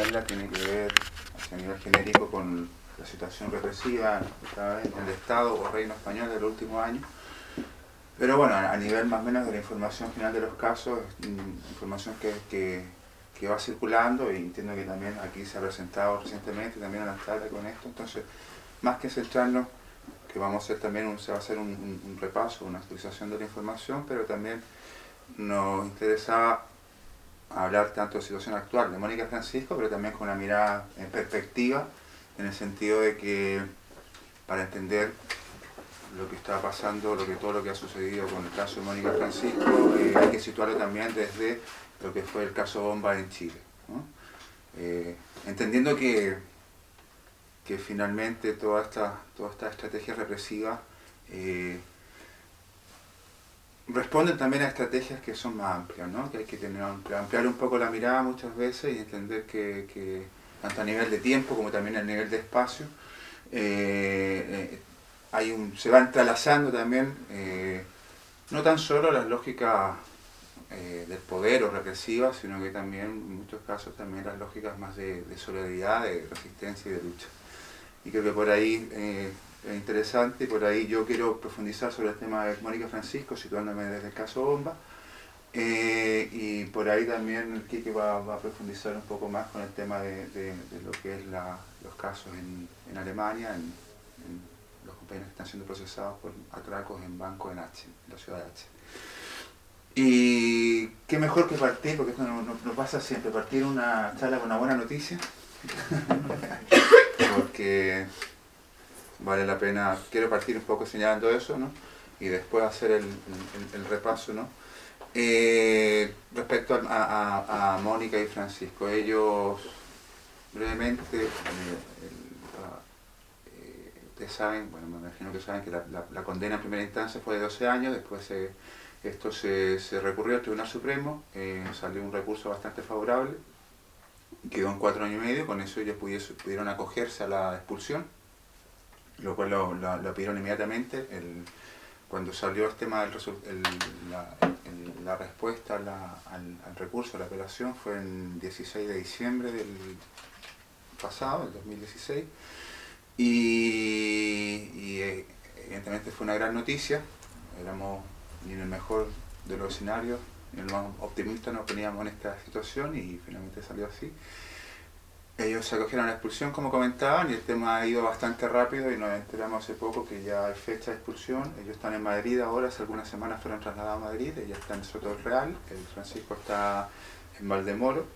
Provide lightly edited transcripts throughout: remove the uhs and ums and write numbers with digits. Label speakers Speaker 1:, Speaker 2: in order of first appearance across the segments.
Speaker 1: exponerla tiene que ver a nivel genérico con la situación represiva en el Estado o Reino Español de los últimos años. Pero bueno, a nivel más o menos de la información general de los casos, información que va circulando, y entiendo que también aquí se ha presentado recientemente también a la tarde con esto. Entonces, más que centrarnos, que vamos a hacer también, se va a hacer un repaso, una actualización de la información, pero también nos interesaba hablar tanto de la situación actual de Mónica Francisco, pero también con una mirada en perspectiva, en el sentido de que para entender lo que está pasando, todo lo que ha sucedido con el caso de Mónica Francisco, hay que situarlo también desde lo que fue el caso Bomba en Chile, ¿no? Entendiendo que finalmente toda esta estrategia represiva responden también a estrategias que son más amplias, ¿no? Que hay que ampliar un poco la mirada muchas veces y entender que tanto a nivel de tiempo como también a nivel de espacio, se va entrelazando también no tan solo las lógicas del poder o represivas, sino que también en muchos casos también las lógicas más de solidaridad, de resistencia y de lucha. Y creo que por ahí es interesante, y por ahí yo quiero profundizar sobre el tema de Mónica Francisco, situándome desde el caso Bomba, y por ahí también Quique va a profundizar un poco más con el tema de lo que es los casos en Alemania, en los compañeros que están siendo procesados por atracos en bancos en Aachen, en la ciudad de Aachen. Y qué mejor que partir, porque esto nos pasa siempre, partir una charla con una buena noticia, porque vale la pena, quiero partir un poco señalando eso, ¿no? Y después hacer el repaso, ¿no? Respecto a Mónica y Francisco, ellos brevemente, ustedes saben, bueno, me imagino que saben que la condena en primera instancia fue de 12 años, después esto se recurrió al Tribunal Supremo, salió un recurso bastante favorable, quedó en 4 años y medio, con eso ellos pudieron acogerse a la expulsión, lo cual lo pidieron inmediatamente. Cuando salió el tema la respuesta al recurso, a la apelación, fue el 16 de diciembre del pasado, el 2016, y evidentemente fue una gran noticia. Éramos ni en el mejor de los escenarios, ni en el más optimista nos poníamos en esta situación, y finalmente salió así. Ellos se acogieron a la expulsión, como comentaban, y el tema ha ido bastante rápido, y nos enteramos hace poco que ya hay fecha de expulsión. Ellos están en Madrid ahora, hace algunas semanas fueron trasladados a Madrid, ella está en Soto del Real, el Francisco está en Valdemoro,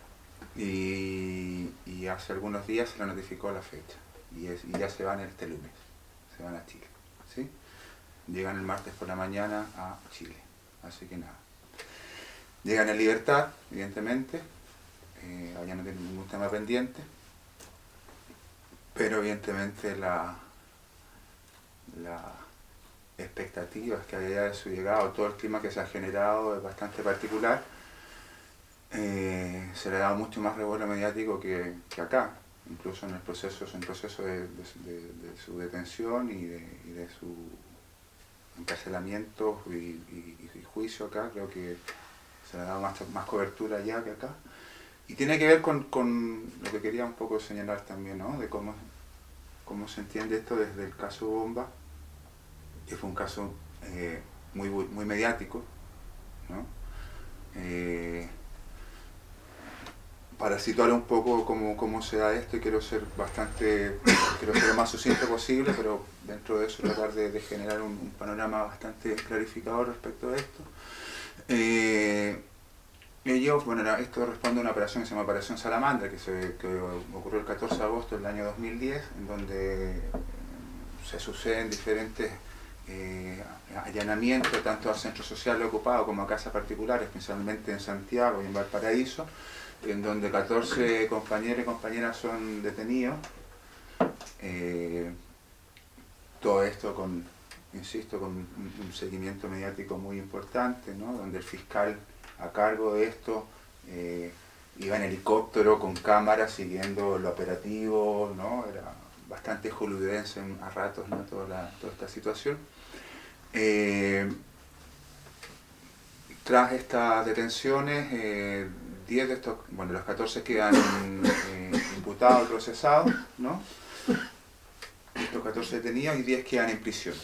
Speaker 1: y hace algunos días se le notificó la fecha, y ya se van este lunes, se van a Chile, ¿sí? Llegan el martes por la mañana a Chile, así que nada. Llegan en libertad, evidentemente. Allá no tienen ningún tema pendiente, pero evidentemente la expectativa es que allá de su llegada, todo el clima que se ha generado es bastante particular. Se le ha dado mucho más revuelo mediático que acá, incluso en el proceso de su detención y de su encarcelamiento y juicio acá. Creo que se le ha dado más cobertura allá que acá. Y tiene que ver con lo que quería un poco señalar también, ¿no? De cómo se entiende esto desde el caso Bomba, que fue un caso muy mediático, ¿no? Para situar un poco cómo se da esto, y quiero ser lo más sucinto posible, pero dentro de eso tratar de generar un panorama bastante clarificador respecto a esto. Ellos, bueno, esto responde a una operación que se llama Operación Salamandra, que ocurrió el 14 de agosto del año 2010, en donde se suceden diferentes allanamientos, tanto a centros sociales ocupados como a casas particulares, especialmente en Santiago y en Valparaíso, en donde 14 compañeros y compañeras son detenidos. Todo esto insisto, con un seguimiento mediático muy importante, ¿no? Donde el fiscal a cargo de esto iba en helicóptero con cámaras siguiendo lo operativo, ¿no? Era bastante hollywoodense a ratos, ¿no? Toda esta situación. Tras estas detenciones, 10 de estos, bueno, los 14 quedan imputados y procesados, ¿no? Estos 14 detenidos y 10 quedan en prisión.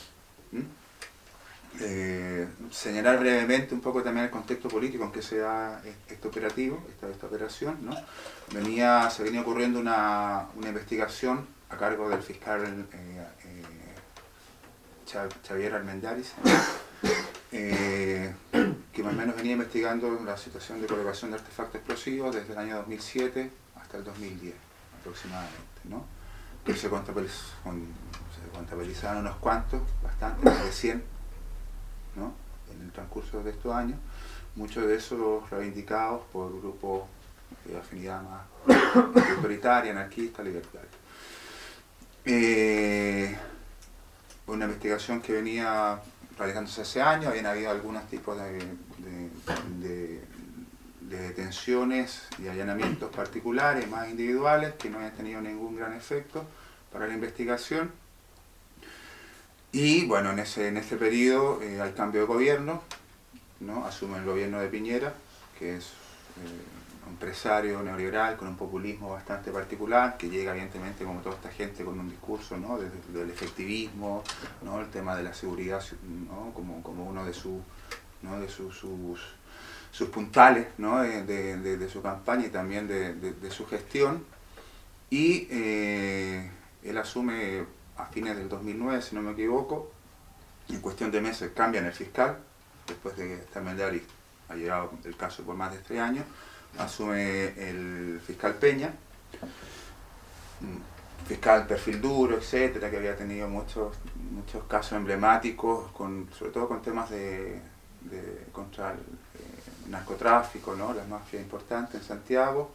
Speaker 1: Señalar brevemente un poco también el contexto político en que se da este operativo, esta operación, ¿no? Se venía ocurriendo una investigación a cargo del fiscal Xavier Armendáriz, que más o menos venía investigando la situación de colocación de artefactos explosivos desde el año 2007 hasta el 2010 aproximadamente, ¿no? Que se contabilizaron unos cuantos, bastantes, más de 100, ¿no? En el transcurso de estos años, muchos de esos reivindicados por grupos de afinidad más autoritaria, anarquista, libertaria. Una investigación que venía realizándose hace años, habían habido algunos tipos de detenciones y allanamientos particulares, más individuales, que no habían tenido ningún gran efecto para la investigación. Y bueno, en este periodo hay cambio de gobierno, ¿no? Asume el gobierno de Piñera, que es un empresario neoliberal con un populismo bastante particular, que llega evidentemente como toda esta gente con un discurso, ¿no? del efectivismo, ¿no? El tema de la seguridad, ¿no? como uno de, ¿no? de sus puntales, ¿no? de su campaña y también de su gestión. Y él asume a fines del 2009, si no me equivoco. En cuestión de meses cambian el fiscal, después de que Armendáriz ha llevado el caso por más de 3 años, asume el fiscal Peña, fiscal perfil duro, etcétera, que había tenido muchos casos emblemáticos, sobre todo con temas contra el narcotráfico, ¿no? Las mafias importantes en Santiago.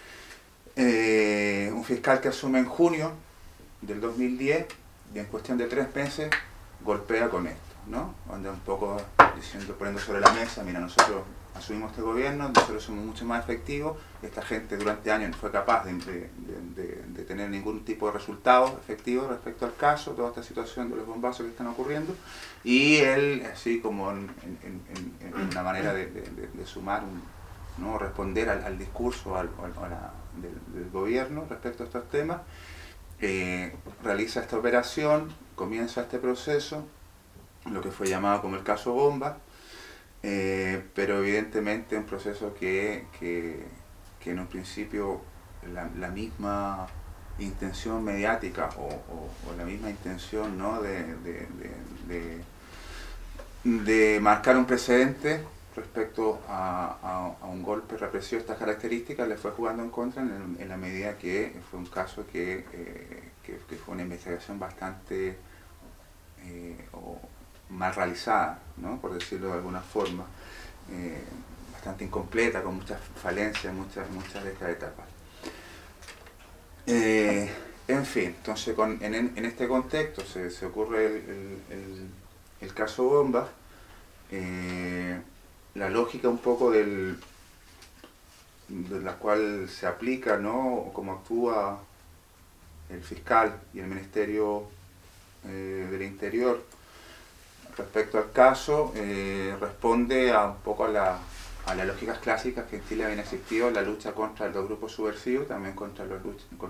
Speaker 1: Un fiscal que asume en junio del 2010 y en cuestión de 3 meses golpea con esto, ¿no? Donde un poco poniendo sobre la mesa, mira, nosotros asumimos este gobierno, nosotros somos mucho más efectivos, esta gente durante años no fue capaz de tener ningún tipo de resultado efectivo respecto al caso, toda esta situación de los bombazos que están ocurriendo, y él, así como en una manera de sumar, ¿no? Responder al discurso del gobierno respecto a estos temas, realiza esta operación, comienza este proceso, lo que fue llamado como el caso Bomba, pero evidentemente un proceso que en un principio la misma intención mediática o la misma intención, ¿no? de marcar un precedente respecto a un golpe represivo de estas características le fue jugando en contra en la medida que fue un caso que fue una investigación bastante mal realizada, ¿no? Por decirlo de alguna forma, bastante incompleta, con muchas falencias, muchas de estas etapas. En fin, entonces en este contexto se ocurre el caso Bomba. La lógica un poco de la cual se aplica, ¿no? Cómo actúa el fiscal y el Ministerio del Interior respecto al caso responde un poco a las lógicas clásicas que en Chile habían existido, la lucha contra los grupos subversivos, también contra las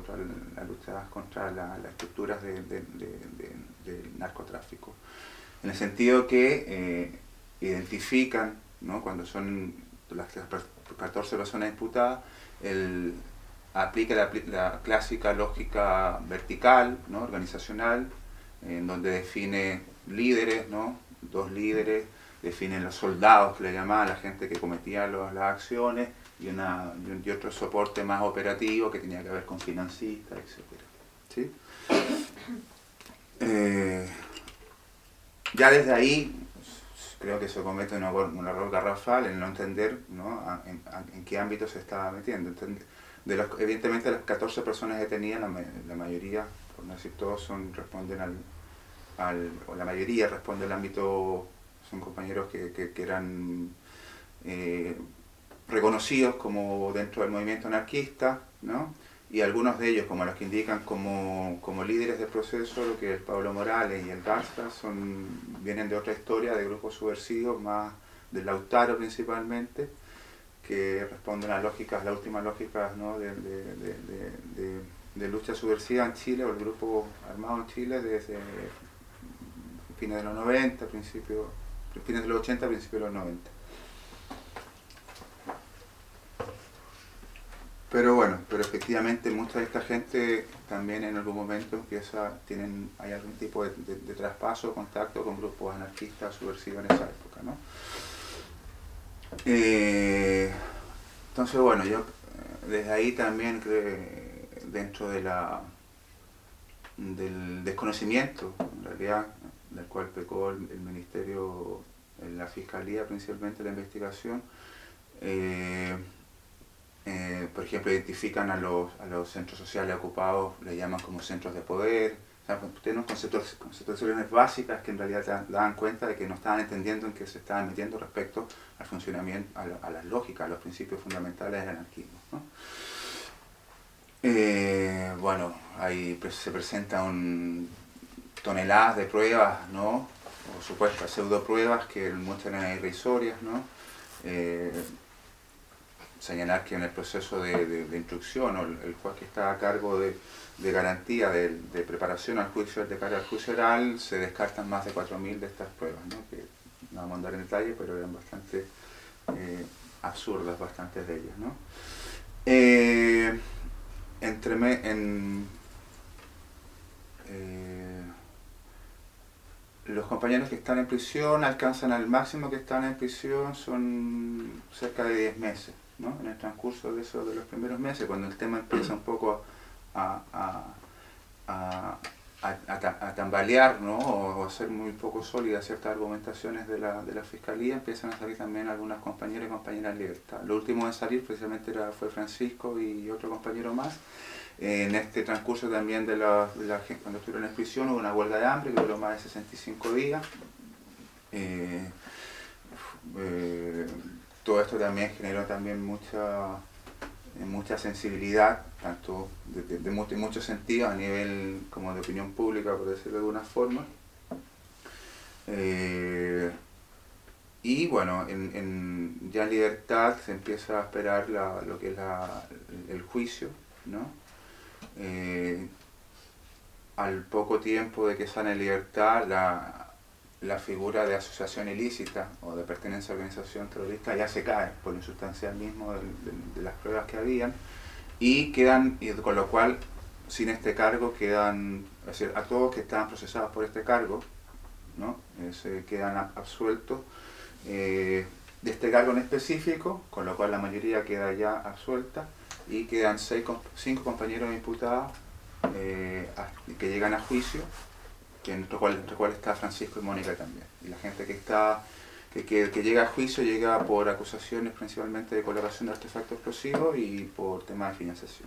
Speaker 1: estructuras del narcotráfico. En el sentido que identifican, ¿no? Cuando son las 14 personas imputadas, aplica la clásica lógica vertical, ¿no? Organizacional, en donde define líderes, ¿no? 2 líderes, definen los soldados, que le llamaban, la gente que cometía las acciones, y otro soporte más operativo que tenía que ver con financistas, etc. ¿Sí? Ya desde ahí creo que se comete un error garrafal en no entender, ¿no? en qué ámbito se estaba metiendo. Evidentemente las 14 personas detenidas, la mayoría, por no decir todos, responden o la mayoría responde al ámbito, son compañeros que eran reconocidos como dentro del movimiento anarquista, ¿no? Y algunos de ellos, como los que indican como líderes del proceso, lo que es Pablo Morales y el Garza, vienen de otra historia, de grupos subversivos, más del Lautaro principalmente, que responden a lógicas, las últimas lógicas, ¿no?, de lucha subversiva en Chile, o el grupo armado en Chile, desde fines de los 90, fines de los 80, principios de los 90. Pero bueno, efectivamente mucha de esta gente también en algún momento hay algún tipo de traspaso, contacto con grupos anarquistas subversivos en esa época, ¿no? Entonces bueno, yo desde ahí también dentro del desconocimiento, en realidad, del cual pecó el Ministerio, la Fiscalía principalmente, la investigación, por ejemplo, identifican a los centros sociales ocupados, le llaman como centros de poder. O sea, tienen conceptualizaciones básicas que en realidad daban cuenta de que no estaban entendiendo en qué se estaban metiendo respecto al funcionamiento, a las lógicas, a los principios fundamentales del anarquismo, ¿no? Bueno, ahí se presentan toneladas de pruebas, ¿no?, o supuestas pseudopruebas que muchas eran irrisorias, ¿no? Señalar que en el proceso de instrucción, o el juez que está a cargo de garantía de preparación al juicio, de cara al juicio oral, se descartan más de 4.000 de estas pruebas, ¿no?, que no vamos a andar en detalle, pero eran bastante absurdas, bastantes de ellas, ¿no? Los compañeros que están en prisión alcanzan al máximo que están en prisión, son cerca de 10 meses, ¿no? En el transcurso de los primeros meses, cuando el tema empieza un poco a tambalear, ¿no?, o a ser muy poco sólidas ciertas argumentaciones de la Fiscalía, empiezan a salir también algunas compañeros y compañeras en libertad. Lo último en salir precisamente fue Francisco y otro compañero más. En este transcurso también cuando estuvieron en prisión, hubo una huelga de hambre que duró más de 65 días. Todo esto también generó también mucha sensibilidad, tanto de muchos sentidos, a nivel como de opinión pública, por decirlo de alguna forma. Y bueno, ya en libertad se empieza a esperar lo que es el juicio, ¿no? Al poco tiempo de que sale en libertad, la figura de asociación ilícita o de pertenencia a organización terrorista ya se cae por lo insustancial mismo de las pruebas que habían, y con lo cual sin este cargo quedan, es decir, a todos que estaban procesados por este cargo, ¿no?, se quedan absueltos de este cargo en específico, con lo cual la mayoría queda ya absuelta, y quedan 5 compañeros imputados que llegan a juicio, entre cual está Francisco y Mónica también. Y la gente que llega a juicio llega por acusaciones principalmente de colocación de artefactos explosivos y por temas de financiación.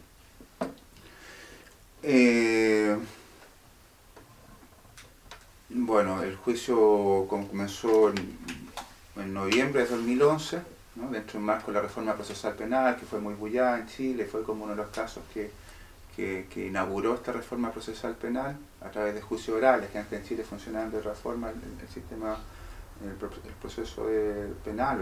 Speaker 1: Bueno, el juicio comenzó en noviembre de 2011, ¿no?, dentro del marco de la reforma procesal penal, que fue muy bullada en Chile, fue como uno de los casos que inauguró esta reforma procesal penal a través de juicios orales, que antes en Chile funcionaban de otra forma, el sistema, el proceso penal.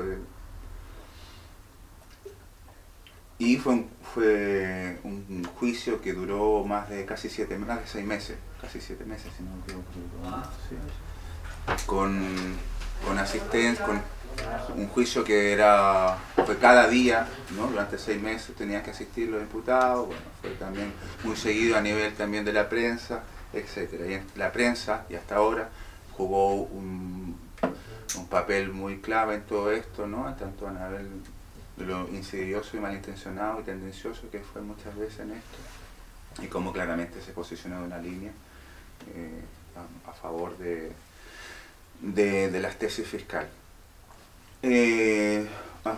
Speaker 1: Y fue un juicio que duró más de 6 meses, casi 7 meses, si no me equivoco. Sí. Con asistencia, con un juicio que fue cada día, ¿no?, durante 6 meses tenían que asistir los imputados. Bueno, fue también muy seguido a nivel también de la prensa, etc. Y la prensa, y hasta ahora, jugó un papel muy clave en todo esto, ¿no?, tanto a nivel de lo insidioso y malintencionado y tendencioso que fue muchas veces en esto, y cómo claramente se posicionó en una línea a favor de las tesis fiscales. En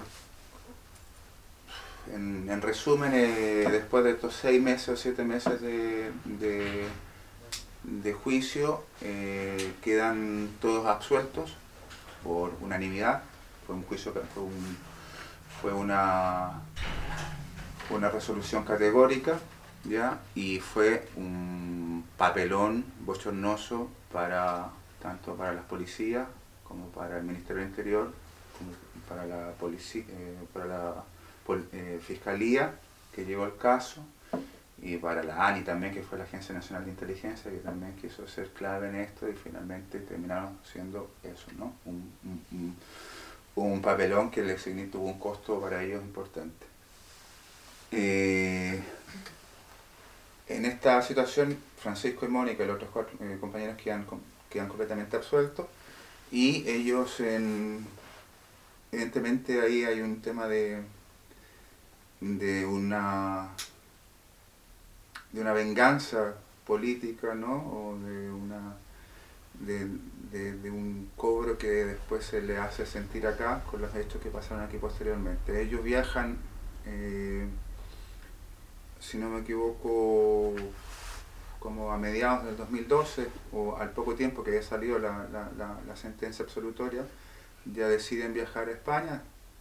Speaker 1: resumen, después de estos 6 meses o 7 meses de juicio, quedan todos absueltos por unanimidad. Fue un juicio que fue una resolución categórica, ¿ya? Y fue un papelón bochornoso tanto para las policías como para el Ministerio del Interior, para la policía, para la fiscalía que llevó el caso, y para la ANI también, que fue la Agencia Nacional de Inteligencia, que también quiso ser clave en esto, y finalmente terminaron siendo eso, ¿no? Un papelón que tuvo un costo para ellos importante. En esta situación, Francisco y Mónica y los otros 4 compañeros quedan completamente absueltos, y ellos, evidentemente ahí hay un tema de una venganza política, ¿no? O de un cobro que después se le hace sentir acá con los hechos que pasaron aquí posteriormente. Ellos viajan, si no me equivoco, como a mediados del 2012, o al poco tiempo que había salido la sentencia absolutoria, ya deciden viajar a España,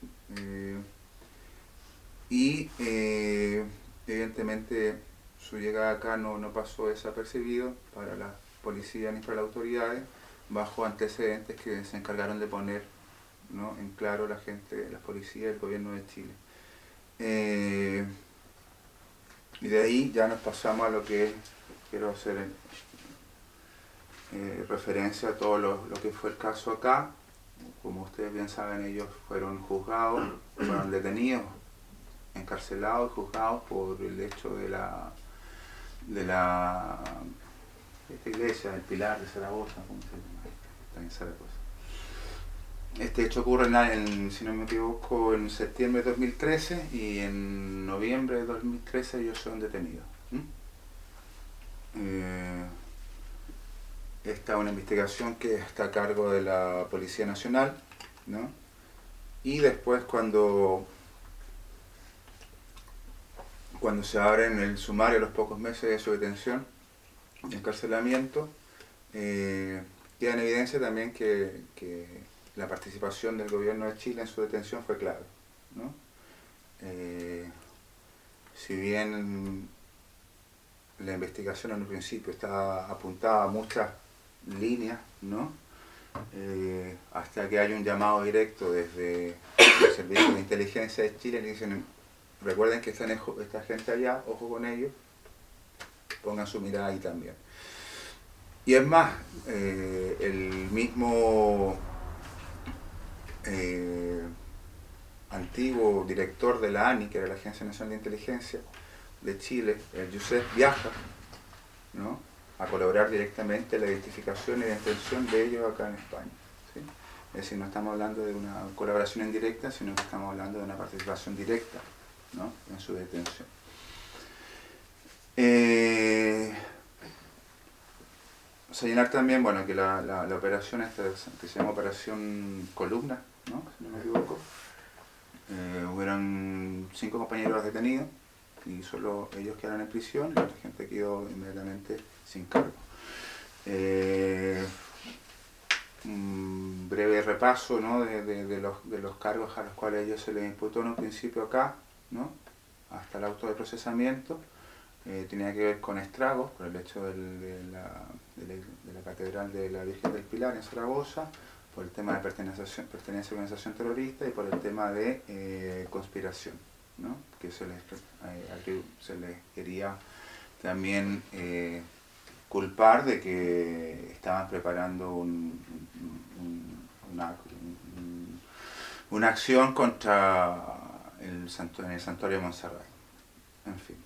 Speaker 1: y evidentemente su llegada acá no pasó desapercibido para la policía ni para las autoridades, bajo antecedentes que se encargaron de poner, ¿no?, en claro la gente, la policía y el gobierno de Chile. Y de ahí ya nos pasamos a lo que quiero hacer referencia a todo lo que fue el caso acá. Como ustedes bien saben, ellos fueron juzgados, fueron detenidos, encarcelados y juzgados por el hecho de esta iglesia, el Pilar de Zaragoza, ¿cómo se llama? Está en Zaragoza. Este hecho ocurre, si no me equivoco, en septiembre de 2013, y en noviembre de 2013 ellos son detenidos. Esta es una investigación que está a cargo de la Policía Nacional, ¿no? Y después cuando se abre en el sumario a los pocos meses de su detención y encarcelamiento, queda en evidencia también que la participación del gobierno de Chile en su detención fue clave, ¿no? Si bien la investigación en un principio estaba apuntada a muchas líneas, ¿no? Hasta que hay un llamado directo desde el Servicio de Inteligencia de Chile, y dicen: recuerden que esta gente allá, ojo con ellos, pongan su mirada ahí también. Y es más, el mismo antiguo director de la ANI, que era la Agencia Nacional de Inteligencia de Chile, el Josep, viaja, ¿no?, a colaborar directamente en la identificación y la detención de ellos acá en España, ¿sí? Es decir, no estamos hablando de una colaboración indirecta, sino que estamos hablando de una participación directa, ¿no?, en su detención. Señalar también, bueno, que la operación esta, que se llama Operación Columna, ¿no?, si no me equivoco, hubieron 5 compañeros detenidos, y solo ellos quedaron en prisión, y la otra gente quedó inmediatamente sin cargo. Un breve repaso, ¿no?, de los cargos a los cuales ellos se les imputó en un principio acá, ¿no?, hasta el auto de procesamiento. Tenía que ver con estragos por el hecho de la Catedral de la Virgen del Pilar en Zaragoza, por el tema de pertenencia a organización terrorista, y por el tema de conspiración, ¿no?, que se les quería también culpar de que estaban preparando una acción contra en el santuario de Montserrat. En fin.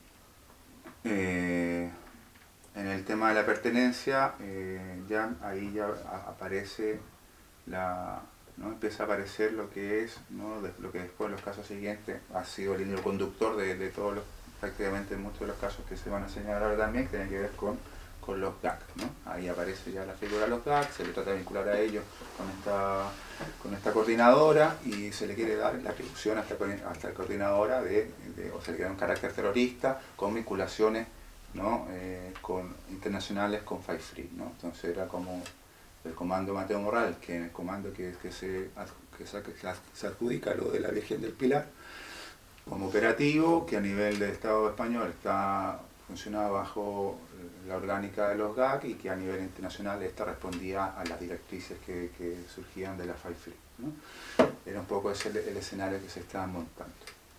Speaker 1: En el tema de la pertenencia, ahí ya aparece ¿no?, empieza a aparecer lo que es, ¿no?, lo que después en los casos siguientes ha sido el hilo conductor de todos prácticamente muchos de los casos que se van a señalar ahora también, que tienen que ver con los GAC, ¿no? Ahí aparece ya la figura de los GAC, se le trata de vincular a ellos con esta coordinadora, y se le quiere dar la atribución a esta coordinadora o se le da un carácter terrorista con vinculaciones, ¿no?, internacionales con Fight Free, ¿no? Entonces era como el comando Mateo Morral, que en el comando que se adjudica lo de la Virgen del Pilar, como operativo, que a nivel del Estado español está funcionaba bajo la orgánica de los GAC y que a nivel internacional esta respondía a las directrices que surgían de la Five Free, ¿no? Era un poco ese el escenario que se estaba montando.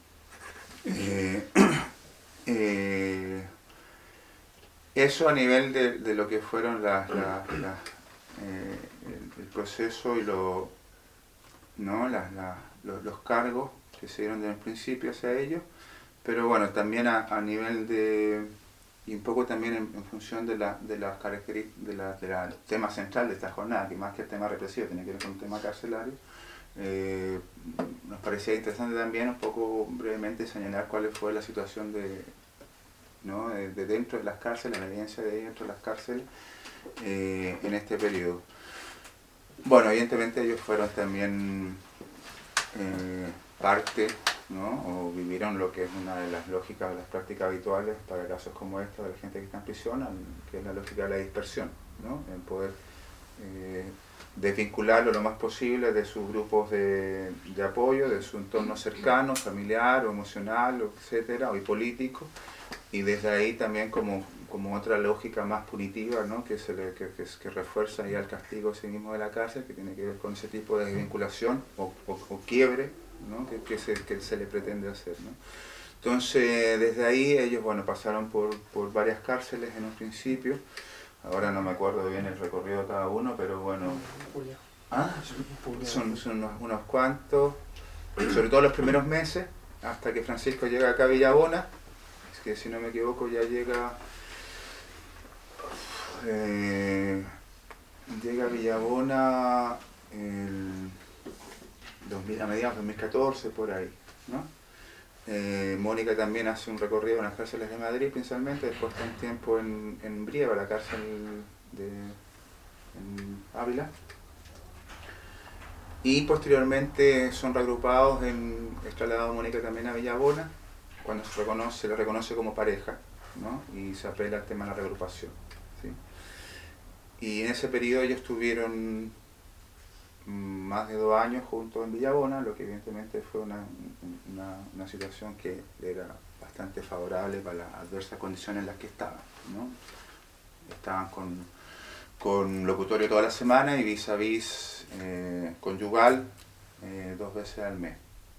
Speaker 1: Eso a nivel de lo que fueron el proceso y ¿no? los cargos que se dieron desde el principio hacia ellos, pero bueno, también a nivel y un poco también en función de las características, del tema central de esta jornada, que más que el tema represivo tiene que ver con el tema carcelario. Nos parecía interesante también un poco brevemente señalar cuál fue la situación ¿no? de dentro de las cárceles, la evidencia de dentro de las cárceles en este periodo. Bueno, evidentemente ellos fueron también parte, ¿no? O vivieron lo que es una de las lógicas, de las prácticas habituales para casos como este de la gente que está en prisión, que es la lógica de la dispersión, ¿no? En poder desvincularlo lo más posible de sus grupos de apoyo, de su entorno cercano, familiar o emocional, o etcétera, o político, y desde ahí también como otra lógica más punitiva, ¿no? que refuerza ya el castigo sí mismo de la cárcel, que tiene que ver con ese tipo de desvinculación o quiebre, ¿no? que se le pretende hacer, ¿no? Entonces desde ahí ellos bueno, pasaron por varias cárceles en un principio. Ahora no me acuerdo bien el recorrido de cada uno, pero bueno. Son unos cuantos, sobre todo los primeros meses, hasta que Francisco llega acá a Villabona, es que si no me equivoco ya llega a Villabona a mediados de 2014, por ahí, ¿no? Mónica también hace un recorrido en las cárceles de Madrid principalmente, después está un tiempo en Brieva, la cárcel en Ávila, y posteriormente son reagrupados es trasladado Mónica también a Villabona, cuando se le reconoce como pareja, ¿no? Y se apela al tema de la reagrupación, ¿sí? Y en ese periodo ellos tuvieron más de 2 años juntos en Villabona, lo que evidentemente fue una situación que era bastante favorable para las adversas condiciones en las que estaban, ¿no? Estaban con locutorio toda la semana y vis a vis conyugal 2 veces al mes.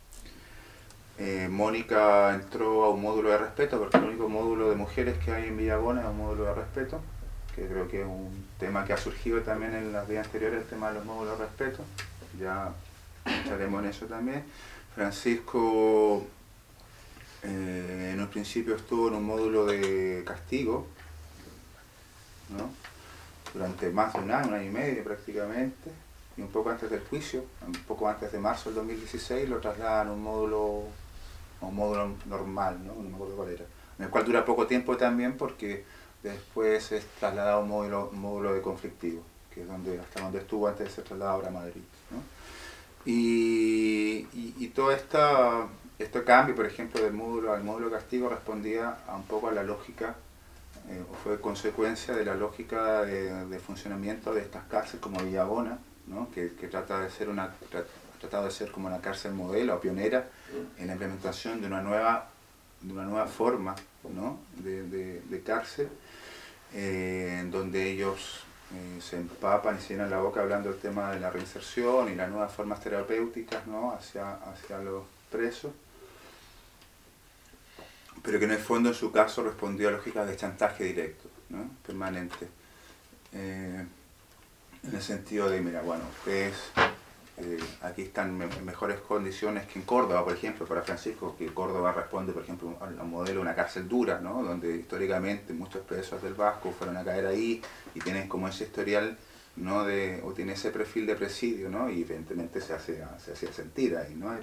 Speaker 1: Mónica entró a un módulo de respeto, porque el único módulo de mujeres que hay en Villabona es un módulo de respeto, que creo que es un tema que ha surgido también en las días anteriores, el tema de los módulos de respeto, ya estaremos en eso también. Francisco en un principio estuvo en un módulo de castigo, ¿no? Durante más de un año y medio prácticamente, y un poco antes del juicio, un poco antes de marzo del 2016, lo trasladan a un módulo normal, ¿no? No me acuerdo cuál era, en el cual dura poco tiempo también porque después es trasladado a un módulo de conflictivo, que es hasta donde estuvo antes de ser trasladado ahora a Madrid, ¿no? Y todo este cambio, por ejemplo, del módulo al módulo de castigo respondía a un poco a la lógica, o fue consecuencia de la lógica de funcionamiento de estas cárceles como Villabona, ¿no? que trata de ser ha tratado de ser como una cárcel modelo o pionera en la implementación de una nueva forma, ¿no? de cárcel, en donde ellos se empapan y se llenan la boca hablando del tema de la reinserción y las nuevas formas terapéuticas, ¿no? hacia los presos, pero que en el fondo en su caso respondió a lógicas de chantaje directo, ¿no? Permanente, en el sentido de, mira, bueno, ustedes aquí están en mejores condiciones que en Córdoba, por ejemplo, para Francisco, que Córdoba responde, por ejemplo, a un modelo de una cárcel dura, ¿no? Donde históricamente muchos presos del Vasco fueron a caer ahí y tienen como ese historial, ¿no? O tiene ese perfil de presidio, ¿no? Y evidentemente se hacía sentir ahí, ¿no?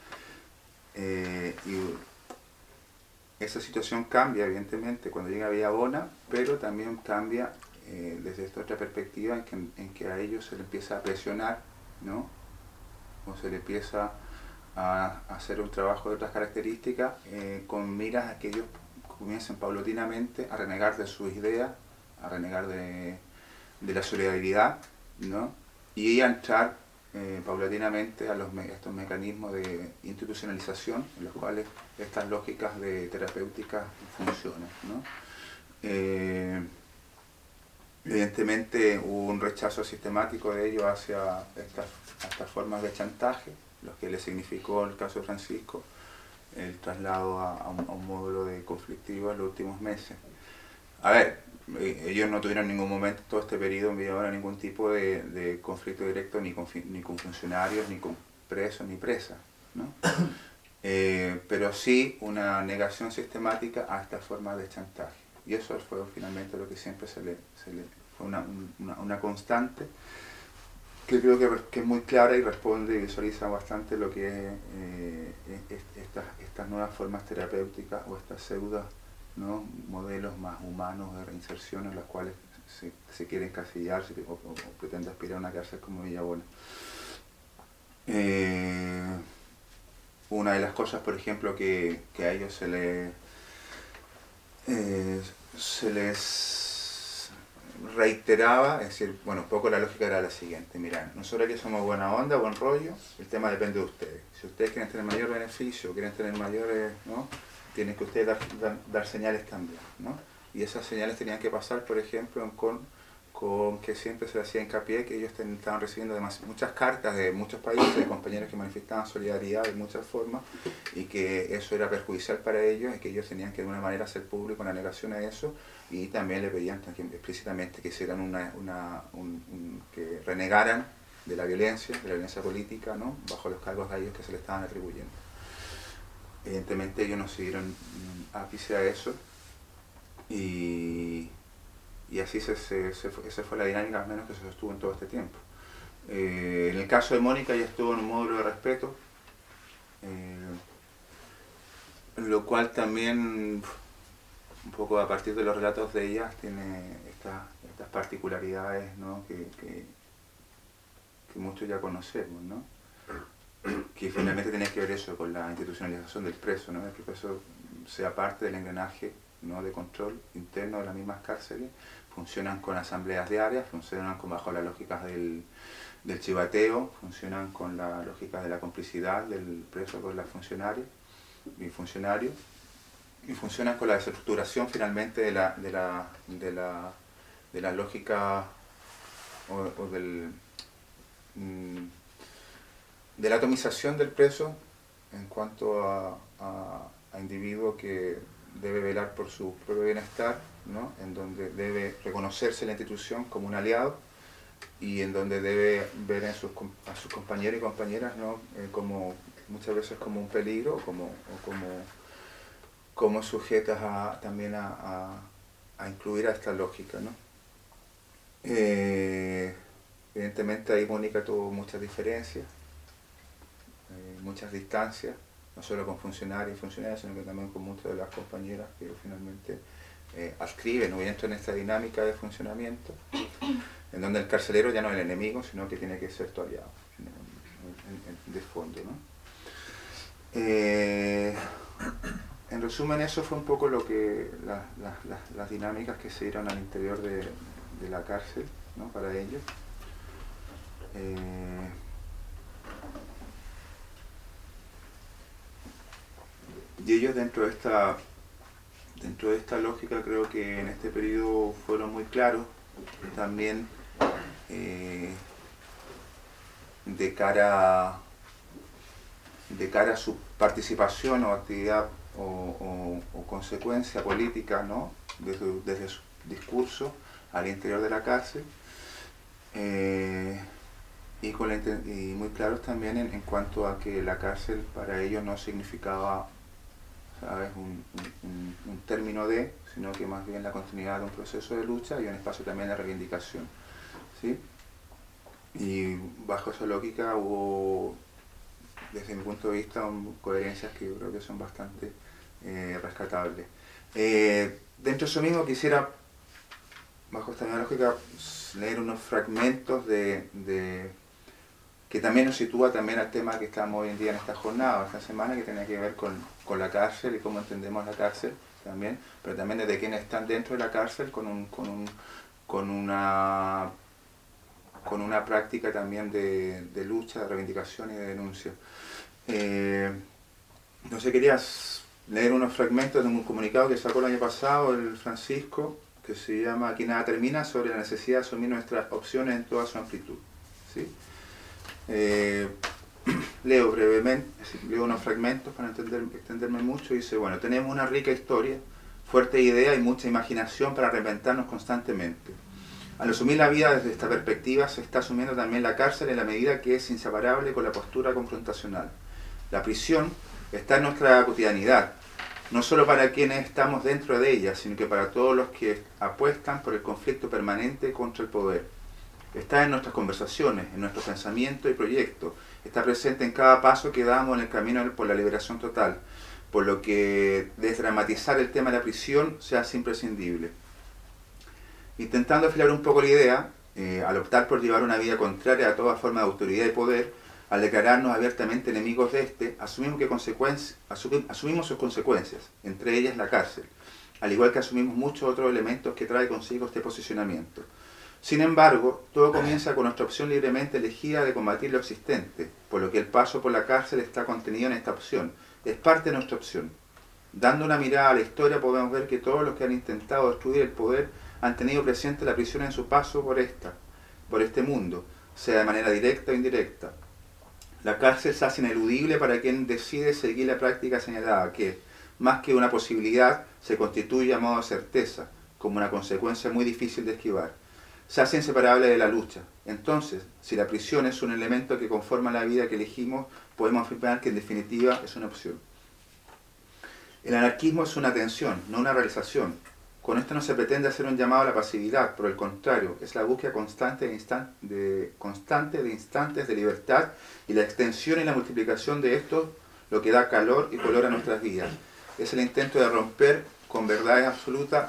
Speaker 1: Y esa situación cambia evidentemente cuando llega a Villabona, pero también cambia desde esta otra perspectiva en que a ellos se les empieza a presionar, ¿no? O se le empieza a hacer un trabajo de otras características con miras a que ellos comiencen paulatinamente a renegar de sus ideas, a renegar de la solidaridad, ¿no? Y a entrar paulatinamente a estos mecanismos de institucionalización en los cuales estas lógicas de terapéuticas funcionan, ¿no? Evidentemente hubo un rechazo sistemático de ellos hacia estas formas de chantaje, lo que le significó en el caso de Francisco el traslado a un módulo de conflictivo en los últimos meses. A ver, ellos no tuvieron en ningún momento todo este periodo en Villavona ningún tipo de conflicto directo ni con funcionarios, ni con presos, ni presas, ¿no? Pero sí una negación sistemática a estas formas de chantaje. Y eso fue finalmente lo que siempre fue una constante que creo que es muy clara y responde y visualiza bastante lo que es estas nuevas formas terapéuticas o estas pseudo, ¿no?, modelos más humanos de reinserción en los cuales se quiere encasillar o pretende aspirar a una cárcel como Villabona. Una de las cosas, por ejemplo, que a ellos se les reiteraba, es decir, bueno, un poco la lógica era la siguiente: mira, nosotros aquí somos buena onda, buen rollo, el tema depende de ustedes. Si ustedes quieren tener mayor beneficio, quieren tener mayores, ¿no?, tienen que ustedes dar señales también, ¿no? Y esas señales tenían que pasar, por ejemplo, con que siempre se hacía hincapié que ellos estaban recibiendo muchas cartas de muchos países, de compañeros que manifestaban solidaridad de muchas formas, y que eso era perjudicial para ellos y que ellos tenían que de alguna manera hacer público una negación a eso, y también le pedían explícitamente que hicieran que renegaran de la violencia política, ¿no?, bajo los cargos de ellos que se le estaban atribuyendo. Evidentemente ellos no siguieron ápice a eso, y así esa fue la dinámica, al menos, que se sostuvo en todo este tiempo. En el caso de Mónica, ella estuvo en un módulo de respeto, lo cual también, un poco a partir de los relatos de ella, tiene estas particularidades, ¿no?, que muchos ya conocemos, ¿no?, que finalmente tiene que ver eso con la institucionalización del preso, ¿no?, de que el preso sea parte del engranaje, ¿no?, de control interno de las mismas cárceles. Funcionan con asambleas diarias, funcionan bajo las lógicas del chivateo, funcionan con la lógica de la complicidad del preso con los funcionarios, y funcionan con la desestructuración finalmente de la lógica o de la atomización del preso en cuanto a individuo que debe velar por su propio bienestar, ¿no?, en donde debe reconocerse la institución como un aliado, y en donde debe ver a sus compañeros y compañeras, ¿no?, como muchas veces como un peligro, como sujetas también a incluir a esta lógica, ¿no? Evidentemente ahí Mónica tuvo muchas diferencias, muchas distancias, no solo con funcionarios y funcionarias, sino que también con muchas de las compañeras que finalmente adscriben o entran en esta dinámica de funcionamiento, en donde el carcelero ya no es el enemigo, sino que tiene que ser tu aliado, de fondo, ¿no? En resumen, eso fue un poco lo que las dinámicas que se dieron al interior de la cárcel, ¿no?, para ellos. Y ellos dentro de esta lógica, creo que en este periodo fueron muy claros también de cara a su participación o actividad o consecuencia política, ¿no?, desde su discurso al interior de la cárcel, y muy claros también en cuanto a que la cárcel para ellos no significaba, ¿sabes?, un término sino que más bien la continuidad de un proceso de lucha y un espacio también de reivindicación, ¿sí? Y bajo esa lógica hubo, desde mi punto de vista, coherencias que yo creo que son bastante rescatables. Dentro de eso mismo quisiera, bajo esta misma lógica, leer unos fragmentos que también nos sitúa también al tema que estamos hoy en día en esta jornada, esta semana, que tiene que ver con la cárcel y cómo entendemos la cárcel también, pero también desde quienes están dentro de la cárcel con una con una práctica también de lucha, de reivindicación y de denuncia. Entonces querías leer unos fragmentos de un comunicado que sacó el año pasado el Francisco, que se llama Aquí nada termina, sobre la necesidad de asumir nuestras opciones en toda su amplitud. ¿Sí? Leo brevemente, leo unos fragmentos para extenderme mucho. Dice, bueno, tenemos una rica historia, fuerte idea y mucha imaginación para reinventarnos constantemente. Al asumir la vida desde esta perspectiva, se está asumiendo también la cárcel en la medida que es inseparable con la postura confrontacional. La prisión está en nuestra cotidianidad, no solo para quienes estamos dentro de ella, sino que para todos los que apuestan por el conflicto permanente contra el poder. Está en nuestras conversaciones, en nuestros pensamientos y proyectos. Está presente en cada paso que damos en el camino por la liberación total, por lo que desdramatizar el tema de la prisión se hace imprescindible. Intentando afilar un poco la idea, al optar por llevar una vida contraria a toda forma de autoridad y poder, al declararnos abiertamente enemigos de este, asumimos sus consecuencias, entre ellas la cárcel, al igual que asumimos muchos otros elementos que trae consigo este posicionamiento. Sin embargo, todo comienza con nuestra opción libremente elegida de combatir lo existente, por lo que el paso por la cárcel está contenido en esta opción, es parte de nuestra opción. Dando una mirada a la historia podemos ver que todos los que han intentado destruir el poder han tenido presente la prisión en su paso por este mundo, sea de manera directa o indirecta. La cárcel se hace ineludible para quien decide seguir la práctica señalada, que, más que una posibilidad, se constituye a modo de certeza, como una consecuencia muy difícil de esquivar. Se hace inseparable de la lucha. Entonces, si la prisión es un elemento que conforma la vida que elegimos, podemos afirmar que en definitiva es una opción. El anarquismo es una tensión, no una realización. Con esto no se pretende hacer un llamado a la pasividad, por el contrario, es la búsqueda constante de instantes de libertad y la extensión y la multiplicación de estos lo que da calor y color a nuestras vidas. Es el intento de romper con verdades absolutas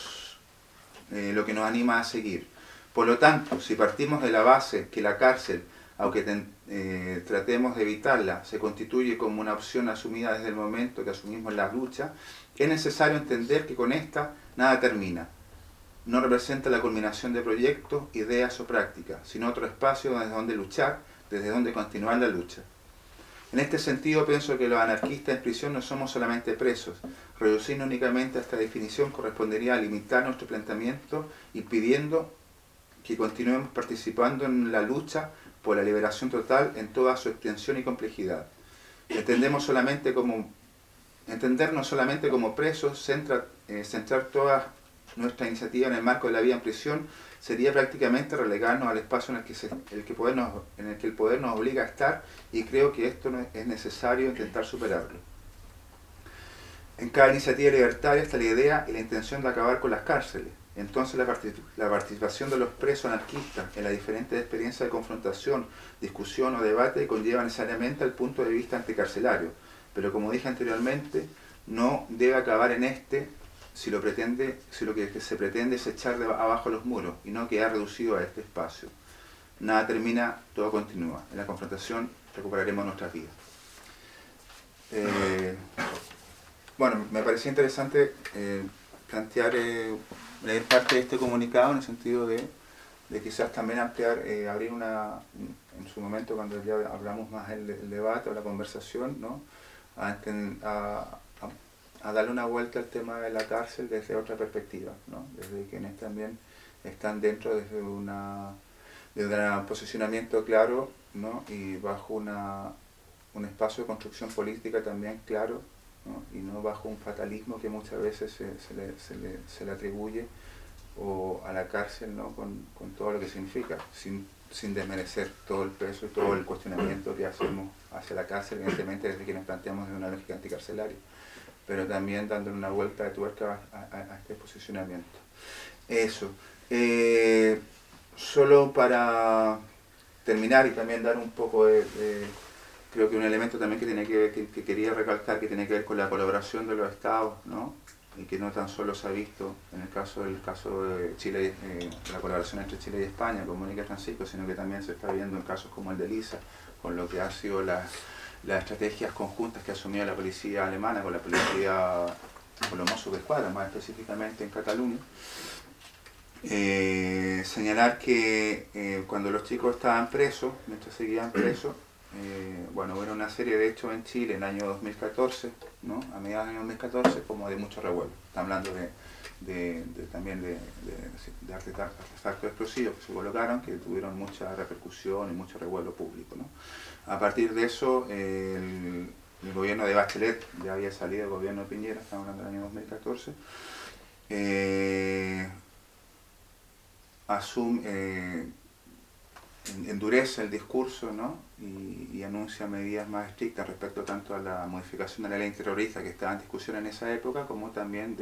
Speaker 1: lo que nos anima a seguir. Por lo tanto, si partimos de la base que la cárcel, aunque tratemos de evitarla, se constituye como una opción asumida desde el momento que asumimos la lucha, es necesario entender que con esta nada termina. No representa la culminación de proyectos, ideas o prácticas, sino otro espacio desde donde luchar, desde donde continuar la lucha. En este sentido, pienso que los anarquistas en prisión no somos solamente presos. Reducirnos únicamente a esta definición correspondería a limitar nuestro planteamiento, impidiendo que continuemos participando en la lucha por la liberación total en toda su extensión y complejidad. Entendernos solamente como presos, centrar toda nuestra iniciativa en el marco de la vida en prisión, sería prácticamente relegarnos al espacio en el que el poder nos obliga a estar, y creo que esto es necesario intentar superarlo. En cada iniciativa libertaria está la idea y la intención de acabar con las cárceles. Entonces la participación de los presos anarquistas en las diferentes experiencias de confrontación, discusión o debate conlleva necesariamente al punto de vista anticarcelario, pero como dije anteriormente, no debe acabar en si lo que se pretende es echar de abajo los muros y no quedar reducido a este espacio. Nada termina, todo continúa. En la confrontación recuperaremos nuestras vidas. Bueno, me parecía interesante plantear, leer parte de este comunicado en el sentido de quizás también ampliar, abrir en su momento cuando ya hablamos más el debate o la conversación, ¿no? A darle una vuelta al tema de la cárcel desde otra perspectiva, ¿no? Desde quienes también están dentro desde un posicionamiento claro, ¿no? Y bajo un espacio de construcción política también claro, ¿no? Y no bajo un fatalismo que muchas veces se le atribuye a la cárcel, ¿no? Con todo lo que significa, sin desmerecer todo el peso y todo el cuestionamiento que hacemos hacia la cárcel, evidentemente desde quienes planteamos de una lógica anticarcelaria, pero también dándole una vuelta de tuerca a este posicionamiento. Eso. Solo para terminar y también dar un poco creo que un elemento también que tiene que quería recalcar, que tiene que ver con la colaboración de los estados, ¿no? Y que no tan solo se ha visto en el caso de Chile, la colaboración entre Chile y España, como Mónica Francisco, sino que también se está viendo en casos como el de Elisa, con lo que ha sido las estrategias conjuntas que ha asumido la policía alemana con los Mossos de Escuadra, más específicamente en Cataluña. Señalar que cuando los chicos estaban presos, mientras seguían presos, bueno, hubo una serie de hechos en Chile en el año 2014, ¿no? A mediados del año 2014, como de mucho revuelo. Está hablando también de artefactos explosivos que se colocaron, que tuvieron mucha repercusión y mucho revuelo público, ¿no? A partir de eso, el gobierno de Bachelet, ya había salido el gobierno de Piñera, estamos hablando del año 2014, endurece el discurso, ¿no? y anuncia medidas más estrictas respecto tanto a la modificación de la ley antiterrorista que estaba en discusión en esa época, como también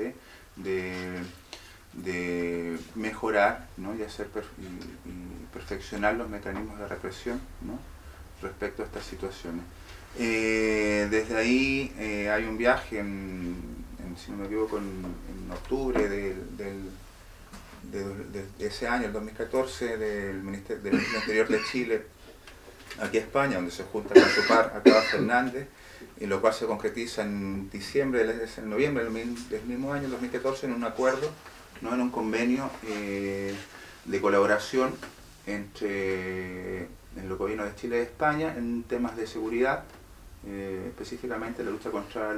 Speaker 1: de mejorar, ¿no? y perfeccionar los mecanismos de represión, ¿no? respecto a estas situaciones. Desde ahí hay un viaje, si no me equivoco, en octubre de ese año, el 2014, del Ministerio del Interior de Chile aquí a España, donde se junta con su par Acaba Fernández, y lo cual se concretiza en noviembre del mismo año, 2014, en un acuerdo, ¿no? en un convenio de colaboración entre los gobiernos de Chile y de España en temas de seguridad, específicamente la lucha contra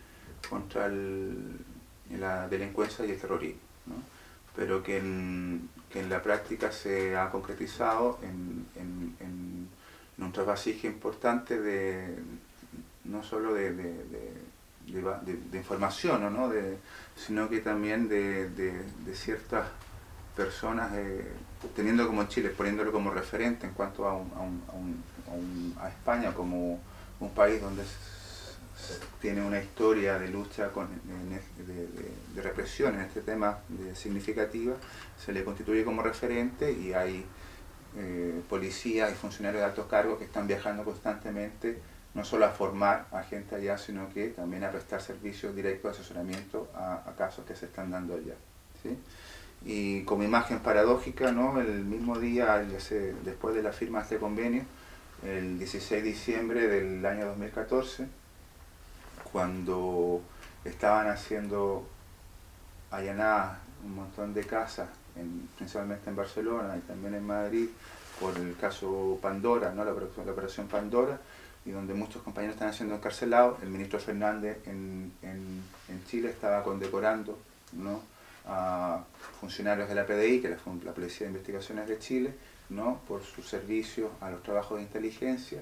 Speaker 1: la delincuencia y el terrorismo, ¿no? Pero que en la práctica se ha concretizado en un trasvasije importante no solo de información, ¿no? sino que también de ciertas personas, teniendo como Chile, poniéndolo como referente en cuanto a España como un país donde tiene una historia de lucha de represión en este tema significativa, se le constituye como referente y hay policías y funcionarios de altos cargos que están viajando constantemente, no solo a formar a gente allá, sino que también a prestar servicios directos de asesoramiento a casos que se están dando allá, ¿sí? Y como imagen paradójica, ¿no? el mismo día, después de la firma de este convenio, el 16 de diciembre del año 2014, cuando estaban haciendo allanadas un montón de casas, principalmente en Barcelona y también en Madrid, por el caso Pandora, ¿no? la operación Pandora, y donde muchos compañeros están siendo encarcelados, el ministro Fernández en Chile estaba condecorando, ¿no? a funcionarios de la PDI, que es la Policía de Investigaciones de Chile, ¿no? por sus servicios a los trabajos de inteligencia,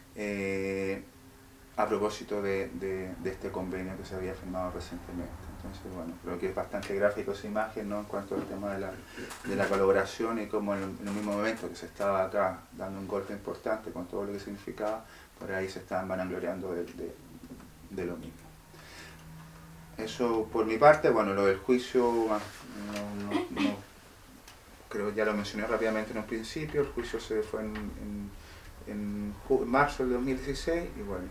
Speaker 1: a propósito de este convenio que se había firmado recientemente. Entonces, bueno, creo que es bastante gráfico esa imagen, ¿no? en cuanto al tema de la colaboración y cómo en el mismo momento que se estaba acá dando un golpe importante con todo lo que significaba, por ahí se estaban vanagloriando de lo mismo. Eso por mi parte. Bueno, lo del juicio, creo que ya lo mencioné rápidamente en un principio. El juicio se fue en marzo del 2016 y bueno,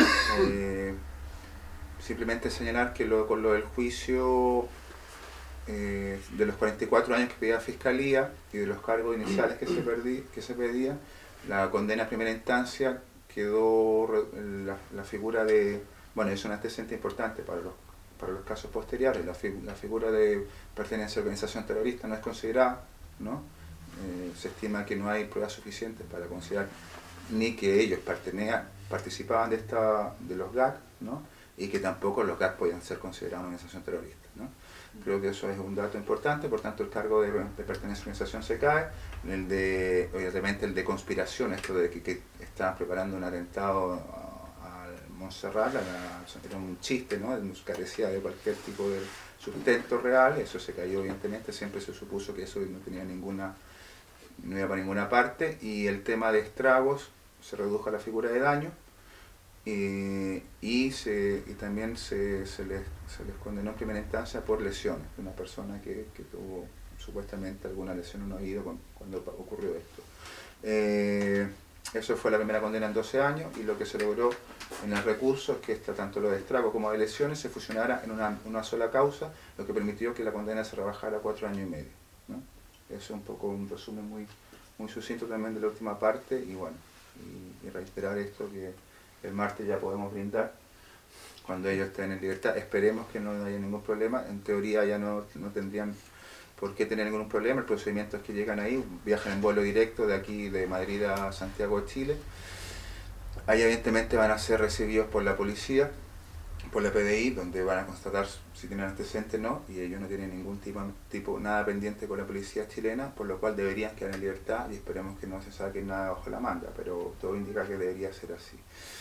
Speaker 1: simplemente señalar que con lo del juicio de los 44 años que pedía la Fiscalía y de los cargos iniciales que se pedían, la condena a primera instancia quedó la figura de, bueno, es un antecedente importante para los casos posteriores, la figura de pertenencia a organización terrorista no es considerada, ¿no? Se estima que no hay pruebas suficientes para considerar ni que ellos participaban de los GAC, ¿no? y que tampoco los GAC podían ser considerados una organización terrorista, ¿no? Creo que eso es un dato importante. Por tanto el cargo de pertenencia a organización se cae, obviamente el de conspiración, esto de que estaban preparando un atentado a Montserrat, era un chiste, ¿no? Carecía de cualquier tipo de sustento real, eso se cayó evidentemente, siempre se supuso que eso no tenía no iba para ninguna parte, y el tema de estragos se redujo a la figura de daño, y también se les condenó en primera instancia por lesiones, una persona que tuvo supuestamente alguna lesión en un oído cuando ocurrió esto. Eso fue la primera condena en 12 años, y lo que se logró en el recurso es que tanto lo de estrago como de lesiones se fusionara en una sola causa, lo que permitió que la condena se rebajara a 4 años y medio, ¿no? Eso es un poco un resumen muy sucinto también de la última parte, y bueno, y reiterar esto, que el martes ya podemos brindar cuando ellos estén en libertad. Esperemos que no haya ningún problema, en teoría ya no tendrían por qué tener ningún problema. El procedimiento es que llegan ahí, viajan en vuelo directo de aquí, de Madrid a Santiago de Chile. Ahí evidentemente van a ser recibidos por la policía, por la PDI, donde van a constatar si tienen antecedentes o no, y ellos no tienen ningún tipo nada pendiente con la policía chilena, por lo cual deberían quedar en libertad y esperemos que no se saquen nada bajo la manga, pero todo indica que debería ser así.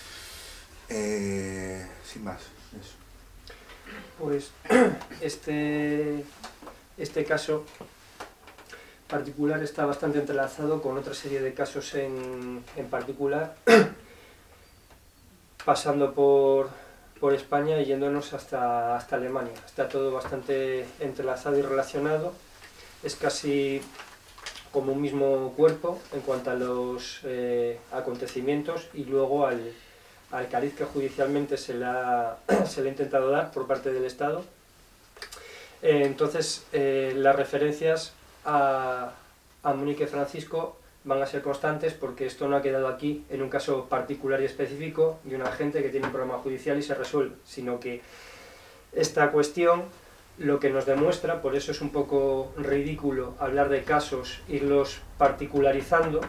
Speaker 1: Sin más, eso.
Speaker 2: Pues este caso particular está bastante entrelazado con otra serie de casos en particular, pasando por España y yéndonos hasta Alemania. Está todo bastante entrelazado y relacionado, es casi como un mismo cuerpo en cuanto a los acontecimientos y luego al cariz que judicialmente se le ha intentado dar por parte del Estado. Entonces las referencias a Mónica y Francisco van a ser constantes porque esto no ha quedado aquí en un caso particular y específico de un agente que tiene un problema judicial y se resuelve, sino que esta cuestión lo que nos demuestra, por eso es un poco ridículo hablar de casos, irlos particularizando,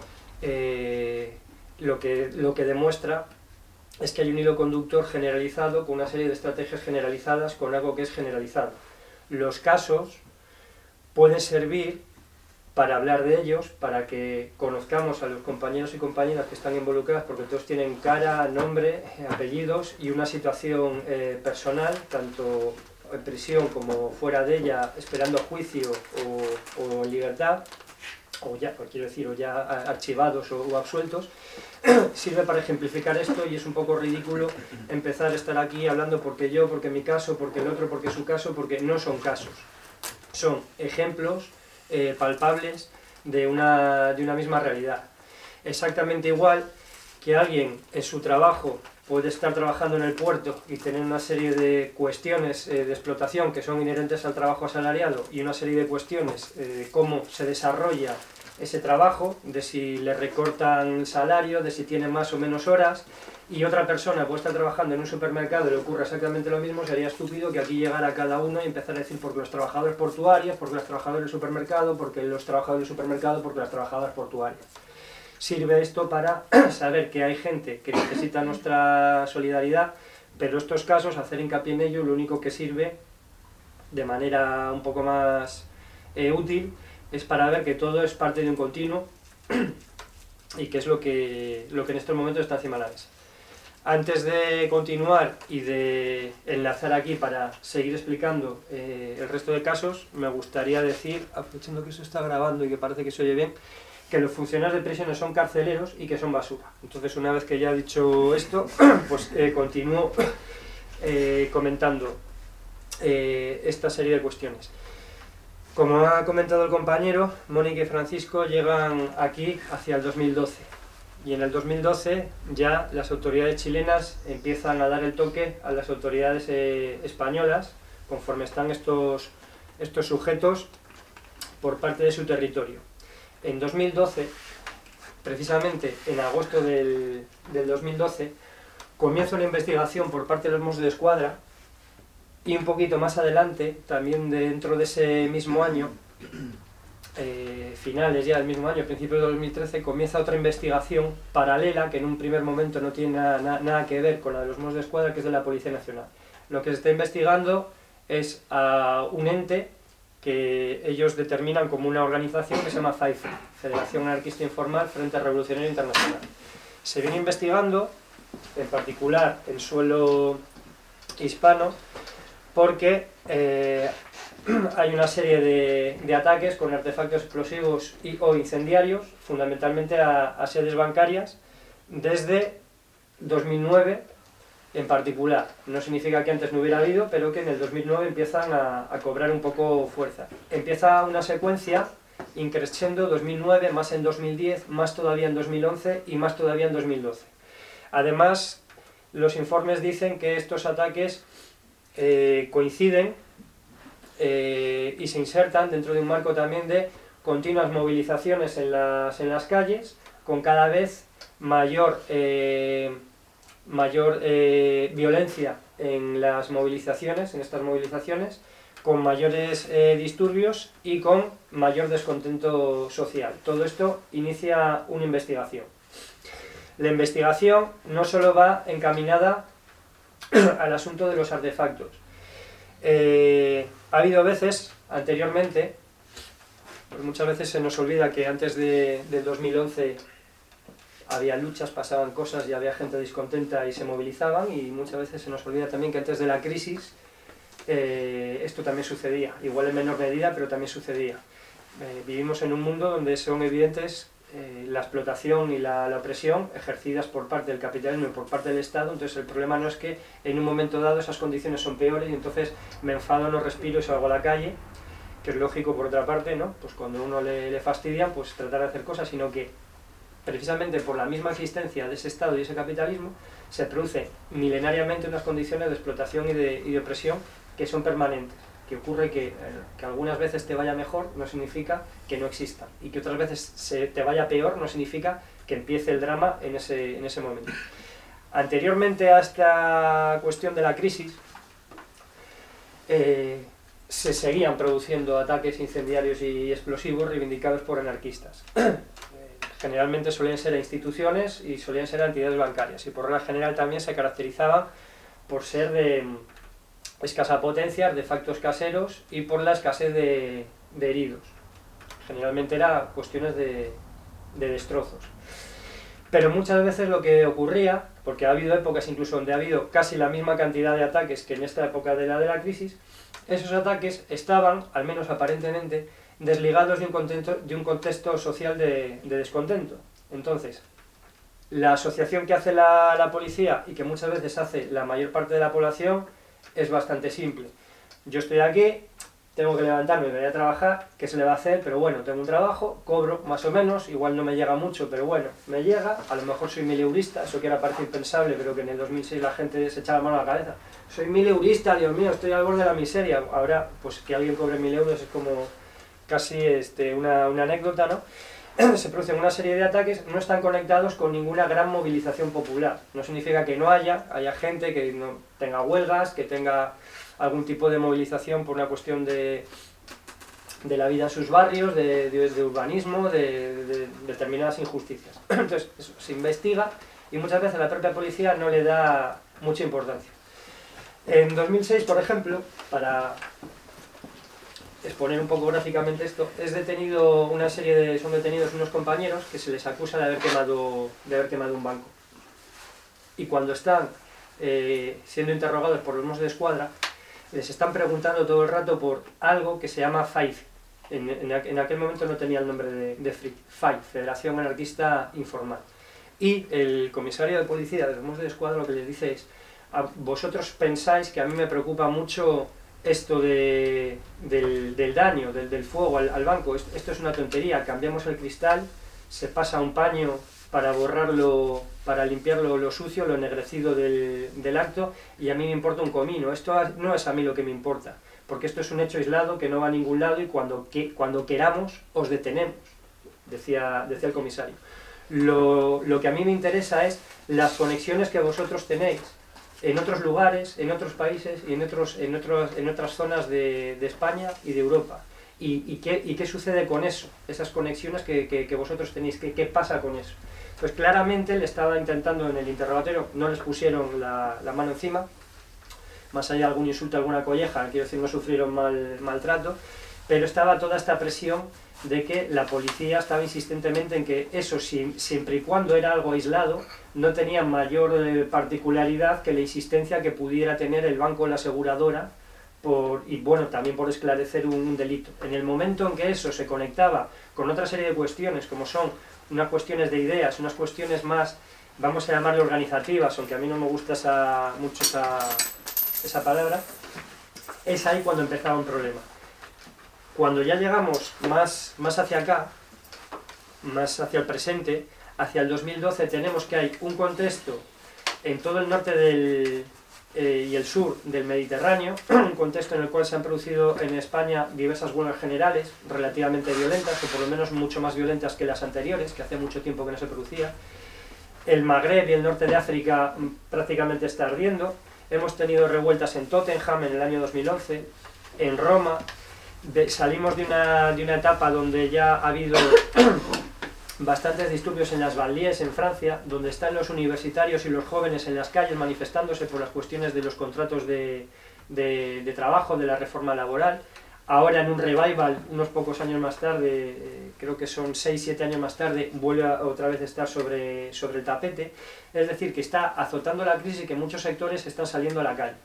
Speaker 2: lo que demuestra es que hay un hilo conductor generalizado con una serie de estrategias generalizadas con algo que es generalizado. Los casos pueden servir para hablar de ellos, para que conozcamos a los compañeros y compañeras que están involucradas, porque todos tienen cara, nombre, apellidos y una situación personal, tanto en prisión como fuera de ella, esperando juicio o en libertad, o ya archivados o absueltos. Sirve para ejemplificar esto y es un poco ridículo empezar a estar aquí hablando porque yo, porque mi caso, porque el otro, porque su caso, porque no son casos. Son ejemplos palpables de una misma realidad. Exactamente igual que alguien en su trabajo puede estar trabajando en el puerto y tener una serie de cuestiones de explotación que son inherentes al trabajo asalariado y una serie de cuestiones de cómo se desarrolla ese trabajo, de si le recortan salario, de si tiene más o menos horas, y otra persona puede estar trabajando en un supermercado y le ocurre exactamente lo mismo. Sería estúpido que aquí llegara cada uno y empezara a decir porque los trabajadores portuarios, porque los trabajadores del supermercado, porque los trabajadores del supermercado, porque las trabajadoras portuarias. Sirve esto para saber que hay gente que necesita nuestra solidaridad, pero estos casos, hacer hincapié en ello, lo único que sirve de manera un poco más útil es para ver que todo es parte de un continuo y que es lo que en estos momentos está encima de la mesa. Antes de continuar y de enlazar aquí para seguir explicando el resto de casos, me gustaría decir, aprovechando que eso está grabando y que parece que se oye bien, que los funcionarios de prisiones son carceleros y que son basura. Entonces, una vez que ya he dicho esto, pues continúo comentando esta serie de cuestiones. Como ha comentado el compañero, Mónica y Francisco llegan aquí hacia el 2012. Y en el 2012 ya las autoridades chilenas empiezan a dar el toque a las autoridades españolas conforme están estos sujetos por parte de su territorio. En 2012, precisamente en agosto del 2012, comienza una investigación por parte de los Mossos d'Esquadra y un poquito más adelante, también dentro de ese mismo año, finales ya del mismo año, principios de 2013, comienza otra investigación paralela que en un primer momento no tiene nada que ver con la de los Mossos d'Esquadra, que es de la Policía Nacional. Lo que se está investigando es a un ente que ellos determinan como una organización que se llama FAIFE, Federación Anarquista Informal Frente Revolucionario Internacional. Se viene investigando, en particular en suelo hispano, porque hay una serie de ataques con artefactos explosivos o incendiarios, fundamentalmente a sedes bancarias, desde 2009 en particular. No significa que antes no hubiera habido, pero que en el 2009 empiezan a cobrar un poco fuerza. Empieza una secuencia increciendo 2009, más en 2010, más todavía en 2011 y más todavía en 2012. Además, los informes dicen que estos ataques coinciden y se insertan dentro de un marco también de continuas movilizaciones en las calles, con cada vez mayor violencia en las movilizaciones, en estas movilizaciones, con mayores disturbios y con mayor descontento social. Todo esto inicia una investigación. La investigación no solo va encaminada al asunto de los artefactos. Ha habido veces, anteriormente, pues muchas veces se nos olvida que antes del 2011 había luchas, pasaban cosas y había gente descontenta y se movilizaban, y muchas veces se nos olvida también que antes de la crisis esto también sucedía, igual en menor medida, pero también sucedía. Vivimos en un mundo donde son evidentes la explotación y la opresión ejercidas por parte del capitalismo y por parte del Estado. Entonces el problema no es que en un momento dado esas condiciones son peores y entonces me enfado, no respiro y salgo a la calle, que es lógico por otra parte, ¿no? Pues cuando a uno le fastidian, pues tratar de hacer cosas, sino que precisamente por la misma existencia de ese Estado y ese capitalismo se producen milenariamente unas condiciones de explotación y de opresión que son permanentes. Que ocurre que algunas veces te vaya mejor no significa que no exista, y que otras veces te vaya peor no significa que empiece el drama en ese momento. Anteriormente a esta cuestión de la crisis, se seguían produciendo ataques incendiarios y explosivos reivindicados por anarquistas. Generalmente solían ser a instituciones y solían ser a entidades bancarias, y por regla general también se caracterizaban por ser de escasa potencia, artefactos caseros y por la escasez de heridos. Generalmente eran cuestiones de destrozos. Pero muchas veces lo que ocurría, porque ha habido épocas incluso donde ha habido casi la misma cantidad de ataques que en esta época de la crisis, esos ataques estaban, al menos aparentemente, desligados de un contexto social de descontento. Entonces, la asociación que hace la policía y que muchas veces hace la mayor parte de la población es bastante simple. Yo estoy aquí, tengo que levantarme y voy a trabajar, ¿qué se le va a hacer? Pero bueno, tengo un trabajo, cobro más o menos, igual no me llega mucho, pero bueno, me llega, a lo mejor soy mileurista, eso que era parece impensable, pero que en el 2006 la gente se echaba la mano a la cabeza. Soy mileurista, Dios mío, estoy al borde de la miseria. Ahora, pues que alguien cobre 1000 euros es como casi una anécdota, ¿no? Se producen una serie de ataques, no están conectados con ninguna gran movilización popular. No significa que no haya gente que no tenga huelgas, que tenga algún tipo de movilización por una cuestión de la vida en sus barrios, de urbanismo, de determinadas injusticias. Entonces, eso se investiga y muchas veces la propia policía no le da mucha importancia. En 2006, por ejemplo, para exponer un poco gráficamente esto, son detenidos unos compañeros que se les acusa de haber quemado un banco. Y cuando están siendo interrogados por los Mossos de Escuadra, les están preguntando todo el rato por algo que se llama FAIF. En aquel momento no tenía el nombre de FAIF, Federación Anarquista Informal. Y el comisario de policía de los Mossos de Escuadra lo que les dice es: vosotros pensáis que a mí me preocupa mucho esto del daño, del fuego al banco. Esto es una tontería, cambiamos el cristal, se pasa un paño para borrarlo, para limpiarlo lo sucio, lo ennegrecido del acto, y a mí me importa un comino. Esto no es a mí lo que me importa, porque esto es un hecho aislado que no va a ningún lado y cuando queramos os detenemos, decía el comisario. Lo que a mí me interesa es las conexiones que vosotros tenéis en otros lugares, en otros países y en otras zonas de España y de Europa. ¿Y qué sucede con eso? Esas conexiones que vosotros tenéis, ¿qué pasa con eso? Pues claramente le estaba intentando en el interrogatorio, no les pusieron la mano encima, más allá de algún insulto, alguna colleja, quiero decir, no sufrieron maltrato, pero estaba toda esta presión de que la policía estaba insistentemente en que eso, siempre y cuando era algo aislado, no tenía mayor particularidad que la insistencia que pudiera tener el banco o la aseguradora, y bueno, también por esclarecer un delito. En el momento en que eso se conectaba con otra serie de cuestiones, como son unas cuestiones de ideas, unas cuestiones más, vamos a llamarle organizativas, aunque a mí no me gusta mucho esa palabra, es ahí cuando empezaba un problema. Cuando ya llegamos más hacia acá, más hacia el presente, hacia el 2012, tenemos que hay un contexto en todo el norte y el sur del Mediterráneo, un contexto en el cual se han producido en España diversas huelgas generales relativamente violentas, o por lo menos mucho más violentas que las anteriores, que hace mucho tiempo que no se producía. El Magreb y el norte de África prácticamente está ardiendo. Hemos tenido revueltas en Tottenham en el año 2011, en Roma, salimos de una etapa donde ya ha habido bastantes disturbios en las banlieues en Francia, donde están los universitarios y los jóvenes en las calles manifestándose por las cuestiones de los contratos de trabajo, de la reforma laboral. Ahora en un revival, unos pocos años más tarde, creo que son 6-7 años más tarde, vuelve otra vez a estar sobre el tapete. Es decir, que está azotando la crisis y que muchos sectores están saliendo a la calle.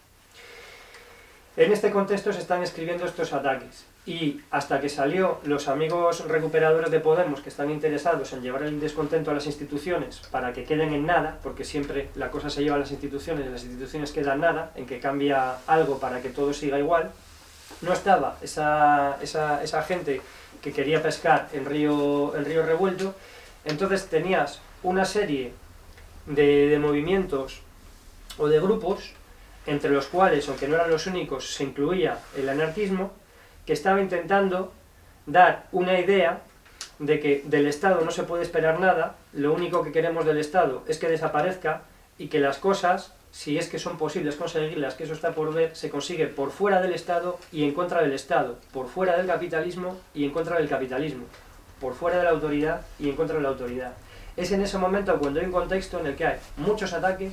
Speaker 2: En este contexto se están escribiendo estos ataques y hasta que salió los amigos recuperadores de Podemos, que están interesados en llevar el descontento a las instituciones para que queden en nada, porque siempre la cosa se lleva a las instituciones y las instituciones quedan nada, en que cambia algo para que todo siga igual, no estaba esa gente que quería pescar en río revuelto. Entonces tenías una serie de movimientos o de grupos, entre los cuales, aunque no eran los únicos, se incluía el anarquismo, que estaba intentando dar una idea de que del Estado no se puede esperar nada, lo único que queremos del Estado es que desaparezca y que las cosas, si es que son posibles conseguirlas, que eso está por ver, se consigue por fuera del Estado y en contra del Estado, por fuera del capitalismo y en contra del capitalismo, por fuera de la autoridad y en contra de la autoridad. Es en ese momento cuando hay un contexto en el que hay muchos ataques,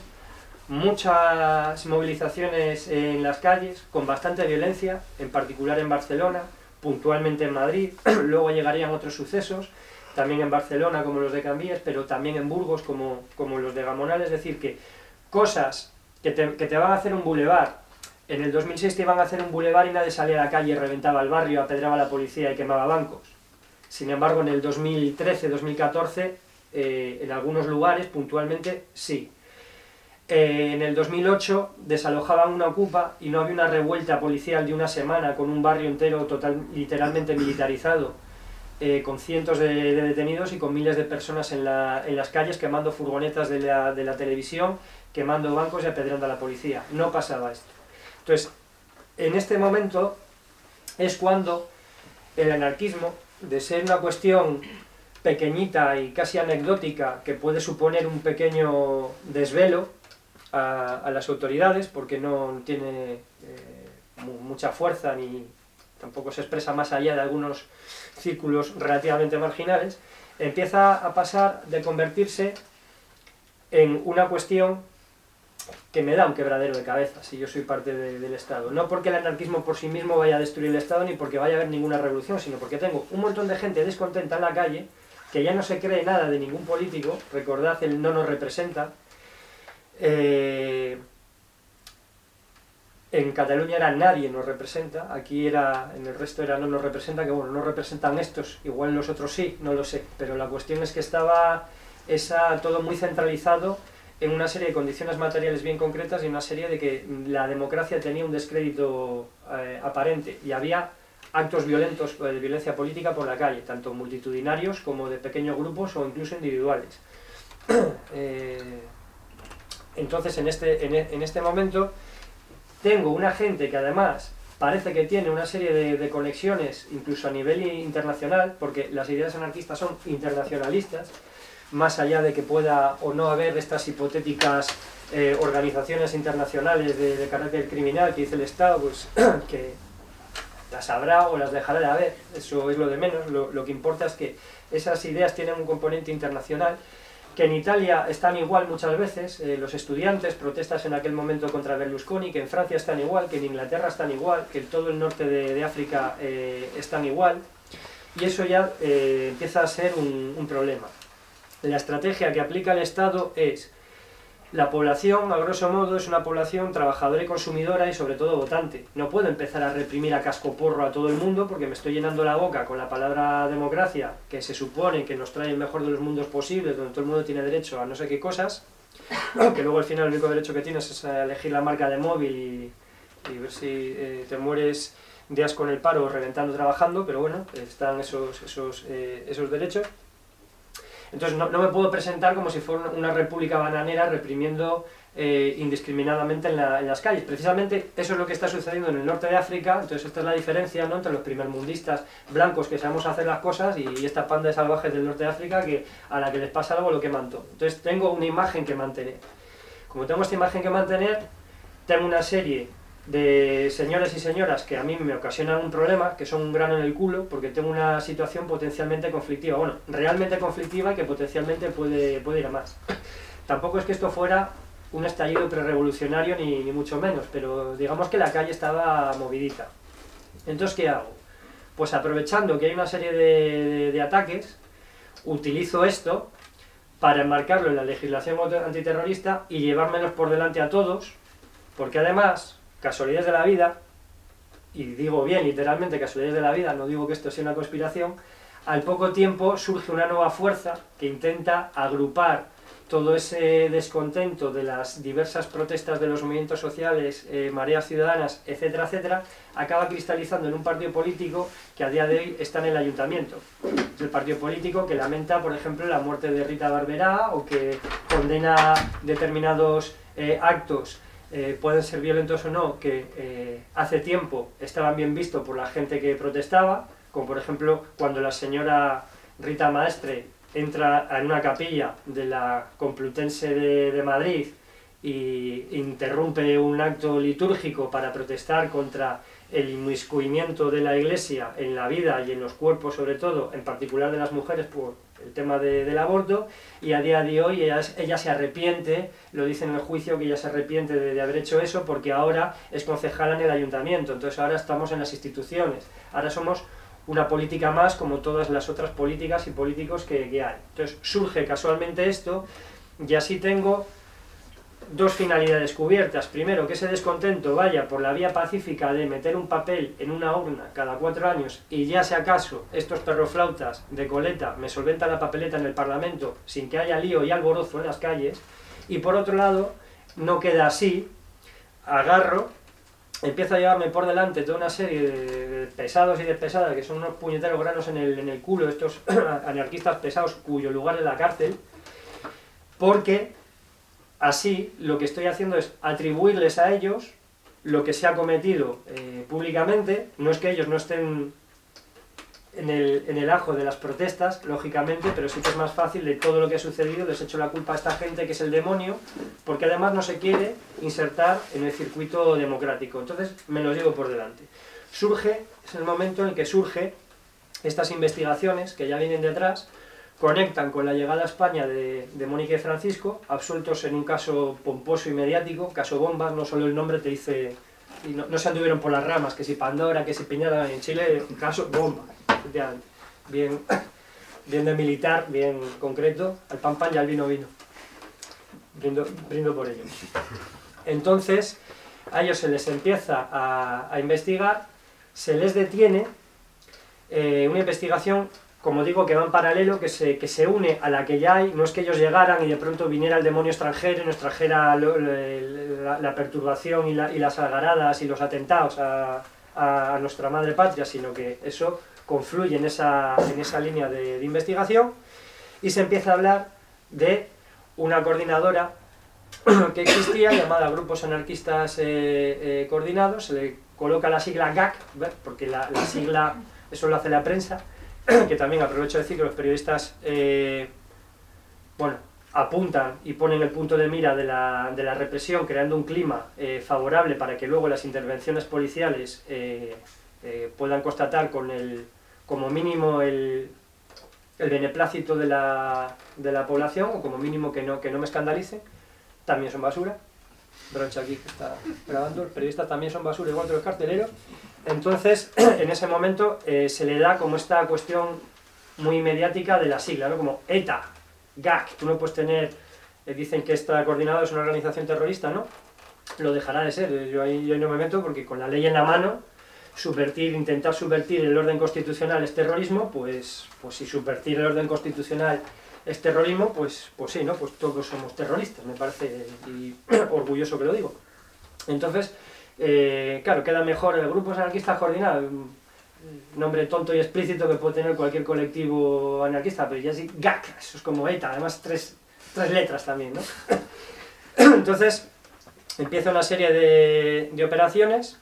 Speaker 2: muchas movilizaciones en las calles, con bastante violencia, en particular en Barcelona, puntualmente en Madrid, luego llegarían otros sucesos, también en Barcelona como los de Cambies, pero también en Burgos como los de Gamonal, es decir, que cosas que te van a hacer un bulevar. En el 2006 te iban a hacer un bulevar y nadie salía a la calle, reventaba el barrio, apedraba a la policía y quemaba bancos. Sin embargo, en el 2013-2014, en algunos lugares, puntualmente, sí. En el 2008 desalojaban una ocupa y no había una revuelta policial de una semana con un barrio entero literalmente militarizado, con cientos de detenidos y con miles de personas en las calles quemando furgonetas de la televisión, quemando bancos y apedreando a la policía. No pasaba esto. Entonces, en este momento es cuando el anarquismo, de ser una cuestión pequeñita y casi anecdótica que puede suponer un pequeño desvelo a las autoridades, porque no tiene mucha fuerza ni tampoco se expresa más allá de algunos círculos relativamente marginales, empieza a pasar de convertirse en una cuestión que me da un quebradero de cabeza si yo soy parte del Estado. No porque el anarquismo por sí mismo vaya a destruir el Estado ni porque vaya a haber ninguna revolución, sino porque tengo un montón de gente descontenta en la calle que ya no se cree nada de ningún político. Recordad el no nos representa. En Cataluña era nadie nos representa, aquí era, en el resto era no nos representa, que bueno, no representan estos, igual los otros sí, no lo sé, pero la cuestión es que estaba todo muy centralizado en una serie de condiciones materiales bien concretas y una serie de que la democracia tenía un descrédito aparente y había actos violentos de violencia política por la calle, tanto multitudinarios como de pequeños grupos o incluso individuales. Entonces en este momento tengo una gente que además parece que tiene una serie de conexiones incluso a nivel internacional, porque las ideas anarquistas son internacionalistas, más allá de que pueda o no haber estas hipotéticas organizaciones internacionales de carácter criminal que dice el Estado, pues que las habrá o las dejará de haber, eso es lo de menos. Lo que importa es que esas ideas tienen un componente internacional, que en Italia están igual muchas veces, los estudiantes, protestas en aquel momento contra Berlusconi, que en Francia están igual, que en Inglaterra están igual, que en todo el norte de África están igual, y eso ya empieza a ser un problema. La estrategia que aplica el Estado es: la población, a grosso modo, es una población trabajadora y consumidora y sobre todo votante. No puedo empezar a reprimir a cascoporro a todo el mundo porque me estoy llenando la boca con la palabra democracia, que se supone que nos trae el mejor de los mundos posibles, donde todo el mundo tiene derecho a no sé qué cosas, que luego al final el único derecho que tienes es a elegir la marca de móvil y ver si te mueres días con el paro reventando trabajando, pero bueno, están esos derechos. Entonces no me puedo presentar como si fuera una república bananera reprimiendo indiscriminadamente en las calles. Precisamente eso es lo que está sucediendo en el norte de África. Entonces esta es la diferencia, ¿no?, entre los primermundistas blancos que sabemos hacer las cosas y esta panda de salvajes del norte de África que a la que les pasa algo lo queman todo. Entonces tengo una imagen que mantener. Como tengo esta imagen que mantener, tengo una serie de señores y señoras que a mí me ocasionan un problema, que son un grano en el culo, porque tengo una situación potencialmente conflictiva, bueno, realmente conflictiva y que potencialmente puede ir a más. Tampoco es que esto fuera un estallido prerevolucionario ni mucho menos, pero digamos que la calle estaba movidita. Entonces, ¿qué hago? Pues aprovechando que hay una serie de ataques, utilizo esto para enmarcarlo en la legislación antiterrorista y llevármelos por delante a todos, porque además, casualidades de la vida, y digo bien literalmente casualidades de la vida, no digo que esto sea una conspiración, al poco tiempo surge una nueva fuerza que intenta agrupar todo ese descontento de las diversas protestas de los movimientos sociales, mareas ciudadanas, etcétera, etcétera, acaba cristalizando en un partido político que a día de hoy está en el ayuntamiento. Es el partido político que lamenta, por ejemplo, la muerte de Rita Barberá o que condena determinados actos, pueden ser violentos o no, que hace tiempo estaban bien vistos por la gente que protestaba, como por ejemplo cuando la señora Rita Maestre entra en una capilla de la Complutense de Madrid y interrumpe un acto litúrgico para protestar contra el inmiscuimiento de la Iglesia en la vida y en los cuerpos, sobre todo, en particular de las mujeres, por el tema del aborto, y a día de hoy ella se arrepiente, lo dice en el juicio, que ella se arrepiente de haber hecho eso porque ahora es concejala en el ayuntamiento, entonces ahora estamos en las instituciones, ahora somos una política más como todas las otras políticas y políticos que hay. Entonces surge casualmente esto y así tengo dos finalidades cubiertas. Primero, que ese descontento vaya por la vía pacífica de meter un papel en una urna cada 4 años y ya si acaso estos perroflautas de coleta me solventan la papeleta en el Parlamento sin que haya lío y alborozo en las calles. Y por otro lado, no queda así, agarro, empiezo a llevarme por delante toda una serie de pesados y de pesadas que son unos puñeteros granos en el culo, estos anarquistas pesados cuyo lugar es la cárcel, porque así lo que estoy haciendo es atribuirles a ellos lo que se ha cometido públicamente. No es que ellos no estén en el ajo de las protestas, lógicamente, pero sí que es más fácil de todo lo que ha sucedido, les echo la culpa a esta gente que es el demonio, porque además no se quiere insertar en el circuito democrático. Entonces me lo llevo por delante. Es el momento en el que surge estas investigaciones que ya vienen detrás, conectan con la llegada a España de Mónica y Francisco, absueltos en un caso pomposo y mediático, caso Bombas, no solo el nombre te dice, y no se anduvieron por las ramas, que si Pandora, que si Piñada, en Chile, caso Bombas, bien de militar, bien concreto, al pan pan y al vino vino, brindo por ello. Entonces, a ellos se les empieza a investigar, se les detiene, una investigación, como digo, que va en paralelo, que se une a la que ya hay. No es que ellos llegaran y de pronto viniera el demonio extranjero y nos trajera la perturbación y las algaradas y los atentados a nuestra madre patria, sino que eso confluye en esa línea de investigación, y se empieza a hablar de una coordinadora que existía, llamada Grupos Anarquistas Coordinados. Se le coloca la sigla GAC, porque la sigla, eso lo hace la prensa, que también aprovecho de decir que los periodistas apuntan y ponen el punto de mira de la represión, creando un clima favorable para que luego las intervenciones policiales puedan constatar como mínimo el beneplácito de la población, o como mínimo que no me escandalicen. También son basura. Brocha aquí que está grabando, los periodistas también son basura, igual que los carteleros. Entonces, en ese momento se le da como esta cuestión muy mediática de la sigla, ¿no? Como ETA, GAC. Tú no puedes tener, dicen que esta coordinadora es una organización terrorista, ¿no? Lo dejará de ser. Yo ahí no me meto, porque con la ley en la mano, intentar subvertir el orden constitucional es terrorismo. Pues si subvertir el orden constitucional es terrorismo, pues sí, ¿no? Pues todos somos terroristas, me parece, y orgulloso que lo digo. Entonces, claro, queda mejor el Grupos Anarquistas Coordinados, nombre tonto y explícito que puede tener cualquier colectivo anarquista, pero ya sí, GAC, eso es como ETA, además tres letras también, ¿no? Entonces, empieza una serie de operaciones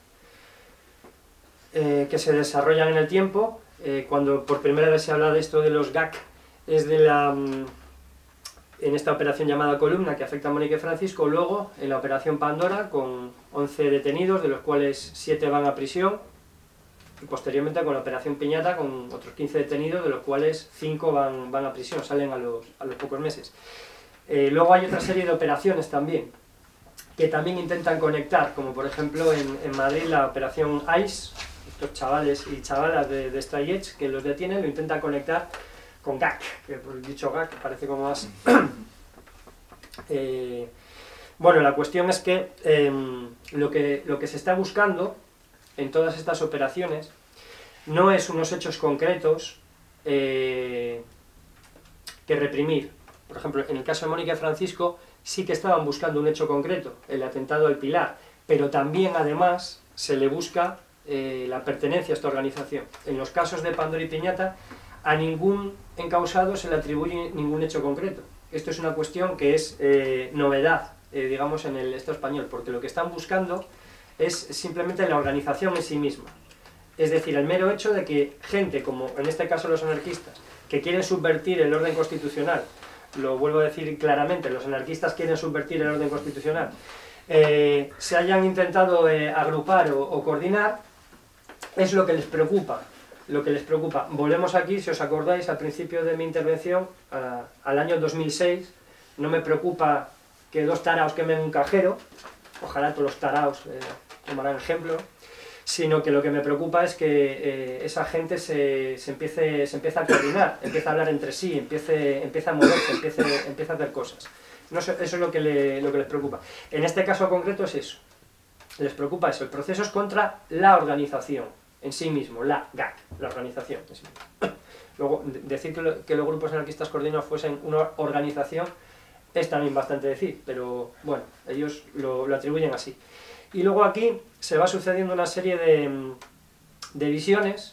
Speaker 2: que se desarrollan en el tiempo. Cuando por primera vez se habla de esto de los GAC, es de en esta operación llamada Columna, que afecta a Mónica y Francisco, luego en la operación Pandora, con 11 detenidos, de los cuales 7 van a prisión, y posteriormente con la operación Piñata, con otros 15 detenidos, de los cuales 5 van a prisión, salen a los pocos meses. Luego hay otra serie de operaciones también, que también intentan conectar, como por ejemplo en Madrid la operación ICE, estos chavales y chavalas de Stray Edge que los detienen, lo intentan conectar con GAC, que por el dicho GAC parece como más... bueno, la cuestión es que lo que se está buscando en todas estas operaciones no es unos hechos concretos que reprimir. Por ejemplo, en el caso de Mónica y Francisco sí que estaban buscando un hecho concreto, el atentado al Pilar, pero también además se le busca la pertenencia a esta organización. En los casos de Pandora y Piñata a ningún encausado se le atribuye ningún hecho concreto. Esto es una cuestión que es novedad, digamos, en el Estado español, porque lo que están buscando es simplemente la organización en sí misma. Es decir, el mero hecho de que gente, como en este caso los anarquistas, que quieren subvertir el orden constitucional, lo vuelvo a decir claramente, los anarquistas quieren subvertir el orden constitucional, se hayan intentado agrupar o coordinar, es lo que les preocupa. Lo que les preocupa. Volvemos aquí, si os acordáis, al principio de mi intervención, al año 2006, no me preocupa que 2 taraos quemen un cajero, ojalá todos los taraos tomarán ejemplo, sino que lo que me preocupa es que esa gente se empiece a coordinar, empieza a hablar entre sí, empieza a moverse, empieza a hacer cosas. No, eso es lo que les preocupa. En este caso concreto es eso. Les preocupa eso. El proceso es contra la organización en sí mismo, la GAC, la organización en sí mismo. Luego, decir que los grupos anarquistas coordinados fuesen una organización es también bastante decir, pero bueno, ellos lo atribuyen así. Y luego aquí se va sucediendo una serie de visiones,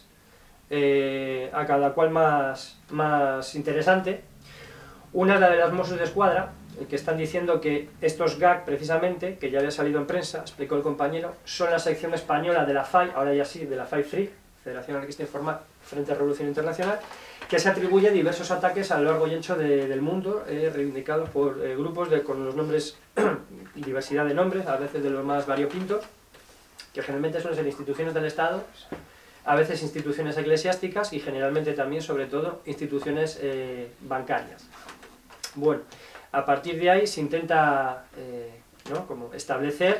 Speaker 2: a cada cual más interesante. Una es la de las Mossos d'Esquadra, que están diciendo que estos GAC, precisamente, que ya había salido en prensa, explicó el compañero, son la sección española de la FAI, ahora ya sí, de la FAI-FRI, Federación Anarquista Informal, Frente a Revolución Internacional, que se atribuye diversos ataques a lo largo y ancho del mundo, reivindicados por grupos con los nombres, diversidad de nombres, a veces de los más variopintos, que generalmente suelen ser instituciones del Estado, a veces instituciones eclesiásticas y generalmente también, sobre todo, instituciones bancarias. Bueno, a partir de ahí se intenta ¿no? como establecer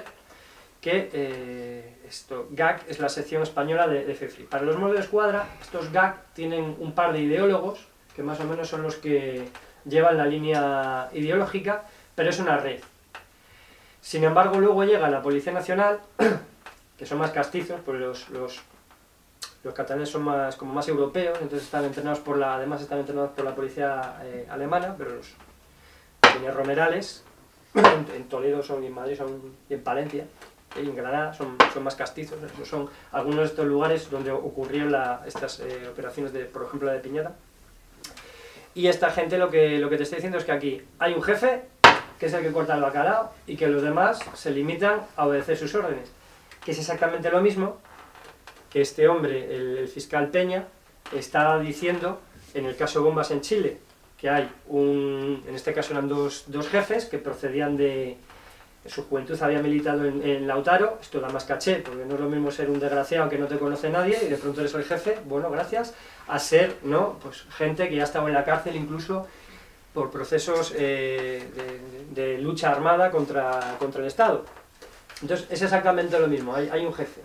Speaker 2: que GAC es la sección española de FEFRI. Para los Mossos d'Esquadra, estos GAC tienen un par de ideólogos, que más o menos son los que llevan la línea ideológica, pero es una red. Sin embargo, luego llega la Policía Nacional, que son más castizos, pues los catalanes son como más europeos, entonces están entrenados además están entrenados por la policía alemana, pero los romerales, en Toledo son, y en Madrid son, y en Palencia, y en Granada son más castizos. Esos son algunos de estos lugares donde ocurrieron estas operaciones, por ejemplo la de Piñata. Y esta gente lo que te estoy diciendo es que aquí hay un jefe, que es el que corta el bacalao, y que los demás se limitan a obedecer sus órdenes, que es exactamente lo mismo que este hombre, el fiscal Peña, está diciendo en el caso Bombas en Chile, que hay en este caso eran dos jefes que procedían en su juventud había militado en Lautaro, esto da más caché, porque no es lo mismo ser un desgraciado que no te conoce nadie y de pronto eres el jefe, bueno, gracias, a ser, ¿no? Pues gente que ya estaba en la cárcel incluso por procesos de lucha armada contra el Estado. Entonces es exactamente lo mismo, hay un jefe.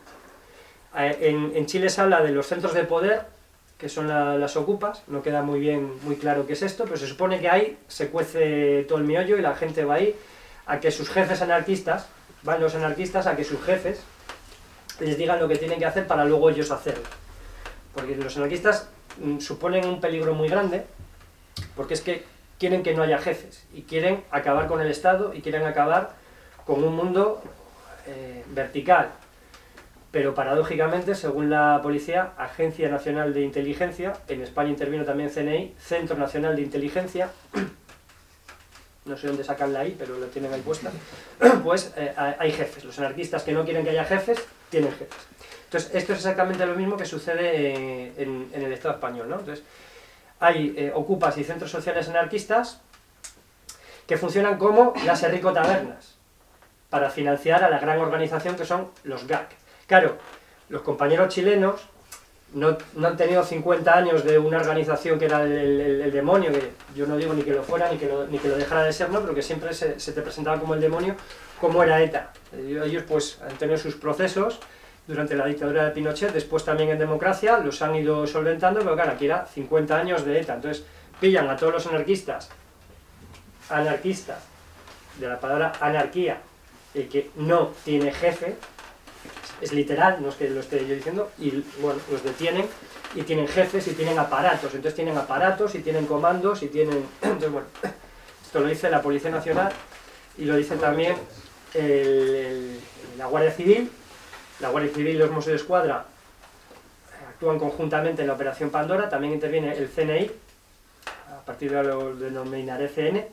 Speaker 2: En Chile se habla de los centros de poder, que son las ocupas, no queda muy claro qué es esto, pero se supone que ahí se cuece todo el meollo y la gente va ahí a que sus jefes anarquistas, van los anarquistas a que sus jefes les digan lo que tienen que hacer para luego ellos hacerlo. Porque los anarquistas suponen un peligro muy grande, porque es que quieren que no haya jefes, y quieren acabar con el Estado, y quieren acabar con un mundo vertical. Pero paradójicamente, según la policía, Agencia Nacional de Inteligencia, en España intervino también CNI, Centro Nacional de Inteligencia, no sé dónde sacan la I, pero lo tienen ahí puesta, pues hay jefes. Los anarquistas que no quieren que haya jefes, tienen jefes. Entonces, esto es exactamente lo mismo que sucede en el Estado español, ¿no? Entonces, hay ocupas y centros sociales anarquistas que funcionan como las Herrico Tabernas, para financiar a la gran organización que son los GAC. Claro, los compañeros chilenos no han tenido 50 años de una organización que era el demonio, que yo no digo ni que lo fuera, ni que lo dejara de ser, ¿no? Pero que siempre se te presentaba como el demonio, como era ETA. Ellos pues han tenido sus procesos durante la dictadura de Pinochet, después también en democracia, los han ido solventando, pero claro, aquí era 50 años de ETA, entonces pillan a todos los anarquistas, de la palabra anarquía, el que no tiene jefe, es literal, no es que lo esté yo diciendo, y bueno, los detienen, y tienen jefes, y tienen aparatos, entonces tienen aparatos, y tienen comandos, y tienen... Entonces bueno, esto lo dice la Policía Nacional, y lo dice también la Guardia Civil. La Guardia Civil y los Mossos d'Esquadra actúan conjuntamente en la Operación Pandora, también interviene el CNI, a partir de ahora lo denominaré CN,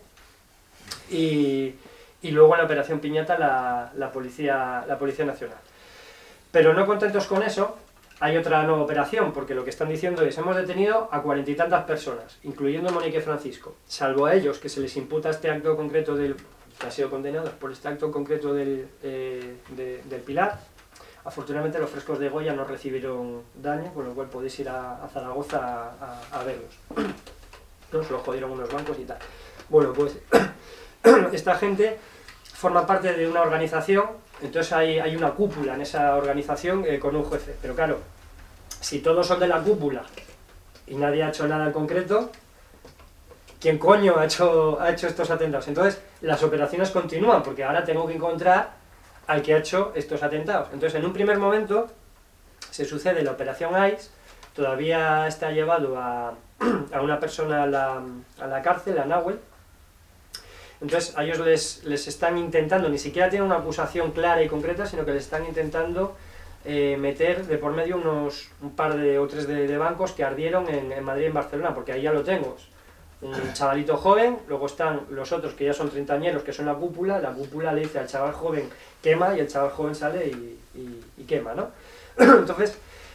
Speaker 2: y luego en la Operación Piñata la Policía Nacional. Pero no contentos con eso, hay otra nueva operación, porque lo que están diciendo es: hemos detenido a 40 y tantas personas, incluyendo Monique Francisco, salvo a ellos que se les imputa este acto concreto que han sido condenados por este acto concreto del Pilar. Afortunadamente los frescos de Goya no recibieron daño, con lo cual podéis ir a Zaragoza a verlos. Nos lo jodieron unos bancos y tal. Bueno, pues esta gente forma parte de una organización, entonces hay una cúpula en esa organización con un jefe. Pero claro, si todos son de la cúpula y nadie ha hecho nada en concreto, ¿quién coño ha hecho estos atentados? Entonces las operaciones continúan, porque ahora tengo que encontrar al que ha hecho estos atentados. Entonces en un primer momento se sucede la Operación ICE, todavía está llevado a una persona a la cárcel, a Nahuel. Entonces a ellos les están intentando, ni siquiera tienen una acusación clara y concreta, sino que les están intentando meter de por medio un par o tres de bancos que ardieron en Madrid y en Barcelona, porque ahí ya lo tengo. Un chavalito joven, luego están los otros que ya son treintañeros, que son la cúpula le dice al chaval joven quema, y el chaval joven sale y quema, ¿no? Entonces,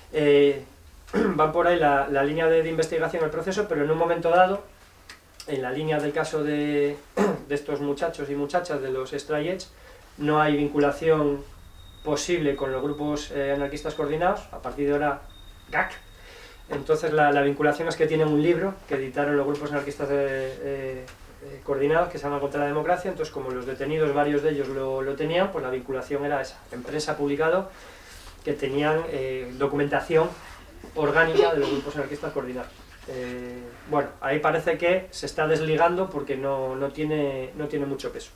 Speaker 2: van por ahí la línea de investigación del proceso, pero en un momento dado, en la línea del caso de estos muchachos y muchachas de los Stray Edge, no hay vinculación posible con los grupos anarquistas coordinados, a partir de ahora GAC. Entonces la vinculación es que tienen un libro que editaron los grupos anarquistas coordinados, que se llama Contra la Democracia. Entonces, como los detenidos, varios de ellos lo tenían, pues la vinculación era esa. En prensa ha publicado que tenían documentación orgánica de los grupos anarquistas coordinados. Bueno, ahí parece que se está desligando porque no tiene mucho peso.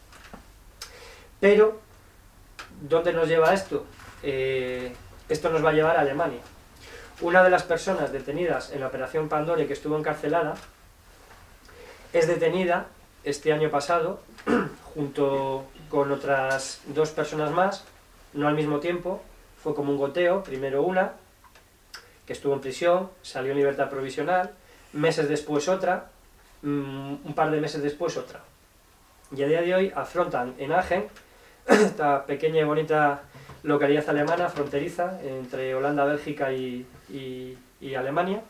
Speaker 2: Pero, ¿dónde nos lleva esto? Esto nos va a llevar a Alemania. Una de las personas detenidas en la Operación Pandora y que estuvo encarcelada es detenida este año pasado junto con otras 2 personas más, no al mismo tiempo, fue como un goteo, primero una, que estuvo en prisión, salió en libertad provisional, meses después otra, un par de meses después otra. Y a día de hoy afrontan en Agen, esta pequeña y bonita localidad alemana fronteriza entre Holanda, Bélgica y Alemania,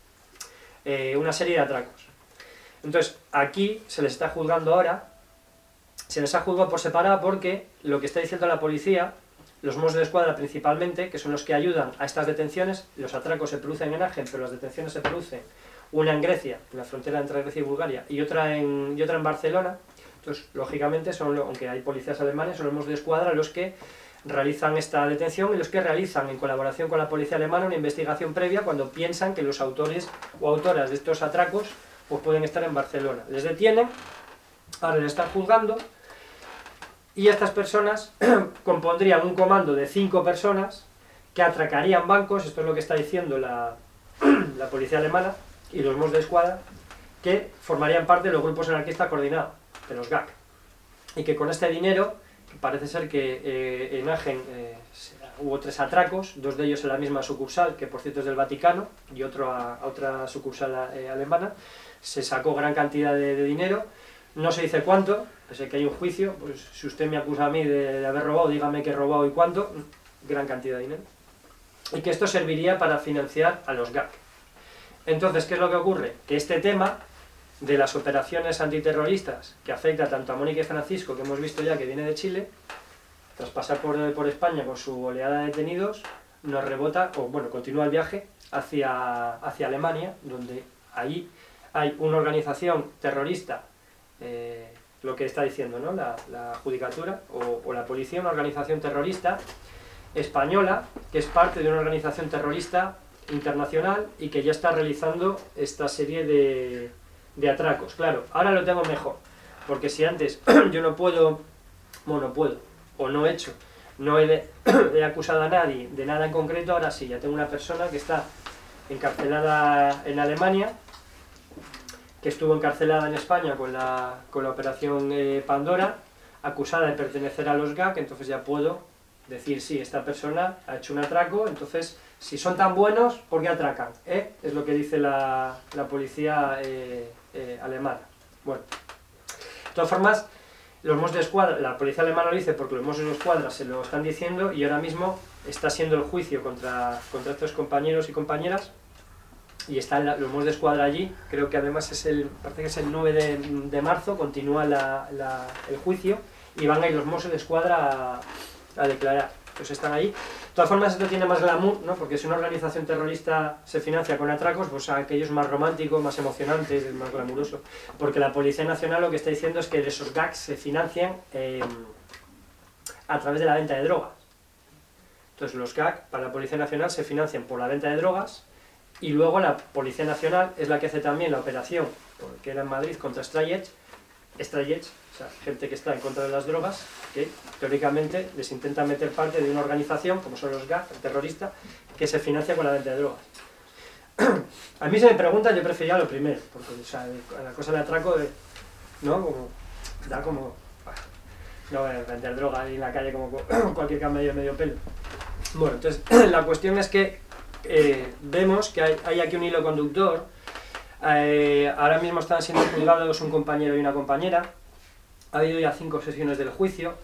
Speaker 2: una serie de atracos. Entonces, aquí se les está juzgando ahora, se les ha juzgado por separado porque lo que está diciendo la policía, los Mossos d'Esquadra principalmente, que son los que ayudan a estas detenciones, los atracos se producen en Agen, pero las detenciones se producen, una en Grecia, en la frontera entre Grecia y Bulgaria, y otra en Barcelona. Entonces, lógicamente, aunque hay policías alemanes, son los Mossos d'Esquadra los que realizan esta detención y los que realizan en colaboración con la policía alemana una investigación previa cuando piensan que los autores o autoras de estos atracos pues pueden estar en Barcelona. Les detienen, ahora les están juzgando, y estas personas compondrían un comando de 5 personas que atracarían bancos, esto es lo que está diciendo la policía alemana y los Mossos d'Esquadra, que formarían parte de los grupos anarquistas coordinados, de los GAC, y que con este dinero, parece ser que en Agen hubo 3 atracos, 2 de ellos en la misma sucursal, que por cierto es del Vaticano, y otro a otra sucursal alemana, se sacó gran cantidad de dinero, no se dice cuánto, pese a que hay un juicio, pues si usted me acusa a mí de haber robado, dígame que he robado y cuánto, gran cantidad de dinero, y que esto serviría para financiar a los GAC. Entonces, ¿qué es lo que ocurre? Que este tema de las operaciones antiterroristas que afecta tanto a Mónica y Francisco, que hemos visto ya que viene de Chile, tras pasar por España con su oleada de detenidos, nos rebota, o bueno, continúa el viaje hacia Alemania, donde ahí hay una organización terrorista, lo que está diciendo, ¿no? la judicatura o la policía, una organización terrorista española, que es parte de una organización terrorista internacional y que ya está realizando esta serie de atracos. Claro, ahora lo tengo mejor, porque si antes yo no puedo, bueno, no puedo, o no he hecho, no he acusado a nadie de nada en concreto, ahora sí, ya tengo una persona que está encarcelada en Alemania, que estuvo encarcelada en España con la operación Pandora, acusada de pertenecer a los GAC, entonces ya puedo decir, sí, esta persona ha hecho un atraco, entonces, si son tan buenos, ¿por qué atracan? Es lo que dice la policía alemana. Bueno, de todas formas, los Mossos de Escuadra, la policía alemana lo dice porque los Mossos de Escuadra se lo están diciendo y ahora mismo está siendo el juicio contra estos compañeros y compañeras y están los Mossos de Escuadra allí, creo que además parece que es el 9 de marzo, continúa el juicio y van a ir los Mossos de Escuadra a declarar, pues están ahí. De todas formas esto tiene más glamour, ¿no? Porque si una organización terrorista se financia con atracos, pues aquello es más romántico, más emocionante, es más glamuroso. Porque la Policía Nacional lo que está diciendo es que esos GACs se financian a través de la venta de drogas. Entonces los GAC para la Policía Nacional se financian por la venta de drogas y luego la Policía Nacional es la que hace también la operación, que era en Madrid, contra Stray Edge, o sea, gente que está en contra de las drogas, que teóricamente les intenta meter parte de una organización, como son los GAC, el terrorista, que se financia con la venta de drogas. A mí se me pregunta, yo prefería lo primero, porque o sea, la cosa de atraco, ¿no? Como, da como... No vender droga ahí en la calle como cualquier camello medio pelo. Bueno, entonces la cuestión es que vemos que hay aquí un hilo conductor. Ahora mismo están siendo juzgados un compañero y una compañera. Ha habido ya 5 sesiones del juicio.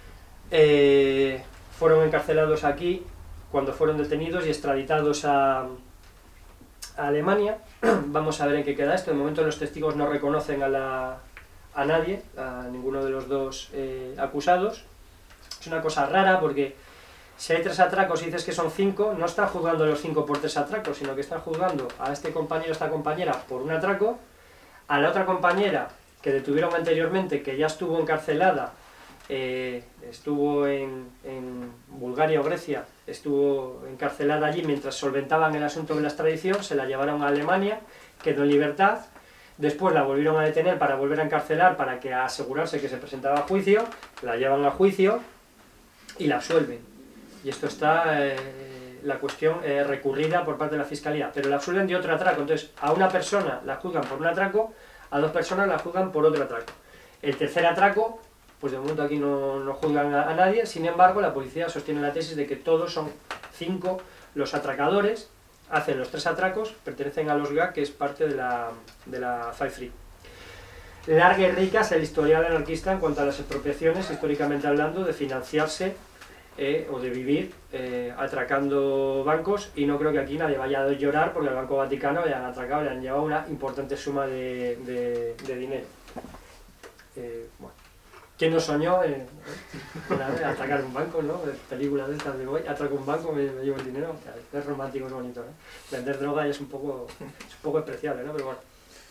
Speaker 2: Fueron encarcelados aquí cuando fueron detenidos y extraditados a Alemania. Vamos a ver en qué queda esto. De momento los testigos no reconocen a nadie, a ninguno de los dos acusados. Es una cosa rara porque si hay 3 atracos y dices que son 5, no están juzgando a los 5 por 3 atracos, sino que están juzgando a este compañero o esta compañera por un atraco, a la otra compañera que detuvieron anteriormente, que ya estuvo encarcelada, estuvo en Bulgaria o Grecia, estuvo encarcelada allí mientras solventaban el asunto de la extradición, se la llevaron a Alemania, quedó en libertad, después la volvieron a detener para volver a encarcelar para que asegurarse que se presentaba a juicio, la llevan a juicio y la absuelven. Y esto está, la cuestión recurrida por parte de la Fiscalía, pero la absuelven de otro atraco, entonces a una persona la juzgan por un atraco, a 2 personas la juzgan por otro atraco. El tercer atraco, pues de momento aquí no juzgan a nadie, sin embargo la policía sostiene la tesis de que todos son 5 los atracadores, hacen los 3 atracos, pertenecen a los GAC, que es parte de la Five Free. Larga y rica es el historial anarquista en cuanto a las expropiaciones, históricamente hablando, de financiarse o de vivir atracando bancos, y no creo que aquí nadie vaya a llorar porque el Banco Vaticano le han atracado, le han llevado una importante suma de dinero. Bueno, ¿quién no soñó una vez atracar un banco, ¿no? Películas de estas de hoy, atraco un banco, me llevo el dinero, es romántico, es bonito, ¿no? Vender droga es un poco despreciable, ¿no? Pero bueno,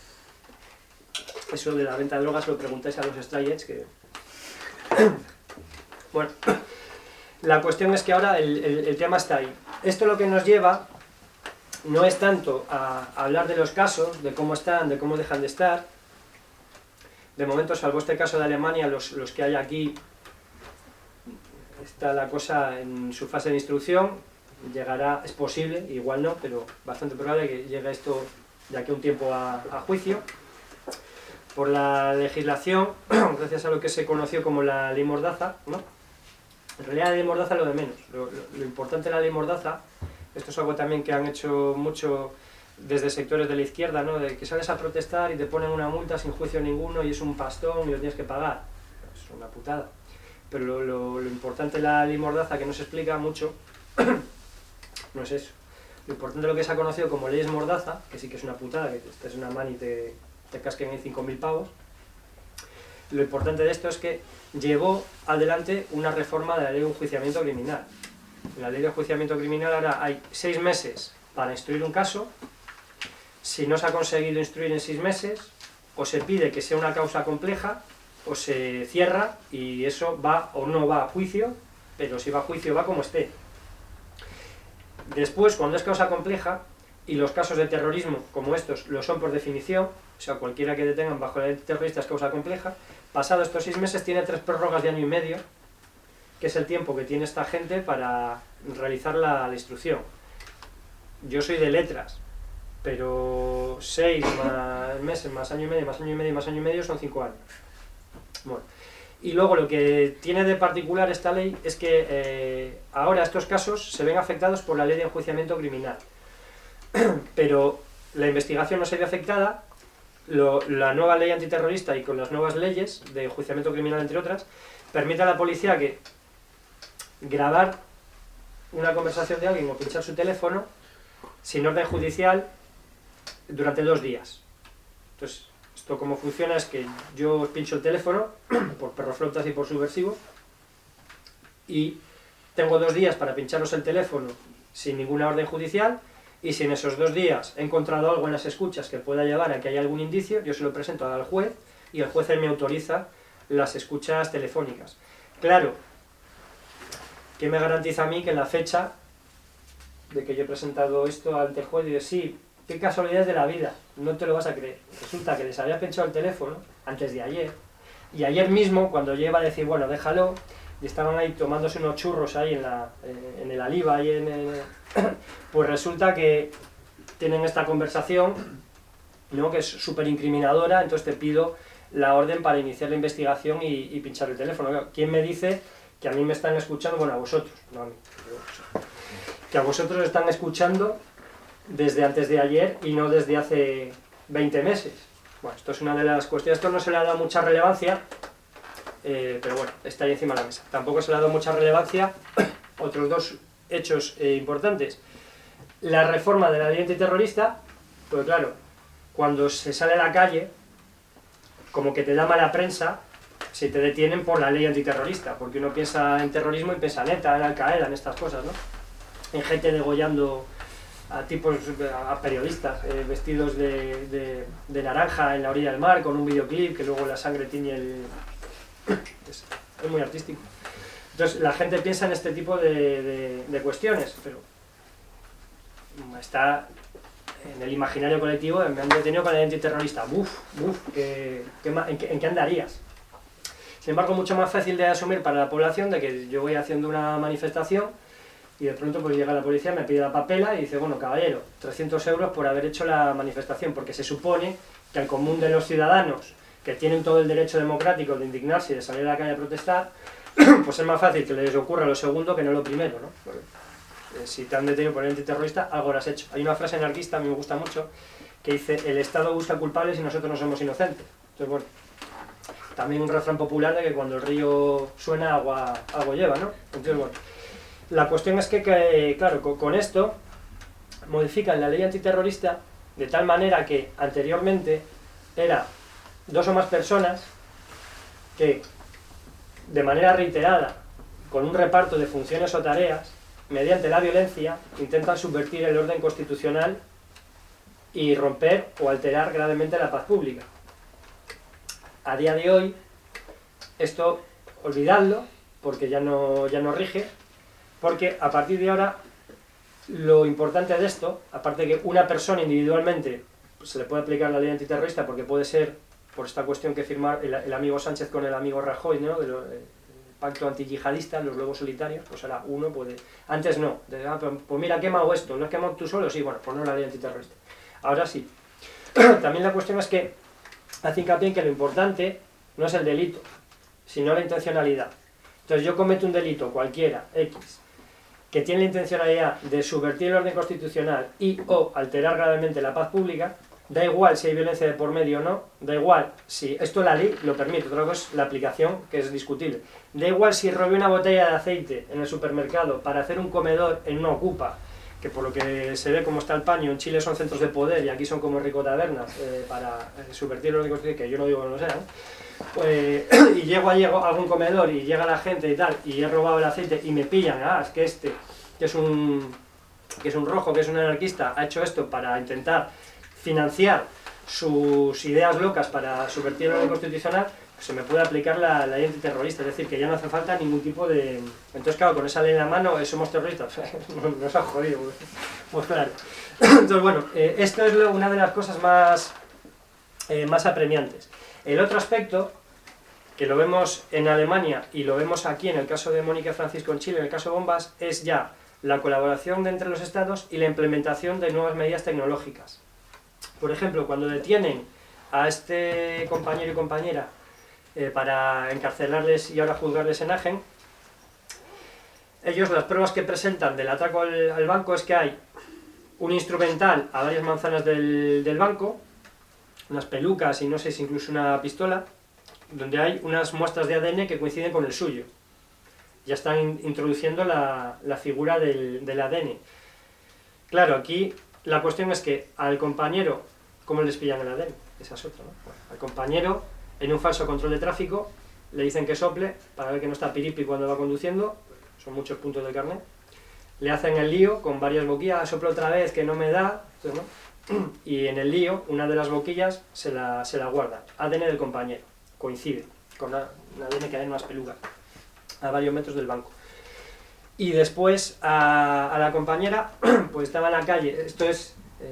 Speaker 2: eso de la venta de drogas lo preguntáis a los Stray Edge, que... Bueno, la cuestión es que ahora el tema está ahí. Esto lo que nos lleva no es tanto a hablar de los casos, de cómo están, de cómo dejan de estar. De momento, salvo este caso de Alemania, los que hay aquí, está la cosa en su fase de instrucción, llegará, es posible, igual no, pero bastante probable que llegue esto de aquí a un tiempo a juicio. Por la legislación, gracias a lo que se conoció como la ley Mordaza, ¿no? En realidad la ley Mordaza es lo de menos. Lo importante de la ley Mordaza, esto es algo también que han hecho mucho desde sectores de la izquierda, ¿no? De que sales a protestar y te ponen una multa sin juicio ninguno y es un pastón y lo tienes que pagar. Es una putada. Pero lo importante de la ley Mordaza, que no se explica mucho, no es eso. Lo importante de lo que se ha conocido como leyes Mordaza, que sí que es una putada, que te estés una mano y te te casquen en 5.000 pavos. Lo importante de esto es que llevó adelante una reforma de la ley de enjuiciamiento criminal. En la ley de enjuiciamiento criminal ahora hay 6 meses para instruir un caso. Si no se ha conseguido instruir en 6 meses, o se pide que sea una causa compleja, o se cierra y eso va o no va a juicio, pero si va a juicio va como esté. Después, cuando es causa compleja, y los casos de terrorismo como estos lo son por definición, o sea, cualquiera que detengan bajo la ley terrorista es causa compleja, pasado estos 6 meses tiene 3 prórrogas de año y medio, que es el tiempo que tiene esta gente para realizar la instrucción. Yo soy de letras, pero 6 meses más año y medio, más año y medio, más año y medio son 5 años. Bueno. Y luego lo que tiene de particular esta ley es que ahora estos casos se ven afectados por la ley de enjuiciamiento criminal. Pero la investigación no se ve afectada, la nueva ley antiterrorista y con las nuevas leyes de enjuiciamiento criminal, entre otras, permite a la policía que grabar una conversación de alguien o pinchar su teléfono sin orden judicial durante 2 días. Entonces, esto cómo funciona es que yo os pincho el teléfono por perroflautas y por subversivos y tengo 2 días para pincharos el teléfono sin ninguna orden judicial, y si en esos 2 días he encontrado algo en las escuchas que pueda llevar a que haya algún indicio, yo se lo presento al juez y el juez me autoriza las escuchas telefónicas. Claro, ¿qué me garantiza a mí que en la fecha de que yo he presentado esto ante el juez dice, sí, qué casualidades de la vida, no te lo vas a creer? Resulta que les había pinchado el teléfono antes de ayer, y ayer mismo, cuando yo iba a decir, bueno, déjalo, y estaban ahí tomándose unos churros ahí en el Aliva, ahí pues resulta que tienen esta conversación, ¿no?, que es súper incriminadora, entonces te pido la orden para iniciar la investigación y pinchar el teléfono. ¿Quién me dice que a mí me están escuchando? Bueno, a vosotros, no a mí, que a vosotros están escuchando desde antes de ayer y no desde hace 20 meses. Bueno, esto es una de las cuestiones, esto no se le ha dado mucha relevancia, pero bueno, está ahí encima de la mesa. Tampoco se le ha dado mucha relevancia otros 2 hechos importantes. La reforma de la ley antiterrorista, pues claro, cuando se sale a la calle, como que te da mala prensa si te detienen por la ley antiterrorista, porque uno piensa en terrorismo y piensa en ETA, en Al-Qaeda, en estas cosas, ¿no? En gente degollando a tipos, a periodistas vestidos de naranja en la orilla del mar con un videoclip que luego la sangre tiñe el... Es muy artístico. Entonces la gente piensa en este tipo de cuestiones, pero está en el imaginario colectivo. Me han detenido con el antiterrorista, ¿en qué andarías? Sin embargo, mucho más fácil de asumir para la población de que yo voy haciendo una manifestación y de pronto pues llega la policía, me pide la papela y dice, bueno, caballero, 300 euros por haber hecho la manifestación, porque se supone que al común de los ciudadanos, que tienen todo el derecho democrático de indignarse y de salir a la calle a protestar, pues es más fácil que les ocurra lo segundo que no lo primero, ¿no? Porque, si te han detenido por el antiterrorista, algo lo has hecho. Hay una frase anarquista, a mí me gusta mucho, que dice, el Estado busca culpables y nosotros no somos inocentes. Entonces, bueno, también un refrán popular de que cuando el río suena, agua lleva, ¿no? Entonces, bueno, la cuestión es que claro, con esto modifican la ley antiterrorista de tal manera que anteriormente era 2 o más personas que de manera reiterada, con un reparto de funciones o tareas, mediante la violencia, intentan subvertir el orden constitucional y romper o alterar gravemente la paz pública. A día de hoy, esto, olvidadlo, porque ya no rige, porque a partir de ahora, lo importante de esto, aparte de que una persona individualmente pues, se le puede aplicar la ley antiterrorista, porque puede ser por esta cuestión que firmar el amigo Sánchez con el amigo Rajoy, ¿no?, del pacto antiyihadista, los lobos solitarios, pues ahora uno puede... Antes no, pues mira, he quemado esto, ¿lo has quemado tú solo? Sí, bueno, pues no la ley antiterrorista. Ahora sí. También la cuestión es que hace hincapié en que lo importante no es el delito, sino la intencionalidad. Entonces yo cometo un delito, cualquiera, X, que tiene la intencionalidad de subvertir el orden constitucional y o alterar gravemente la paz pública, da igual si hay violencia de por medio o no, da igual si esto la ley lo permite, otra cosa es la aplicación, que es discutible. Da igual si robé una botella de aceite en el supermercado para hacer un comedor en una ocupa, que por lo que se ve como está el paño, en Chile son centros de poder y aquí son como ricotabernas para subvertir los ricos, que yo no digo que no sean, pues, y llego a algún comedor y llega la gente y tal, y he robado el aceite y me pillan, es que este, que es un rojo, que es un anarquista, ha hecho esto para intentar financiar sus ideas locas para subvertir el orden constitucional, pues se me puede aplicar la ley antiterrorista, es decir, que ya no hace falta ningún tipo de... Entonces, claro, con esa ley en la mano, somos terroristas, nos ha jodido, pues claro. Entonces, bueno, esto es una de las cosas más apremiantes. El otro aspecto, que lo vemos en Alemania y lo vemos aquí en el caso de Mónica Francisco en Chile, en el caso de Bombas, es ya la colaboración entre los estados y la implementación de nuevas medidas tecnológicas. Por ejemplo, cuando detienen a este compañero y compañera para encarcelarles y ahora juzgarles en Agen, ellos las pruebas que presentan del atraco al banco es que hay un instrumental a varias manzanas del banco, unas pelucas y no sé si incluso una pistola, donde hay unas muestras de ADN que coinciden con el suyo. Ya están introduciendo la figura del ADN. Claro, aquí la cuestión es que al compañero, ¿cómo les pillan el ADN? Esa es otra, ¿no? Bueno, al compañero, en un falso control de tráfico, le dicen que sople para ver que no está piripi cuando va conduciendo, son muchos puntos del carnet, le hacen el lío con varias boquillas, soplo otra vez que no me da, entonces, ¿no? Y en el lío, una de las boquillas se la guardan, ADN del compañero, coincide con un ADN que hay en unas pelucas, a varios metros del banco. Y después a la compañera, pues estaba en la calle, esto es,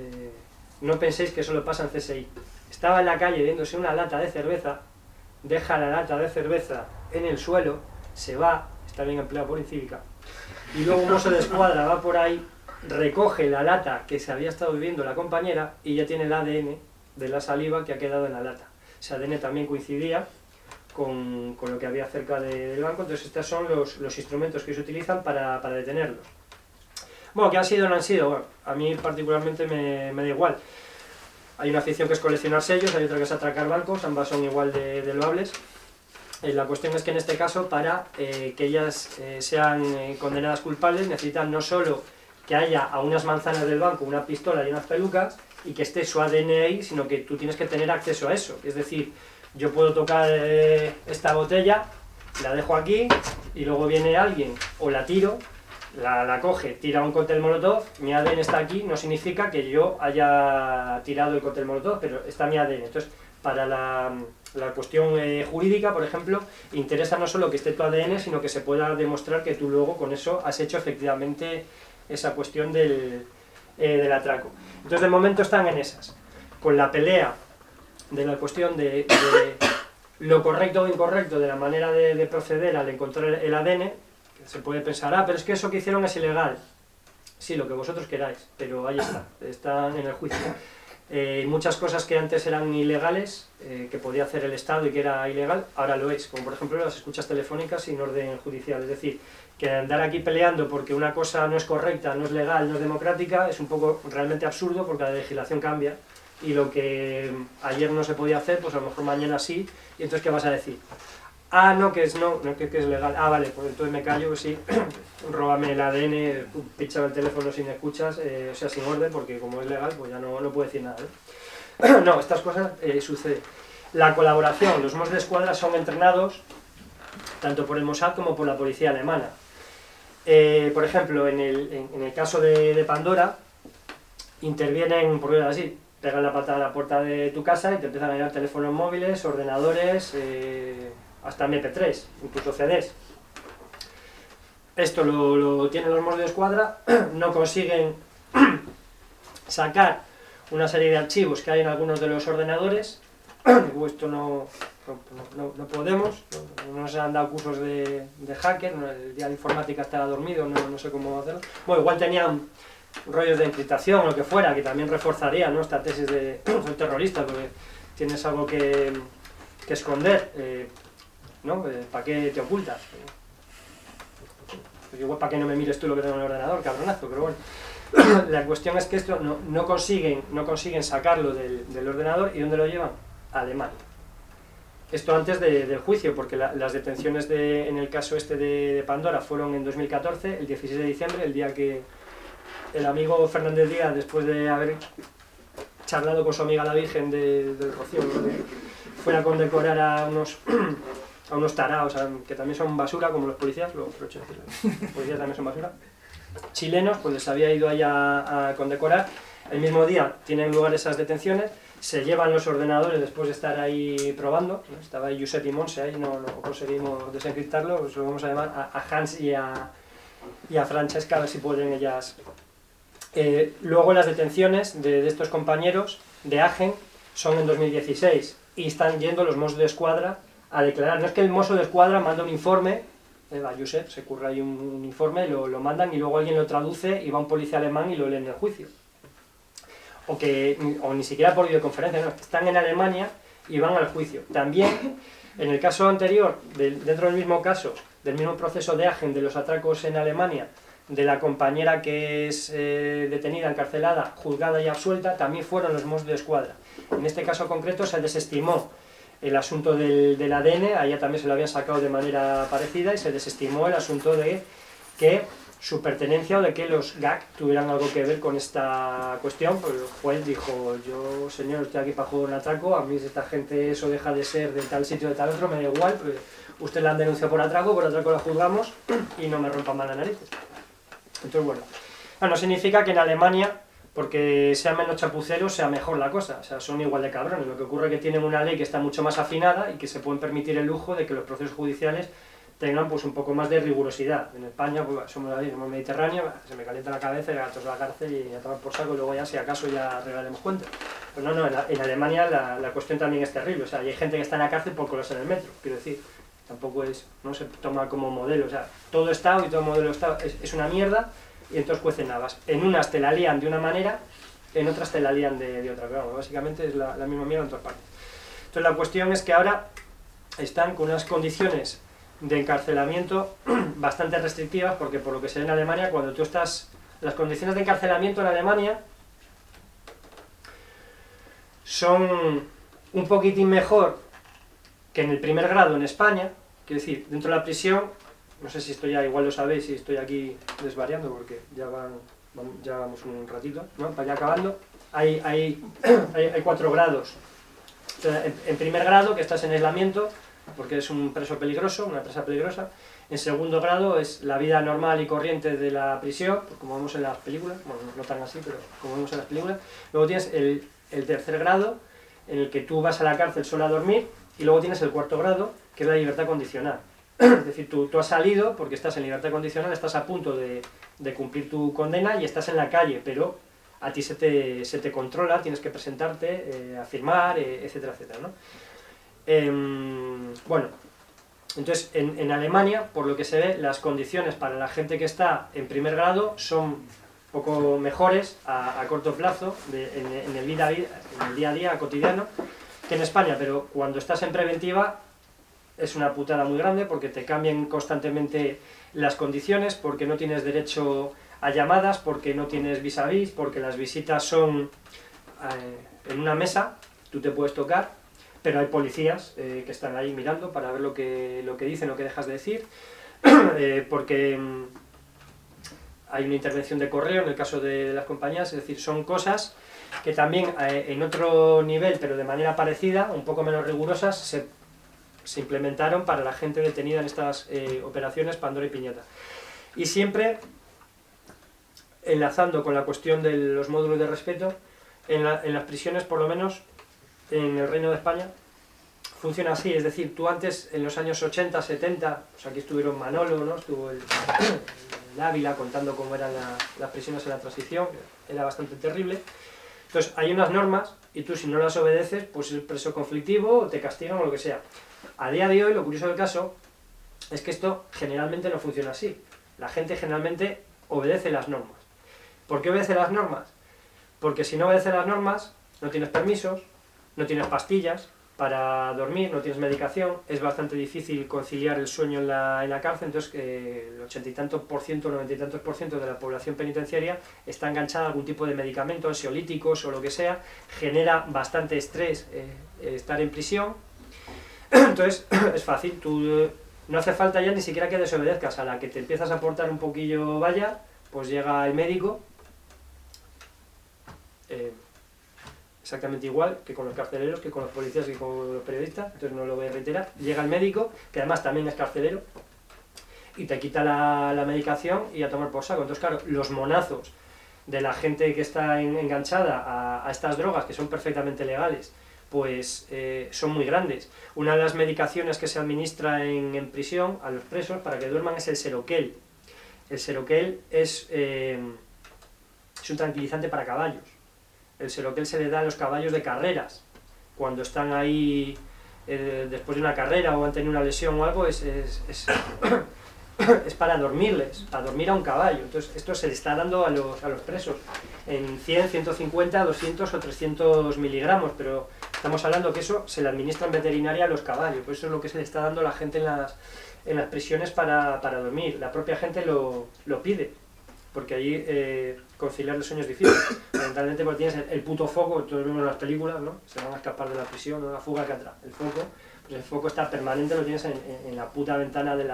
Speaker 2: no penséis que solo pasa en CSI, estaba en la calle viéndose una lata de cerveza, deja la lata de cerveza en el suelo, se va, está bien empleado por Incívica, y luego un oso de escuadra va por ahí, recoge la lata que se había estado bebiendo la compañera y ya tiene el ADN de la saliva que ha quedado en la lata. Ese ADN también coincidía con lo que había cerca del banco, entonces estos son los instrumentos que se utilizan para detenerlos. Bueno, ¿qué han sido o no han sido? Bueno, a mí particularmente me da igual. Hay una afición que es coleccionar sellos, hay otra que es atracar bancos, ambas son igual de loables. La cuestión es que en este caso, para que ellas sean condenadas culpables, necesitan no solo que haya a unas manzanas del banco una pistola y unas pelucas, y que esté su ADN ahí, sino que tú tienes que tener acceso a eso. Es decir, yo puedo tocar esta botella, la dejo aquí, y luego viene alguien, o la tiro, la coge, tira un cóctel molotov, mi ADN está aquí, no significa que yo haya tirado el cóctel molotov, pero está mi ADN. Entonces, para la cuestión jurídica, por ejemplo, interesa no solo que esté tu ADN, sino que se pueda demostrar que tú luego con eso has hecho efectivamente esa cuestión del atraco. Entonces, de momento están en esas. Con la pelea de la cuestión de lo correcto o incorrecto de la manera de proceder al encontrar el ADN, se puede pensar, pero es que eso que hicieron es ilegal. Sí, lo que vosotros queráis, pero ahí está, están en el juicio. Muchas cosas que antes eran ilegales, que podía hacer el Estado y que era ilegal, ahora lo es, como por ejemplo las escuchas telefónicas sin orden judicial. Es decir, que andar aquí peleando porque una cosa no es correcta, no es legal, no es democrática, es un poco realmente absurdo porque la legislación cambia y lo que ayer no se podía hacer, pues a lo mejor mañana sí, y entonces ¿qué vas a decir? No, que es legal, vale, pues entonces me callo, que sí, róbame el ADN, píchame el teléfono sin escuchas, o sea, sin orden, porque como es legal, pues ya no puedo decir nada, ¿no? No, estas cosas suceden. La colaboración, los Mossos de Escuadra son entrenados tanto por el Mossad como por la policía alemana. Por ejemplo, en el caso de Pandora, intervienen, por decirlo así, pegan la pata a la puerta de tu casa y te empiezan a llevar teléfonos móviles, ordenadores, hasta MP3, incluso CDs. Esto lo tienen los Mossos de Escuadra, no consiguen sacar una serie de archivos que hay en algunos de los ordenadores. Esto no podemos, no nos han dado cursos de hacker, el día de informática estaba dormido, no sé cómo hacerlo. Bueno, igual tenían rollos de encriptación o lo que fuera, que también reforzaría, ¿no?, esta tesis de soy terrorista, porque tienes algo que esconder, ¿no? ¿Para qué te ocultas? Pues igual para qué no me mires tú lo que tengo en el ordenador, cabronazo, pero bueno. La cuestión es que esto no consiguen sacarlo del ordenador. ¿Y dónde lo llevan? A Alemania. Esto antes del juicio, porque las detenciones en el caso este de Pandora fueron en 2014, el 16 de diciembre, el día que el amigo Fernández Díaz, después de haber charlado con su amiga la Virgen del Rocío, ¿no? Fue a condecorar a unos taraos, que también son basura, como los policías, lo aprovecho de decirlo, los policías también son basura, chilenos, pues les había ido allá a condecorar. El mismo día tienen lugar esas detenciones, se llevan los ordenadores después de estar ahí probando, ¿no? Estaba ahí Josep y Monse, ahí no conseguimos desencriptarlo, pues lo vamos a llamar a Hans y a Francesca, a ver si pueden ellas. Luego las detenciones de estos compañeros de Agen son en 2016 y están yendo los Mossos de Escuadra a declarar. No es que el Mosso de Escuadra manda un informe, va Josep, se curra ahí un informe, lo mandan y luego alguien lo traduce y va un policía alemán y lo lee en el juicio. O ni siquiera por videoconferencia, no, están en Alemania y van al juicio. También, en el caso anterior, dentro del mismo caso, del mismo proceso de Agen, de los atracos en Alemania, de la compañera que es detenida, encarcelada, juzgada y absuelta, también fueron los Mossos de Escuadra. En este caso concreto se desestimó el asunto del ADN, a ella también se lo habían sacado de manera parecida, y se desestimó el asunto de que su pertenencia o de que los GAC tuvieran algo que ver con esta cuestión. Pues el juez dijo, yo señor estoy aquí para jugar un atraco, a mí si esta gente eso deja de ser de tal sitio o de tal otro, me da igual, pues usted la han denunciado por atraco la juzgamos y no me rompa más las narices. Entonces bueno, no significa que en Alemania, porque sean menos chapuceros, sea mejor la cosa, o sea, son igual de cabrones. Lo que ocurre es que tienen una ley que está mucho más afinada y que se pueden permitir el lujo de que los procesos judiciales tengan pues un poco más de rigurosidad. En España pues, somos mediterráneos, se me calienta la cabeza, y a todos a la cárcel y a tomar por saco, y luego ya si acaso ya arreglaremos cuentas. Pero no, en Alemania la cuestión también es terrible, o sea, hay gente que está en la cárcel por colarse en el metro, quiero decir, tampoco es, no se toma como modelo, o sea, todo Estado y todo modelo de Estado es una mierda, y entonces cuecen habas. En unas te la lían de una manera, en otras te la lían de otra, pero bueno, básicamente es la misma mierda en todas partes. Entonces la cuestión es que ahora están con unas condiciones de encarcelamiento bastante restrictivas, porque por lo que se ve en Alemania, cuando tú estás... Las condiciones de encarcelamiento en Alemania son un poquitín mejor que en el primer grado en España, quiero decir, dentro de la prisión, no sé si esto ya igual lo sabéis, si estoy aquí desvariando, porque ya vamos un ratito, ¿no? Para ya acabando, hay 4 grados. O sea, en primer grado, que estás en aislamiento, porque es un preso peligroso, una presa peligrosa. En segundo grado es la vida normal y corriente de la prisión, pues como vemos en las películas, bueno, no tan así, pero como vemos en las películas. Luego tienes el tercer grado, en el que tú vas a la cárcel solo a dormir, y luego tienes el cuarto grado, que es la libertad condicional. Es decir, tú has salido porque estás en libertad condicional, estás a punto de cumplir tu condena y estás en la calle, pero a ti se te controla, tienes que presentarte, a firmar, etcétera, etcétera, ¿no? Bueno, entonces en Alemania, por lo que se ve, las condiciones para la gente que está en primer grado son poco mejores a corto plazo, en el día a día cotidiano, que en España, pero cuando estás en preventiva es una putada muy grande, porque te cambian constantemente las condiciones, porque no tienes derecho a llamadas, porque no tienes vis a vis, porque las visitas son en una mesa, tú te puedes tocar, pero hay policías que están ahí mirando para ver lo que dicen, lo que dejas de decir, porque hay una intervención de correo en el caso de las compañías, es decir, son cosas que también en otro nivel, pero de manera parecida, un poco menos rigurosas, se implementaron para la gente detenida en estas operaciones Pandora y Piñata. Y siempre enlazando con la cuestión de los módulos de respeto, en las prisiones, por lo menos en el Reino de España, funciona así, es decir, tú antes, en los años 80, 70, pues aquí estuvieron Manolo, ¿no? Estuvo el Ávila contando cómo eran las prisiones en la transición, era bastante terrible. Entonces hay unas normas y tú si no las obedeces, pues es preso conflictivo, o te castigan o lo que sea. A día de hoy, lo curioso del caso es que esto generalmente no funciona así. La gente generalmente obedece las normas. ¿Por qué obedece las normas? Porque si no obedeces las normas, no tienes permisos, no tienes pastillas para dormir, no tienes medicación, es bastante difícil conciliar el sueño en la cárcel, entonces el 80 y tantos por ciento, 90 y tantos por ciento de la población penitenciaria está enganchada a algún tipo de medicamento, ansiolíticos o lo que sea, genera bastante estrés estar en prisión. Entonces es fácil, tú no hace falta ya ni siquiera que desobedezcas, a la que te empiezas a portar un poquillo vaya, pues llega el médico exactamente igual que con los carceleros, que con los policías, que con los periodistas, entonces no lo voy a reiterar. Llega el médico, que además también es carcelero, y te quita la medicación y a tomar por saco. Entonces, claro, los monazos de la gente que está enganchada a estas drogas, que son perfectamente legales, pues son muy grandes. Una de las medicaciones que se administra en prisión a los presos para que duerman es el Seroquel. El Seroquel es un tranquilizante para caballos. El Seroquel se le da a los caballos de carreras. Cuando están ahí después de una carrera o han tenido una lesión o algo, es para dormirles, para dormir a un caballo. Entonces esto se le está dando a los presos en 100, 150, 200 o 300 miligramos, pero estamos hablando que eso se le administra en veterinaria a los caballos, pues eso es lo que se le está dando a la gente en las prisiones para dormir. La propia gente lo pide, porque allí conciliar el sueño es difícil. Fundamentalmente porque tienes el puto foco, todos vemos en las películas, ¿no? Se van a escapar de la prisión, ¿no? La fuga que atrás. El foco, pues el foco está permanente, lo tienes en la puta ventana de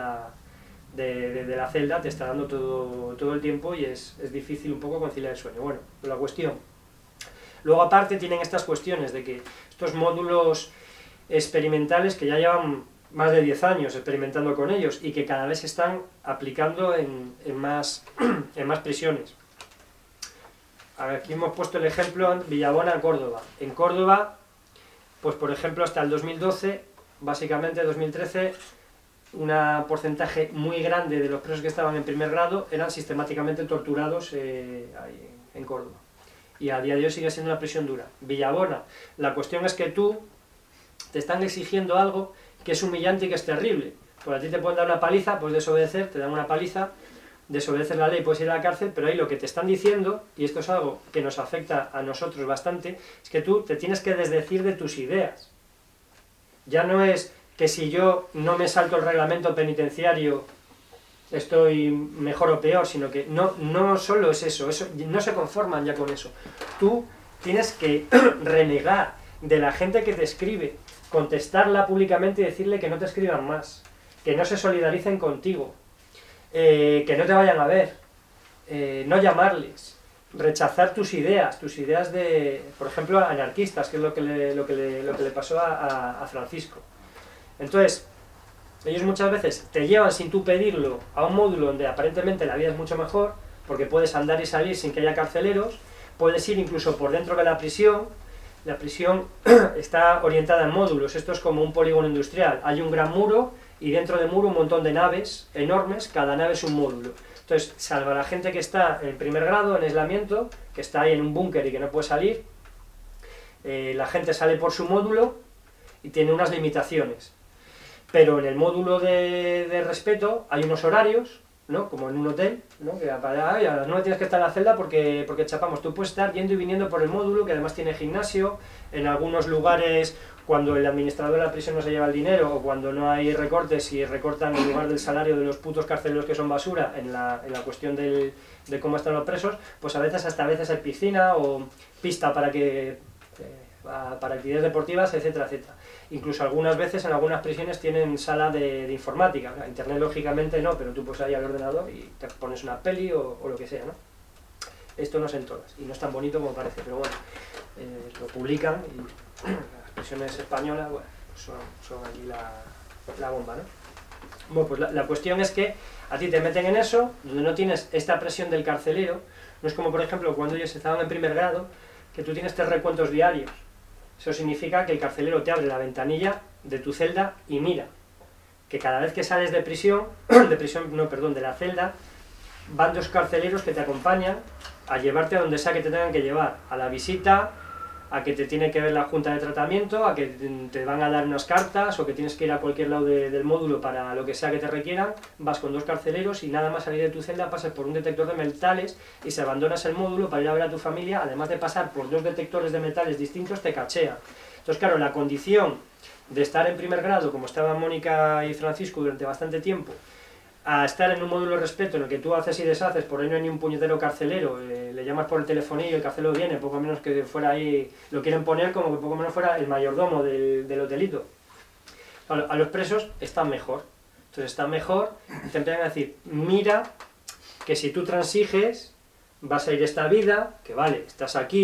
Speaker 2: la celda, te está dando todo el tiempo y es difícil un poco conciliar el sueño. Bueno, la cuestión. Luego aparte tienen estas cuestiones de que estos módulos experimentales que ya llevan más de 10 años experimentando con ellos y que cada vez se están aplicando en más prisiones. Aquí hemos puesto el ejemplo en Villabona, Córdoba. En Córdoba, pues por ejemplo hasta el 2012, básicamente 2013, un porcentaje muy grande de los presos que estaban en primer grado eran sistemáticamente torturados en Córdoba. Y a día de hoy sigue siendo una prisión dura. Villabona, la cuestión es que tú te están exigiendo algo que es humillante y que es terrible. Pues a ti te pueden dar una paliza, pues desobedecer, te dan una paliza, desobedecer la ley, puedes ir a la cárcel, pero ahí lo que te están diciendo, y esto es algo que nos afecta a nosotros bastante, es que tú te tienes que desdecir de tus ideas. Ya no es que si yo no me salto el reglamento penitenciario estoy mejor o peor, sino que no solo es eso, no se conforman ya con eso. Tú tienes que renegar de la gente que te escribe, contestarla públicamente y decirle que no te escriban más, que no se solidaricen contigo, que no te vayan a ver, no llamarles, rechazar tus ideas de, por ejemplo, anarquistas, que es lo que le pasó a Francisco. Entonces, ellos muchas veces te llevan sin tú pedirlo a un módulo donde aparentemente la vida es mucho mejor, porque puedes andar y salir sin que haya carceleros, puedes ir incluso por dentro de la prisión. La prisión está orientada en módulos, esto es como un polígono industrial, hay un gran muro y dentro del muro un montón de naves enormes, cada nave es un módulo. Entonces, salvo a la gente que está en primer grado, en aislamiento, que está ahí en un búnker y que no puede salir, la gente sale por su módulo y tiene unas limitaciones. Pero en el módulo de respeto hay unos horarios, ¿no? Como en un hotel, ¿no? Que a las 9 tienes que estar en la celda porque chapamos. Tú puedes estar yendo y viniendo por el módulo, que además tiene gimnasio. En algunos lugares, cuando el administrador de la prisión no se lleva el dinero o cuando no hay recortes y recortan en lugar del salario de los putos carceleros que son basura en la cuestión de cómo están los presos, pues a veces hay piscina o pista para actividades deportivas, etcétera, etcétera. Incluso algunas veces en algunas prisiones tienen sala de informática. Internet lógicamente no, pero tú puedes ir al ordenador y te pones una peli o lo que sea, ¿no? Esto no es en todas y no es tan bonito como parece, pero bueno, lo publican y las prisiones españolas, bueno, son aquí la bomba, ¿no? Bueno, pues la cuestión es que a ti te meten en eso, donde no tienes esta presión del carcelero. No es como por ejemplo cuando ellos estaban en primer grado, que tú tienes 3 recuentos diarios. Eso significa que el carcelero te abre la ventanilla de tu celda y mira que cada vez que sales de la celda, van 2 carceleros que te acompañan a llevarte a donde sea que te tengan que llevar, a la visita, a que te tiene que ver la junta de tratamiento, a que te van a dar unas cartas o que tienes que ir a cualquier lado del módulo para lo que sea que te requieran. Vas con 2 carceleros y nada más salir de tu celda pasas por un detector de metales y si abandonas el módulo para ir a ver a tu familia, además de pasar por 2 detectores de metales distintos, te cachean. Entonces claro, la condición de estar en primer grado, como estaban Mónica y Francisco durante bastante tiempo, a estar en un módulo de respeto en el que tú haces y deshaces, por ahí no hay ni un puñetero carcelero, le llamas por el telefonillo, el carcelero viene, poco menos que fuera ahí, lo quieren poner como que poco menos fuera el mayordomo del hotelito. A los presos están mejor, entonces están mejor, te empiezan a decir, mira que si tú transiges vas a ir esta vida, que vale, estás aquí,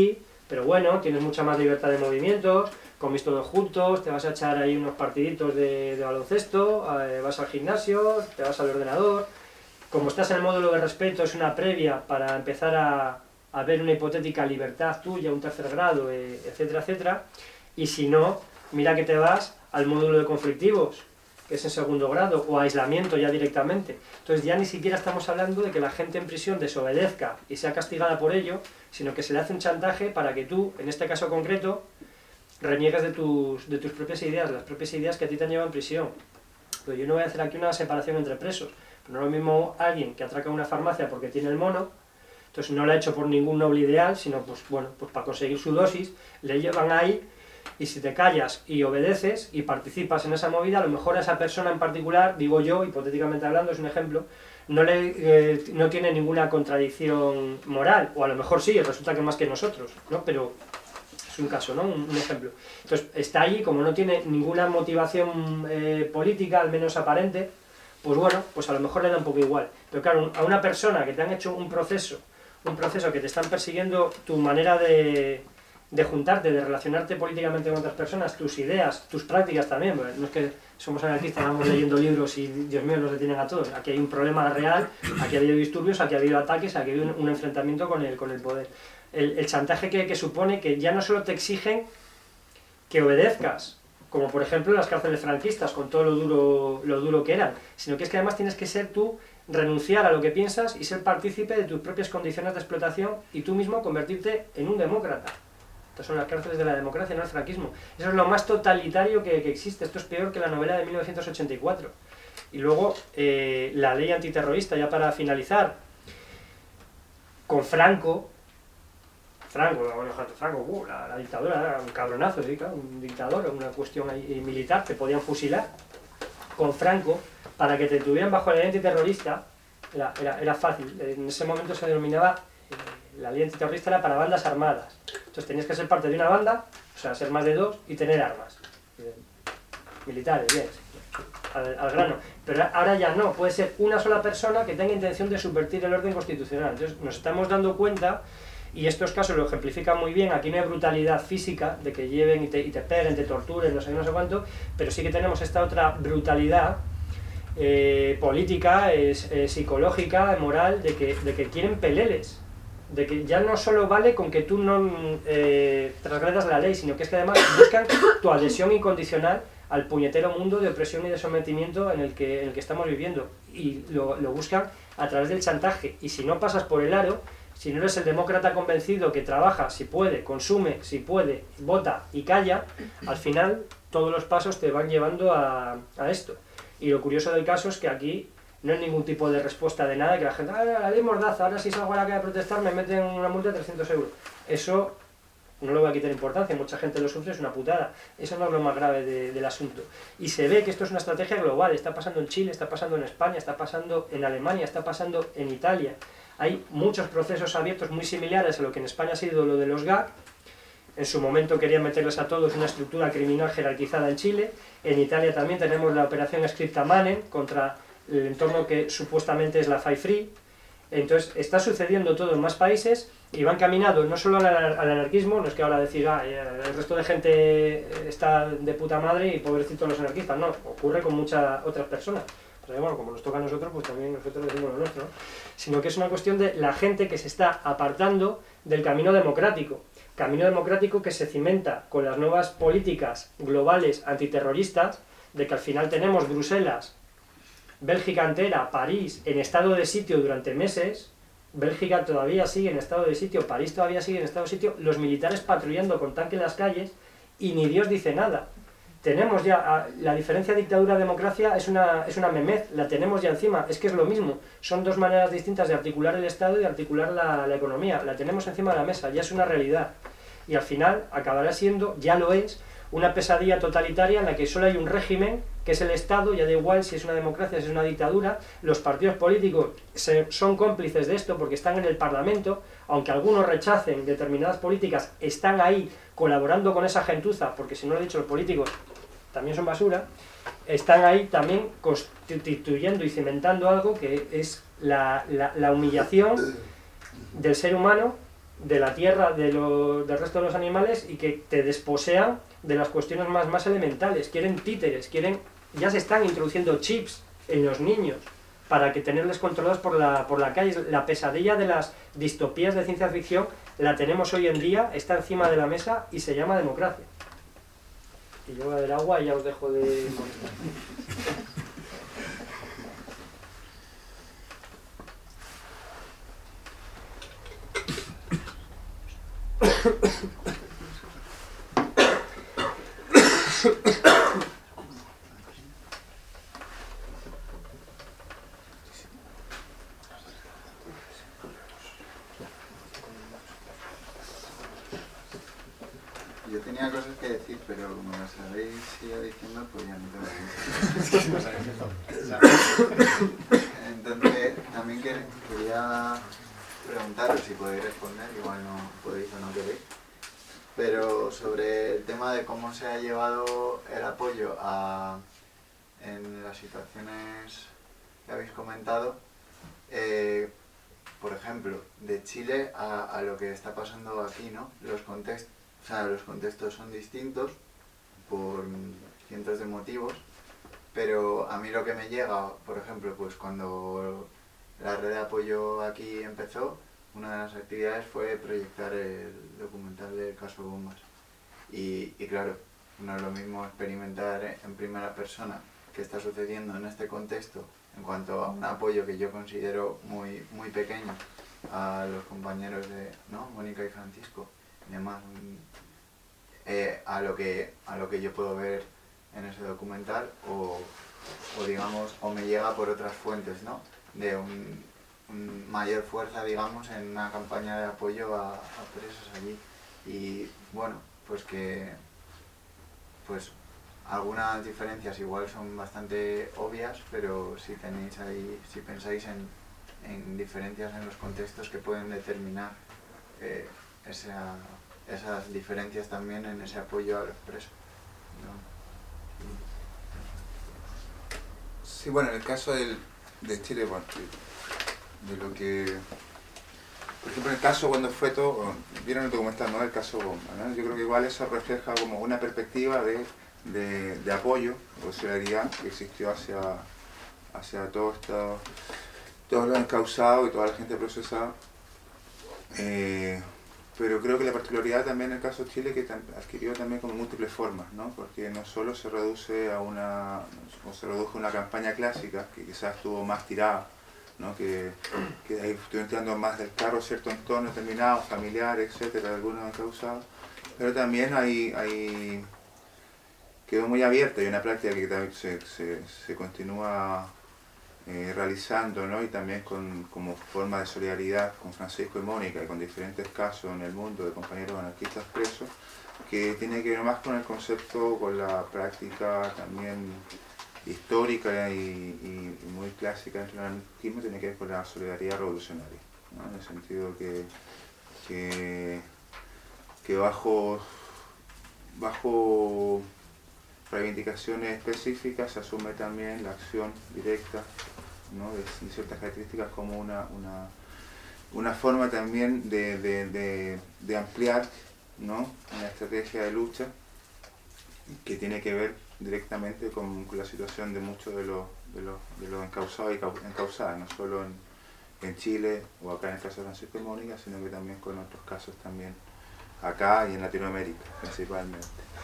Speaker 2: pero bueno, tienes mucha más libertad de movimientos, comís todos juntos, te vas a echar ahí unos partiditos de baloncesto, vas al gimnasio, te vas al ordenador. Como estás en el módulo de respeto, es una previa para empezar a ver una hipotética libertad tuya, un tercer grado, etcétera, etcétera. Y si no, mira que te vas al módulo de conflictivos, que es en segundo grado, o aislamiento ya directamente. Entonces ya ni siquiera estamos hablando de que la gente en prisión desobedezca y sea castigada por ello, sino que se le hace un chantaje para que tú, en este caso concreto, reniegues de tus propias ideas, las propias ideas que a ti te han llevado en prisión. Pero yo no voy a hacer aquí una separación entre presos. No es lo mismo alguien que atraca una farmacia porque tiene el mono, entonces no lo ha hecho por ningún noble ideal, sino pues bueno, pues para conseguir su dosis, le llevan ahí, y si te callas y obedeces y participas en esa movida, a lo mejor a esa persona en particular, digo yo, hipotéticamente hablando, es un ejemplo, no tiene ninguna contradicción moral, o a lo mejor sí, resulta que más que nosotros, ¿no? Pero es un caso, ¿no? Un ejemplo. Entonces está allí, como no tiene ninguna motivación política, al menos aparente, pues bueno, pues a lo mejor le da un poco igual. Pero claro, a una persona que te han hecho un proceso que te están persiguiendo tu manera de juntarte, de relacionarte políticamente con otras personas, tus ideas, tus prácticas también, porque no es que somos anarquistas, vamos leyendo libros y Dios mío nos detienen a todos. Aquí hay un problema real, aquí ha habido disturbios, aquí ha habido ataques, aquí ha habido un enfrentamiento con el poder. El chantaje que supone que ya no solo te exigen que obedezcas, como por ejemplo en las cárceles franquistas, con todo lo duro que eran, sino que es que además tienes que ser tú, renunciar a lo que piensas y ser partícipe de tus propias condiciones de explotación y tú mismo convertirte en un demócrata. Estas son las cárceles de la democracia, no el franquismo. Eso es lo más totalitario que existe, esto es peor que la novela de 1984. Y luego, la ley antiterrorista, ya para finalizar, con Franco, la dictadura era un cabronazo, sí, claro, un dictador, una cuestión ahí, militar, te podían fusilar. Con Franco, para que te tuvieran bajo la ley antiterrorista, era fácil. En ese momento se denominaba, la ley antiterrorista era para bandas armadas. Entonces tenías que ser parte de una banda, o sea, ser más de dos y tener armas. Militares, bien, al grano. Pero ahora ya no, puede ser una sola persona que tenga intención de subvertir el orden constitucional. Entonces nos estamos dando cuenta, y estos casos lo ejemplifican muy bien, aquí no hay brutalidad física, de que lleven y te peguen, te torturen, no sé cuánto, pero sí que tenemos esta otra brutalidad política, psicológica, moral, de que quieren peleles, de que ya no solo vale con que tú no transgredas la ley, sino que es que además buscan tu adhesión incondicional al puñetero mundo de opresión y de sometimiento en el que estamos viviendo, y lo buscan a través del chantaje, y si no pasas por el aro, si no eres el demócrata convencido que trabaja, si puede, consume, si puede, vota y calla, al final todos los pasos te van llevando a esto. Y lo curioso del caso es que aquí no hay ningún tipo de respuesta de nada, que la gente, la ley mordaza, ahora si salgo a la calle a protestar me meten una multa de 300 euros. Eso no le voy a quitar importancia, mucha gente lo sufre, es una putada. Eso no es lo más grave del asunto. Y se ve que esto es una estrategia global, está pasando en Chile, está pasando en España, está pasando en Alemania, está pasando en Italia. Hay muchos procesos abiertos muy similares a lo que en España ha sido lo de los GAC. En su momento querían meterles a todos una estructura criminal jerarquizada en Chile. En Italia también tenemos la operación Scripta Manem contra el entorno que supuestamente es la Five Free. Entonces está sucediendo todo en más países y van caminando no solo al anarquismo, no es que ahora decir el resto de gente está de puta madre y pobrecitos los anarquistas, no, ocurre con muchas otras personas. Pero bueno, como nos toca a nosotros, pues también nosotros decimos lo nuestro, ¿no? Sino que es una cuestión de la gente que se está apartando del camino democrático que se cimenta con las nuevas políticas globales antiterroristas, de que al final tenemos Bruselas, Bélgica entera, París, en estado de sitio durante meses, Bélgica todavía sigue en estado de sitio, París todavía sigue en estado de sitio, los militares patrullando con tanque en las calles, y ni Dios dice nada. Tenemos ya, la diferencia dictadura-democracia es una memez, la tenemos ya encima, es que es lo mismo, son dos maneras distintas de articular el Estado y de articular la economía, la tenemos encima de la mesa, ya es una realidad, y al final acabará siendo, ya lo es, una pesadilla totalitaria en la que solo hay un régimen, que es el Estado, ya da igual si es una democracia, si es una dictadura, los partidos políticos son cómplices de esto porque están en el Parlamento, aunque algunos rechacen determinadas políticas, están ahí colaborando con esa gentuza, porque si no lo he dicho, los políticos también son basura, están ahí también constituyendo y cimentando algo que es la humillación del ser humano de la tierra, del resto de los animales, y que te desposean de las cuestiones más elementales. Quieren títeres, ya se están introduciendo chips en los niños para que tenerles controlados por la calle. La pesadilla de las distopías de ciencia ficción la tenemos hoy en día, está encima de la mesa y se llama democracia. Y yo voy a beber agua y ya os dejo de molestar.
Speaker 3: Yo tenía cosas que decir, pero como las habéis ido diciendo, pues ya no tengo que. Entonces, también quería preguntaros si podéis responder, igual no podéis o no queréis, pero sobre el tema de cómo se ha llevado el apoyo en las situaciones que habéis comentado, por ejemplo, de Chile a lo que está pasando aquí, ¿no? Los contextos son distintos por cientos de motivos, pero a mí lo que me llega, por ejemplo, pues cuando la red de apoyo aquí empezó, una de las actividades fue proyectar el documental del caso Bombas. Y claro, no es lo mismo experimentar en primera persona qué está sucediendo en este contexto en cuanto a un apoyo que yo considero muy, muy pequeño a los compañeros de Mónica y Francisco y demás, a lo que yo puedo ver en ese documental o digamos, o me llega por otras fuentes, ¿no? De un mayor fuerza, digamos, en una campaña de apoyo a presos allí. Y bueno, pues que pues algunas diferencias igual son bastante obvias, pero si pensáis en diferencias en los contextos que pueden determinar esas diferencias también en ese apoyo a los presos, ¿no?
Speaker 1: Sí, bueno, en el caso de Chile, bueno, de lo que... Por ejemplo, en el caso cuando fue todo, vieron el documental, ¿no? El caso Bomba, ¿no? Yo creo que igual eso refleja como una perspectiva de apoyo o solidaridad que existió hacia todos los encausados y toda la gente procesada. Pero creo que la particularidad también en el caso de Chile que adquirió también como múltiples formas, ¿no? Porque no solo se reduce a una campaña clásica, que quizás estuvo más tirada, ¿no? Que ahí estuvieron tirando más del carro cierto entorno determinado, familiar, etcétera, de algunos encausados, pero también quedó muy abierta y una práctica que también se continúa realizando, ¿no? Y también como forma de solidaridad con Francisco y Mónica y con diferentes casos en el mundo de compañeros anarquistas presos, que tiene que ver más con el concepto, con la práctica también histórica y muy clásica dentro del anarquismo, tiene que ver con la solidaridad revolucionaria, ¿no? En el sentido que bajo reivindicaciones específicas se asume también la acción directa, ¿no? de ciertas características como una forma también de ampliar, ¿no? Una estrategia de lucha que tiene que ver directamente con la situación de muchos de los encausados y encausadas, no solo en Chile o acá en el caso de Francisco y Mónica, sino que también con otros casos también acá y en Latinoamérica principalmente.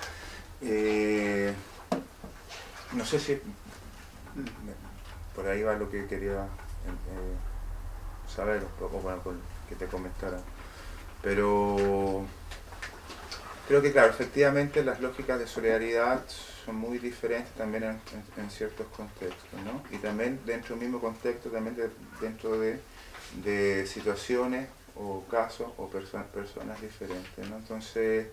Speaker 1: No sé si por ahí va lo que quería saber un poco, bueno, que te comentara. Pero creo que claro, efectivamente las lógicas de solidaridad son muy diferentes también en ciertos contextos, ¿no? Y también dentro del mismo contexto, también dentro de situaciones o casos o personas diferentes, ¿no? Entonces,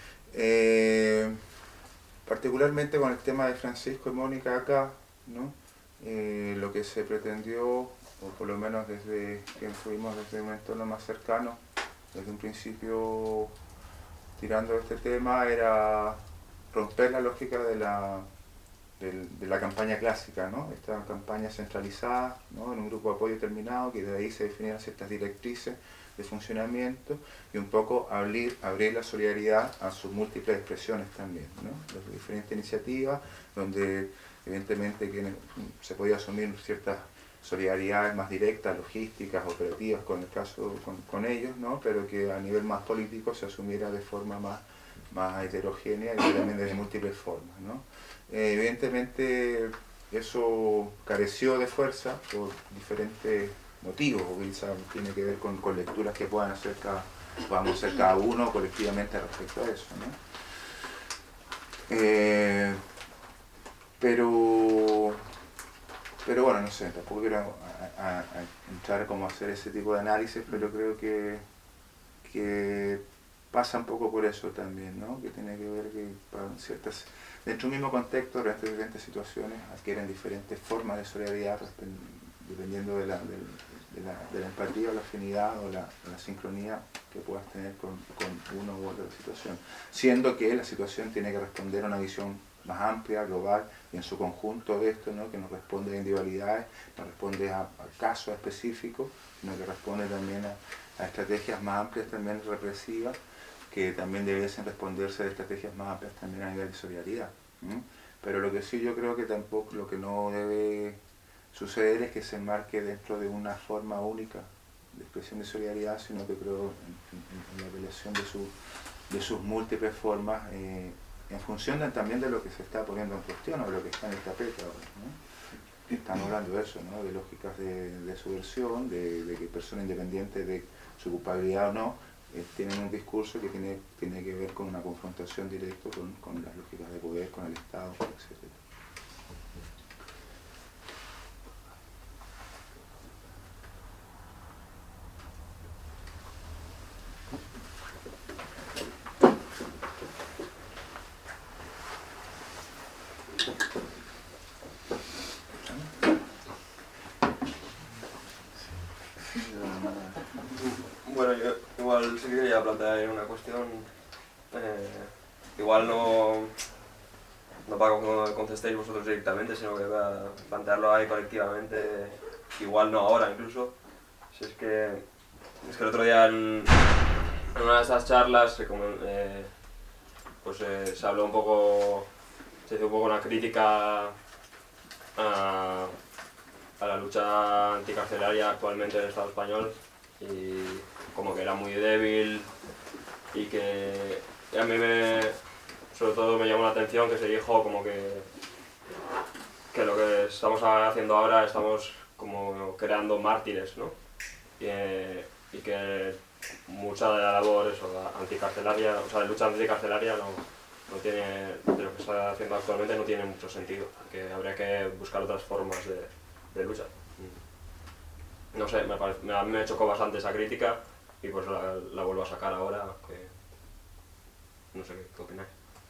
Speaker 1: particularmente con el tema de Francisco y Mónica acá, ¿no? Lo que se pretendió, o por lo menos desde que fuimos desde un entorno más cercano, desde un principio tirando este tema, era romper la lógica de la campaña clásica, ¿no? Esta campaña centralizada, ¿no? En un grupo de apoyo determinado, que de ahí se definían ciertas directrices de funcionamiento y un poco abrir la solidaridad a sus múltiples expresiones también, ¿no? Las diferentes iniciativas donde evidentemente se podía asumir ciertas solidaridades más directas, logísticas, operativas con el caso con ellos, ¿no? Pero que a nivel más político se asumiera de forma más heterogénea y también de múltiples formas, ¿no? Evidentemente eso careció de fuerza por diferentes motivos, o quizá tiene que ver con lecturas que podamos hacer cada uno colectivamente respecto a eso, ¿no? Pero bueno, no sé, tampoco quiero entrar como a hacer ese tipo de análisis, pero creo que pasa un poco por eso también, ¿no? Que tiene que ver que dentro de un mismo contexto, durante diferentes situaciones, adquieren diferentes formas de solidaridad dependiendo de la empatía o la afinidad o la sincronía que puedas tener con una u otra situación. Siendo que la situación tiene que responder a una visión más amplia, global, y en su conjunto de esto, ¿no? Que no responde a individualidades, no responde a casos específicos, sino que responde también a estrategias más amplias, también represivas, que también debiesen responderse de estrategias más amplias también a nivel de solidaridad. Pero lo que sí yo creo que tampoco, lo que no debe suceder es que se enmarque dentro de una forma única de expresión de solidaridad, sino que creo en la relación de sus múltiples formas, en función también de lo que se está poniendo en cuestión o de lo que está en el tapete ahora, ¿no? Estamos hablando de eso, ¿no? De lógicas de subversión, de que personas independientes de su culpabilidad o no, tienen un discurso que tiene que ver con una confrontación directa con las lógicas de poder, con el Estado, etc.
Speaker 4: Bueno, yo igual sí que quería plantear una cuestión, igual no para que contestéis vosotros directamente, sino que para plantearlo ahí colectivamente, igual no ahora incluso. Si es que el otro día en una de esas charlas se habló un poco, se hizo un poco una crítica a la lucha anticarcelaria actualmente en el Estado español, y como que era muy débil, y que a mí sobre todo me llamó la atención que se dijo como que lo que estamos haciendo ahora estamos como creando mártires, ¿no? Y que mucha de la labor anticarcelaria, o sea, de lucha anticarcelaria no tiene, de lo que se está haciendo actualmente no tiene mucho sentido, que habría que buscar otras formas de lucha. No sé, a mí me chocó bastante esa crítica y pues la vuelvo a sacar ahora, que no sé qué opináis.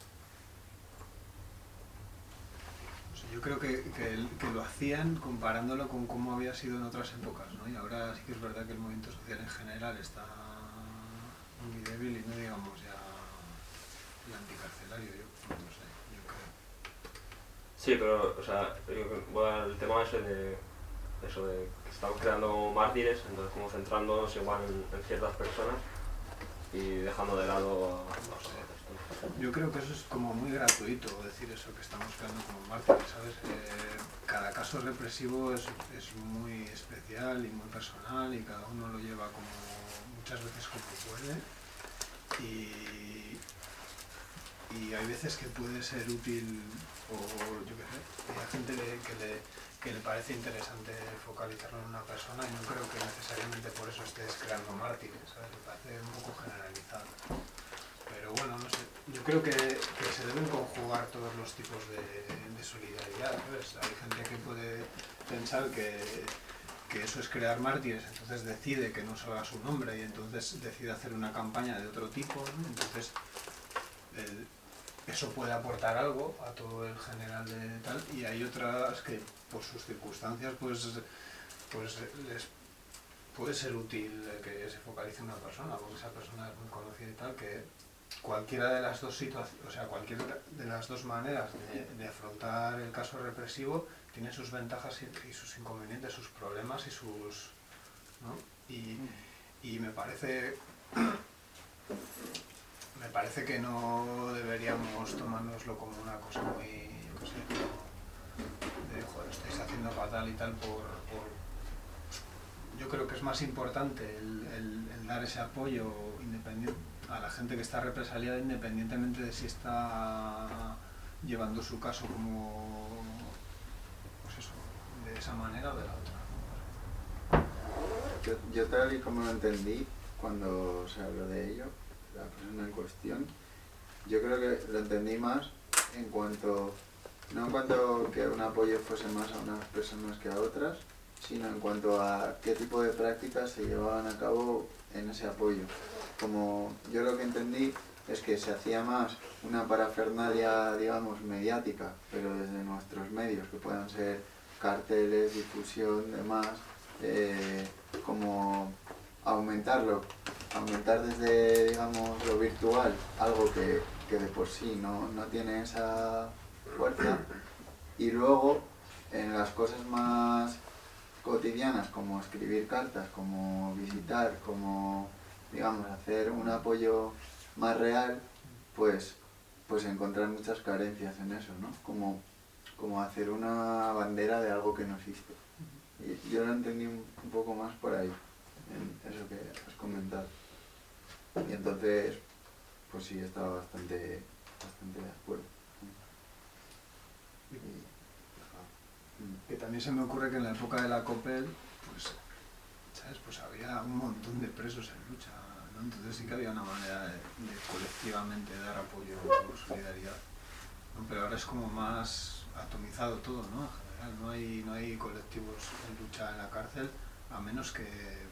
Speaker 5: Yo creo que lo hacían comparándolo con cómo había sido en otras épocas, ¿no? Y ahora sí que es verdad que el movimiento social en general está muy débil y no digamos ya el anticarcelario, yo no sé, yo creo.
Speaker 4: Sí, pero, o sea, el tema ese de eso de que estamos creando mártires, entonces como centrándonos igual en ciertas personas y dejando de lado a los otros.
Speaker 5: Yo creo que eso es como muy gratuito decir eso, que estamos creando como mártires, ¿sabes? Cada caso represivo es muy especial y muy personal, y cada uno lo lleva como muchas veces como puede, y hay veces que puede ser útil, o yo qué sé, hay gente que le parece interesante focalizarlo en una persona, y no creo que necesariamente por eso estés creando mártires, ¿sabes? Me parece un poco generalizado. Pero bueno, no sé, yo creo que se deben conjugar todos los tipos de solidaridad, ¿sabes? Hay gente que puede pensar que eso es crear mártires, entonces decide que no salga su nombre y entonces decide hacer una campaña de otro tipo, ¿no? Entonces eso puede aportar algo a todo el general de tal, y hay otras que por sus circunstancias pues les puede ser útil que se focalice una persona, porque esa persona es muy conocida y tal, que cualquiera de las dos situaciones, o sea, cualquiera de las dos maneras de afrontar el caso represivo tiene sus ventajas y sus inconvenientes, sus problemas y sus, ¿no? y me parece que no deberíamos tomárnoslo como una cosa muy, yo qué sé, de joder, estáis haciendo fatal y tal yo creo que es más importante el dar ese apoyo independiente a la gente que está represaliada, independientemente de si está llevando su caso como, pues eso, de esa manera o de la otra.
Speaker 3: Yo tal y como lo entendí cuando se habló de ello, la persona en cuestión, yo creo que lo entendí más en cuanto, no en cuanto que un apoyo fuese más a unas personas que a otras, sino en cuanto a qué tipo de prácticas se llevaban a cabo en ese apoyo. Como yo lo que entendí es que se hacía más una parafernalia, digamos, mediática, pero desde nuestros medios, que puedan ser carteles, difusión, demás, como aumentar desde, digamos, lo virtual, algo que de por sí no tiene esa fuerza, y luego en las cosas más cotidianas, como escribir cartas, como visitar, como, digamos, hacer un apoyo más real, pues encontrar muchas carencias en eso, ¿no? Como hacer una bandera de algo que no existe. Y yo lo entendí un poco más por ahí, en eso que has comentado. Y entonces, pues sí, estaba bastante de acuerdo.
Speaker 5: Que también se me ocurre que en la época de la COPEL, pues, ¿sabes? Pues había un montón de presos en lucha, ¿no? Entonces sí que había una manera de colectivamente dar apoyo o solidaridad, ¿no? Pero ahora es como más atomizado todo, ¿no? En general no hay colectivos en lucha en la cárcel, a menos que,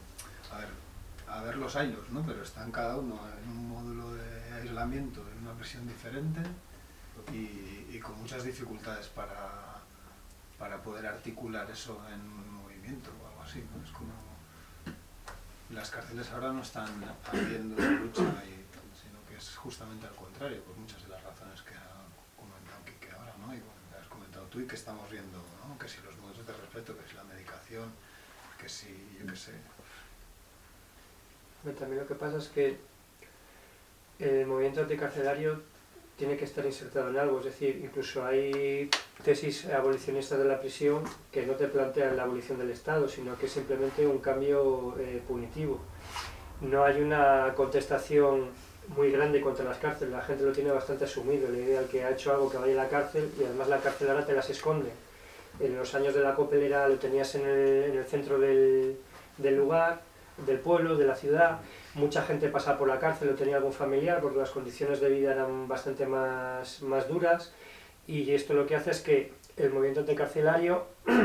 Speaker 5: a ver los haylos, ¿no? Pero están cada uno en un módulo de aislamiento, en una prisión diferente y con muchas dificultades para poder articular eso en un movimiento o algo así, ¿no? Es como... Las cárceles ahora no están habiendo lucha, sino que es justamente al contrario, por muchas de las razones que ha comentado Quique ahora, ¿no? Y que has comentado tú y que estamos viendo, ¿no? Que si los modos de respeto, que si la medicación, que si, yo qué sé.
Speaker 2: También lo que pasa es que el movimiento anticarcelario tiene que estar insertado en algo, es decir, incluso hay tesis abolicionistas de la prisión que no te plantean la abolición del Estado, sino que es simplemente un cambio punitivo. No hay una contestación muy grande contra las cárceles, la gente lo tiene bastante asumido, la idea del que ha hecho algo que vaya a la cárcel, y además la cárcel ahora te las esconde. En los años de la COPEL lo tenías en el centro del lugar, del pueblo, de la ciudad. Mucha gente pasaba por la cárcel o tenía algún familiar porque las condiciones de vida eran bastante más duras, y esto lo que hace es que el movimiento anticarcelario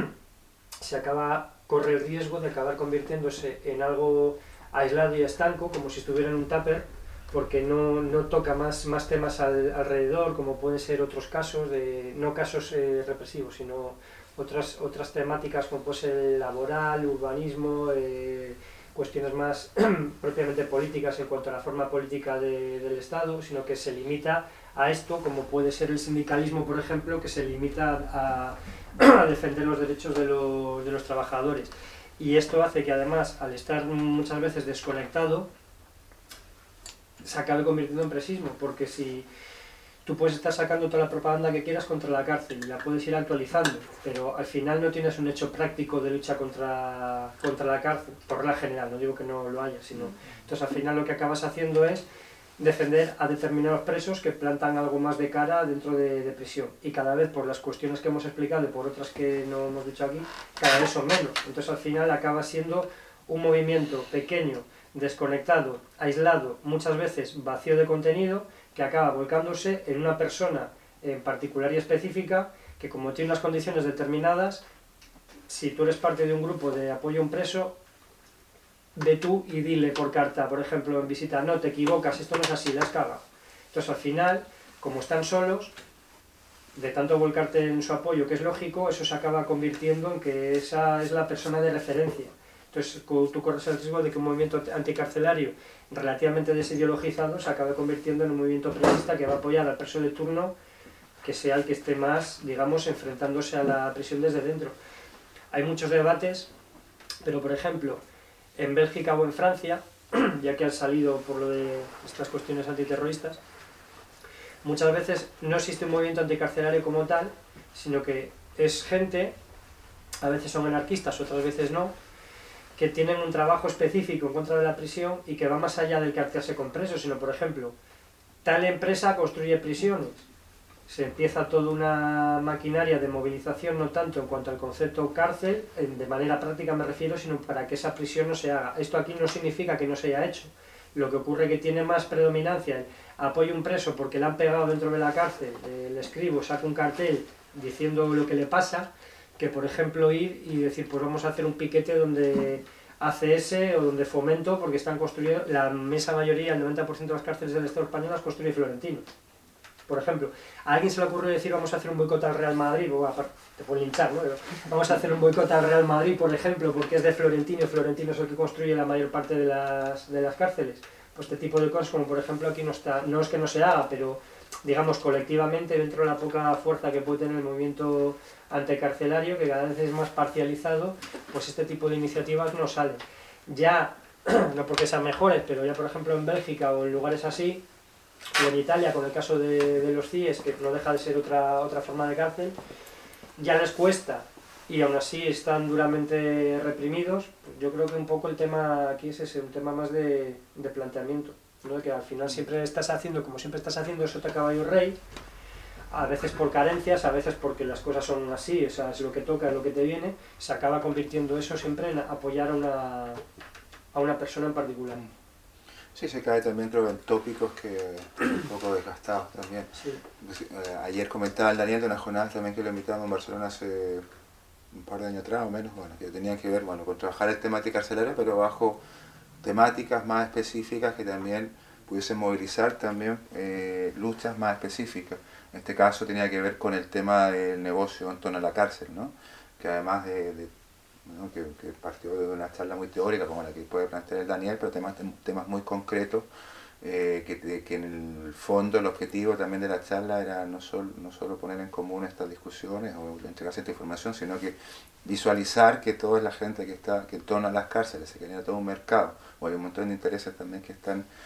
Speaker 2: corre el riesgo de acabar convirtiéndose en algo aislado y estanco, como si estuviera en un tupper, porque no toca más temas alrededor, como pueden ser otros casos, no casos represivos, sino otras temáticas como puede ser el laboral, urbanismo, cuestiones más propiamente políticas en cuanto a la forma política del Estado, sino que se limita a esto, como puede ser el sindicalismo, por ejemplo, que se limita a defender los derechos de los trabajadores. Y esto hace que además, al estar muchas veces desconectado, se acabe convirtiendo en presismo, porque si tú puedes estar sacando toda la propaganda que quieras contra la cárcel y la puedes ir actualizando, pero al final no tienes un hecho práctico de lucha contra la cárcel, por regla general, no digo que no lo haya, sino... Entonces al final lo que acabas haciendo es defender a determinados presos que plantan algo más de cara dentro de prisión, y cada vez, por las cuestiones que hemos explicado y por otras que no hemos dicho aquí, cada vez son menos. Entonces al final acaba siendo un movimiento pequeño, desconectado, aislado, muchas veces vacío de contenido, que acaba volcándose en una persona en particular y específica, que como tiene unas condiciones determinadas, si tú eres parte de un grupo de apoyo a un preso, ve tú y dile por carta, por ejemplo, en visita, no, te equivocas, esto no es así, la has cagado. Entonces al final, como están solos, de tanto volcarte en su apoyo, que es lógico, eso se acaba convirtiendo en que esa es la persona de referencia. Entonces tú corres el riesgo de que un movimiento anticarcelario relativamente desideologizado se acabe convirtiendo en un movimiento presista que va a apoyar al preso de turno, que sea el que esté más, digamos, enfrentándose a la prisión desde dentro. Hay muchos debates, pero por ejemplo, en Bélgica o en Francia, ya que han salido por lo de estas cuestiones antiterroristas, muchas veces no existe un movimiento anticarcelario como tal, sino que es gente, a veces son anarquistas, otras veces no, que tienen un trabajo específico en contra de la prisión y que va más allá del quedarse con presos, sino, por ejemplo, tal empresa construye prisiones. Se empieza toda una maquinaria de movilización, no tanto en cuanto al concepto cárcel, de manera práctica me refiero, sino para que esa prisión no se haga. Esto aquí no significa que no se haya hecho. Lo que ocurre es que tiene más predominancia el apoyo a un preso porque le han pegado dentro de la cárcel, el escribo saca un cartel diciendo lo que le pasa, que por ejemplo ir y decir, pues vamos a hacer un piquete donde ACS o donde Fomento, porque están construyendo, la inmensa mayoría, el 90% de las cárceles del Estado español las construye Florentino. Por ejemplo, a alguien se le ocurre decir vamos a hacer un boicot al Real Madrid, o te pueden linchar, ¿no? Vamos a hacer un boicot al Real Madrid, por ejemplo, porque es de Florentino y Florentino es el que construye la mayor parte de las cárceles. Pues este tipo de cosas, como por ejemplo aquí no está, no es que no se haga, pero digamos colectivamente dentro de la poca fuerza que puede tener el movimiento anticarcelario, que cada vez es más parcializado, pues este tipo de iniciativas no salen. Ya, no porque sean mejores, pero ya por ejemplo en Bélgica o en lugares así, o en Italia con el caso de los CIES, que no deja de ser otra forma de cárcel, ya les cuesta y aún así están duramente reprimidos. Yo creo que un poco el tema aquí es ese, un tema más de planteamiento, ¿no? Que al final siempre estás haciendo, como siempre estás haciendo sota caballo rey, a veces por carencias, a veces porque las cosas son así, o sea, es lo que toca, es lo que te viene, se acaba convirtiendo eso siempre en apoyar a una persona en particular.
Speaker 1: Sí, se cae también creo en tópicos que un poco desgastados también.
Speaker 2: Sí.
Speaker 1: Ayer comentaba el Daniel de una jornada también que lo invitamos en Barcelona hace un par de años atrás o menos, bueno, que tenían que ver bueno, con trabajar el tema anticarcelario, pero bajo temáticas más específicas que también pudiesen movilizar también luchas más específicas. En este caso tenía que ver con el tema del negocio en torno a la cárcel, ¿no? Que además ¿no? que partió de una charla muy teórica como la que puede plantear el Daniel, pero temas muy concretos, que en el fondo el objetivo también de la charla era no solo poner en común estas discusiones o entregarse esta información, sino que visualizar que toda la gente que en torno a las cárceles se genera todo un mercado, o hay un montón de intereses también que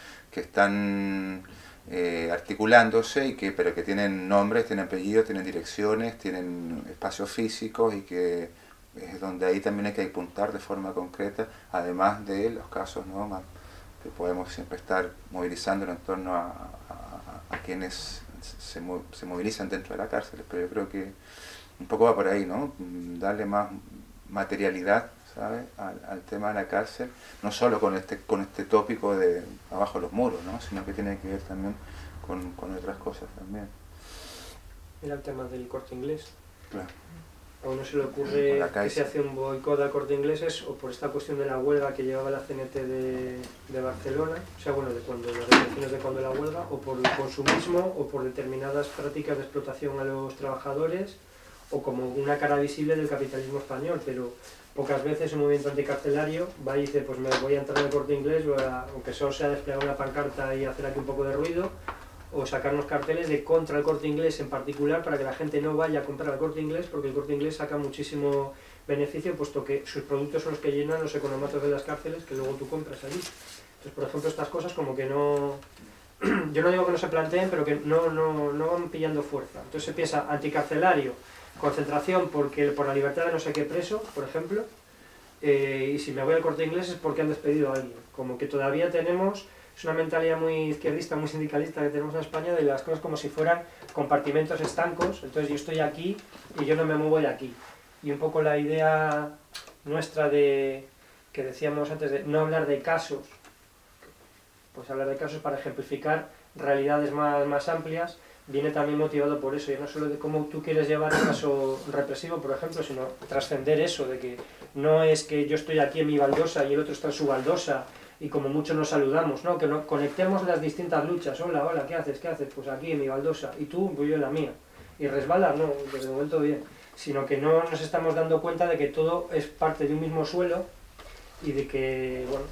Speaker 1: están articulándose, pero que tienen nombres, tienen apellidos, tienen direcciones, tienen espacios físicos y que es donde ahí también hay que apuntar de forma concreta, además de los casos, ¿no? que podemos siempre estar movilizando en torno a quienes se movilizan dentro de la cárcel, pero yo creo que un poco va por ahí, ¿no? Darle más materialidad, ¿sabes? al tema de la cárcel, no solo con este tópico de abajo los muros, ¿no? Sino que tiene que ver también con otras cosas también.
Speaker 2: Era el tema del Corte Inglés.
Speaker 1: Claro.
Speaker 2: A uno se le ocurre que se hace un boicot al Corte Inglés o por esta cuestión de la huelga que llevaba la CNT de Barcelona, o sea, bueno, de cuando las restricciones de cuando la huelga, o por el consumismo, o por determinadas prácticas de explotación a los trabajadores, o como una cara visible del capitalismo español, pero pocas veces un movimiento anticarcelario va y dice, pues me voy a entrar en el Corte Inglés, aunque solo sea desplegar una pancarta y hacer aquí un poco de ruido, o sacarnos carteles de contra el Corte Inglés en particular para que la gente no vaya a comprar al Corte Inglés, porque el Corte Inglés saca muchísimo beneficio, puesto que sus productos son los que llenan los economatos de las cárceles que luego tú compras allí. Entonces, por ejemplo, estas cosas como que no... Yo no digo que no se planteen, pero que no van pillando fuerza. Entonces se piensa anticarcelario, concentración por la libertad de no sé qué preso, por ejemplo, y si me voy al Corte Inglés es porque han despedido a alguien. Como que todavía tenemos... Es una mentalidad muy izquierdista, muy sindicalista que tenemos en España, de las cosas como si fueran compartimentos estancos, entonces yo estoy aquí y yo no me muevo de aquí. Y un poco la idea nuestra que decíamos antes de no hablar de casos, pues hablar de casos para ejemplificar realidades más amplias, viene también motivado por eso, ya no solo de cómo tú quieres llevar un caso represivo, por ejemplo, sino trascender eso, de que no es que yo estoy aquí en mi baldosa y el otro está en su baldosa, y como mucho nos saludamos, ¿no? Que no conectemos las distintas luchas. Hola, hola, ¿qué haces? ¿Qué haces? Pues aquí en mi baldosa. Y tú, pues yo en la mía. Y resbalas, no, desde el momento bien. Sino que no nos estamos dando cuenta de que todo es parte de un mismo suelo y de que, bueno...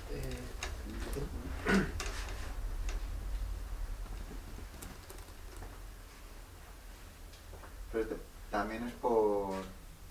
Speaker 3: Pero también es por...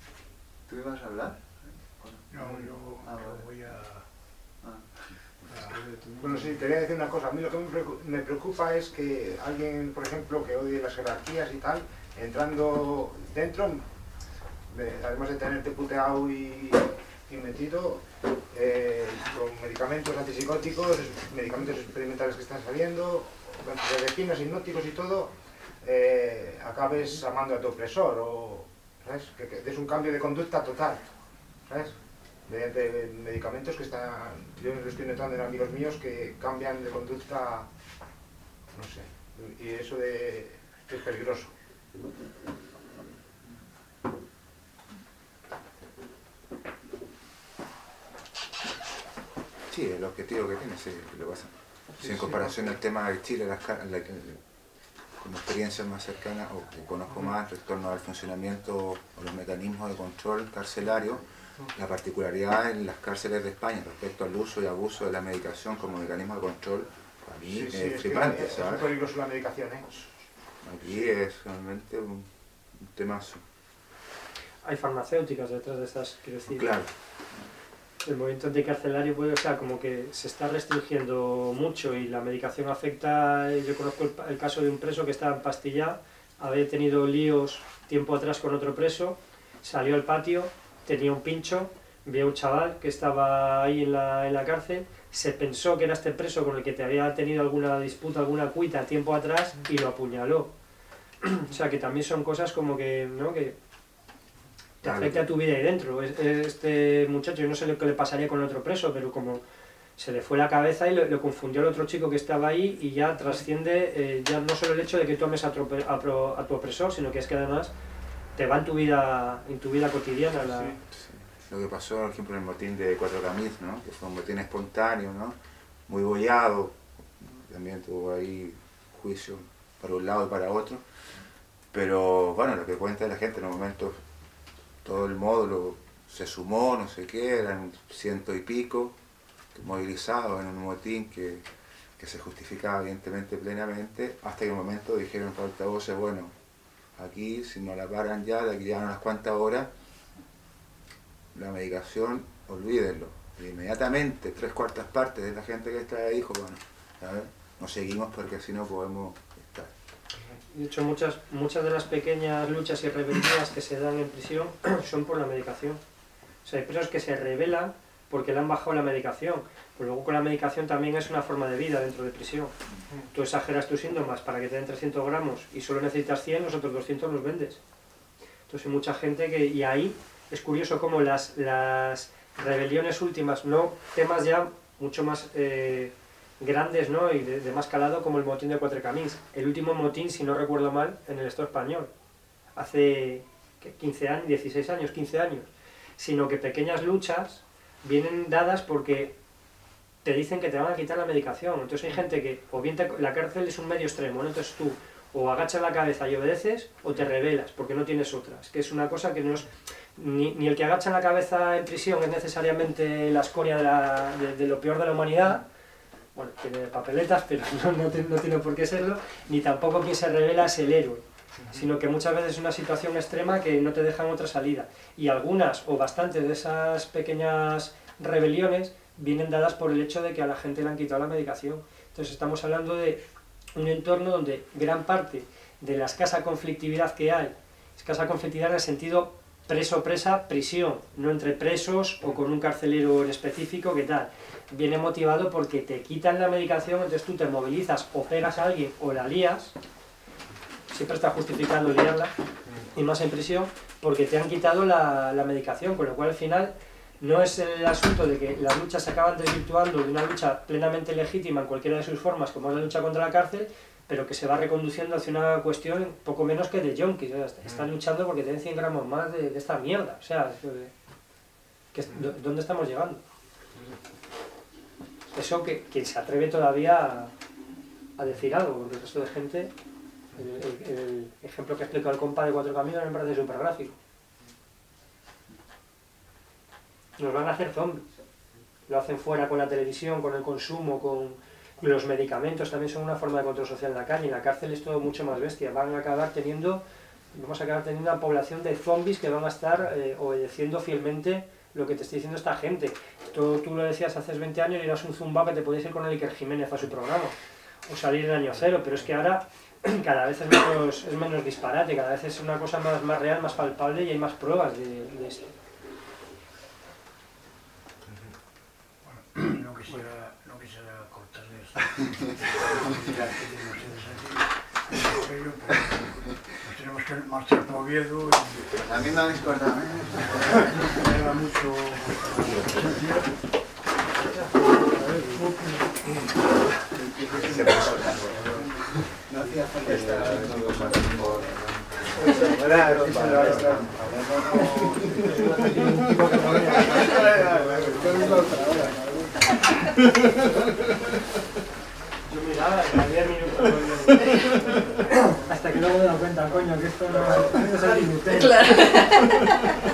Speaker 3: ¿Tú ibas a hablar?
Speaker 5: No, yo
Speaker 3: vale.
Speaker 5: voy a...
Speaker 3: Ah.
Speaker 6: Bueno, sí, quería decir una cosa. A mí lo que me preocupa es que alguien, por ejemplo, que odie las jerarquías y tal, entrando dentro, además de tenerte puteado y metido, con medicamentos antipsicóticos, medicamentos experimentales que están saliendo, benzodiazepinas, hipnóticos y todo, acabes amando a tu opresor, o ¿sabes? Que des un cambio de conducta total, ¿sabes? Mediante medicamentos que están, yo lo estoy notando en amigos míos que cambian de conducta, no sé, y eso es peligroso.
Speaker 1: Sí, el objetivo que tiene, sí, que lo pasa. Sí, en comparación al tema de Chile, como experiencia más cercana, o que conozco más, en torno al funcionamiento o los mecanismos de control carcelario, la particularidad en las cárceles de España respecto al uso y abuso de la medicación como mecanismo de control, para mí es flipante,
Speaker 6: es
Speaker 1: ¿sabes?
Speaker 6: muy peligroso la medicación, ¿eh?
Speaker 1: Aquí es realmente un temazo.
Speaker 2: Hay farmacéuticas detrás de estas, quiero decir.
Speaker 1: Claro.
Speaker 2: El movimiento anticarcelario puede, o sea, como que se está restringiendo mucho y la medicación afecta. Yo conozco el caso de un preso que estaba empastillado, había tenido líos tiempo atrás con otro preso, salió al patio, tenía un pincho, vio a un chaval que estaba ahí en la cárcel, se pensó que era este preso con el que te había tenido alguna disputa, alguna cuita tiempo atrás y lo apuñaló. O sea, que también son cosas como que, ¿no? Que te afecta a tu vida ahí dentro. Este muchacho, yo no sé lo que le pasaría con el otro preso, pero como se le fue la cabeza y lo confundió el otro chico que estaba ahí y ya trasciende ya no solo el hecho de que tú ames a tu opresor, sino que es que además te va en tu vida cotidiana.
Speaker 1: Sí. Lo que pasó, por ejemplo, en el motín de Cuatro Camins, ¿no? Que fue un motín espontáneo, ¿no? Muy bollado, también tuvo ahí juicio para un lado y para otro, pero bueno, lo que cuenta la gente en los momentos, todo el módulo se sumó, no sé qué, eran 100 y pico movilizados en un motín que se justificaba evidentemente plenamente, hasta que en un momento dijeron por altavoces, bueno, aquí si no la paran ya, de aquí ya unas cuantas horas, la medicación, olvídenlo. E inmediatamente 3/4 partes de la gente que está ahí dijo, bueno, a ver, nos seguimos porque así no podemos estar.
Speaker 2: De hecho, muchas de las pequeñas luchas y rebeldías que se dan en prisión son por la medicación. O sea, hay presos que se rebelan porque le han bajado la medicación. Pues luego con la medicación también es una forma de vida dentro de prisión. Tú exageras tus síntomas para que te den 300 gramos y solo necesitas 100, los otros 200 los vendes. Entonces hay mucha gente que... Y ahí es curioso cómo las rebeliones últimas, no temas ya mucho más grandes, ¿no? Y de más calado, como el motín de Cuatro Camins. El último motín, si no recuerdo mal, en el Estado español. Hace 15 años, 16 años, 15 años. Sino que pequeñas luchas vienen dadas porque te dicen que te van a quitar la medicación. Entonces hay gente que, o bien la cárcel es un medio extremo, ¿no? Entonces tú o agachas la cabeza y obedeces o te rebelas porque no tienes otras. Que es una cosa que no es... Ni el que agacha la cabeza en prisión es necesariamente la escoria de lo peor de la humanidad. Bueno, tiene papeletas, pero no tiene por qué serlo. Ni tampoco quien se revela es el héroe. Sino que muchas veces es una situación extrema que no te dejan otra salida. Y algunas o bastantes de esas pequeñas rebeliones vienen dadas por el hecho de que a la gente le han quitado la medicación. Entonces estamos hablando de un entorno donde gran parte de la escasa conflictividad que hay, escasa conflictividad en el sentido preso-presa, prisión, no entre presos o con un carcelero en específico, ¿qué tal? Viene motivado porque te quitan la medicación, entonces tú te movilizas o pegas a alguien o la lías, siempre está justificando liarla, y más en prisión, porque te han quitado la medicación, con lo cual al final no es el asunto de que las luchas se acaban desvirtuando de una lucha plenamente legítima en cualquiera de sus formas, como es la lucha contra la cárcel, pero que se va reconduciendo hacia una cuestión poco menos que de yonkis. O sea, están luchando porque tienen 100 gramos más de esta mierda. O sea, ¿dónde estamos llegando? Eso que quien se atreve todavía a decir algo, porque el resto de gente, el ejemplo que ha explicado el compa de Cuatro Caminos me parece súper gráfico. Nos van a hacer zombies. Lo hacen fuera con la televisión, con el consumo, con los medicamentos, también son una forma de control social en la calle. En la cárcel es todo mucho más bestia. Vamos a acabar teniendo una población de zombies que van a estar obedeciendo fielmente lo que te estoy diciendo esta gente. Tú lo decías hace 20 años y eras un zumba que te podías ir con el Iker Jiménez a su programa, o salir en Año Cero, pero es que ahora cada vez es menos disparate, cada vez es una cosa más real, más palpable y hay más pruebas de esto.
Speaker 7: Bueno, no quisiera cortarles pero nos tenemos que marchar por Oviedo y
Speaker 3: A mí me habéis cortado,
Speaker 7: me alegra mucho vuestra presencia.
Speaker 3: no hacía falta estar por...
Speaker 2: Yo miraba, a 10 minutos. Hasta que luego me he dado cuenta, coño, que esto no es el minuto.
Speaker 8: Claro.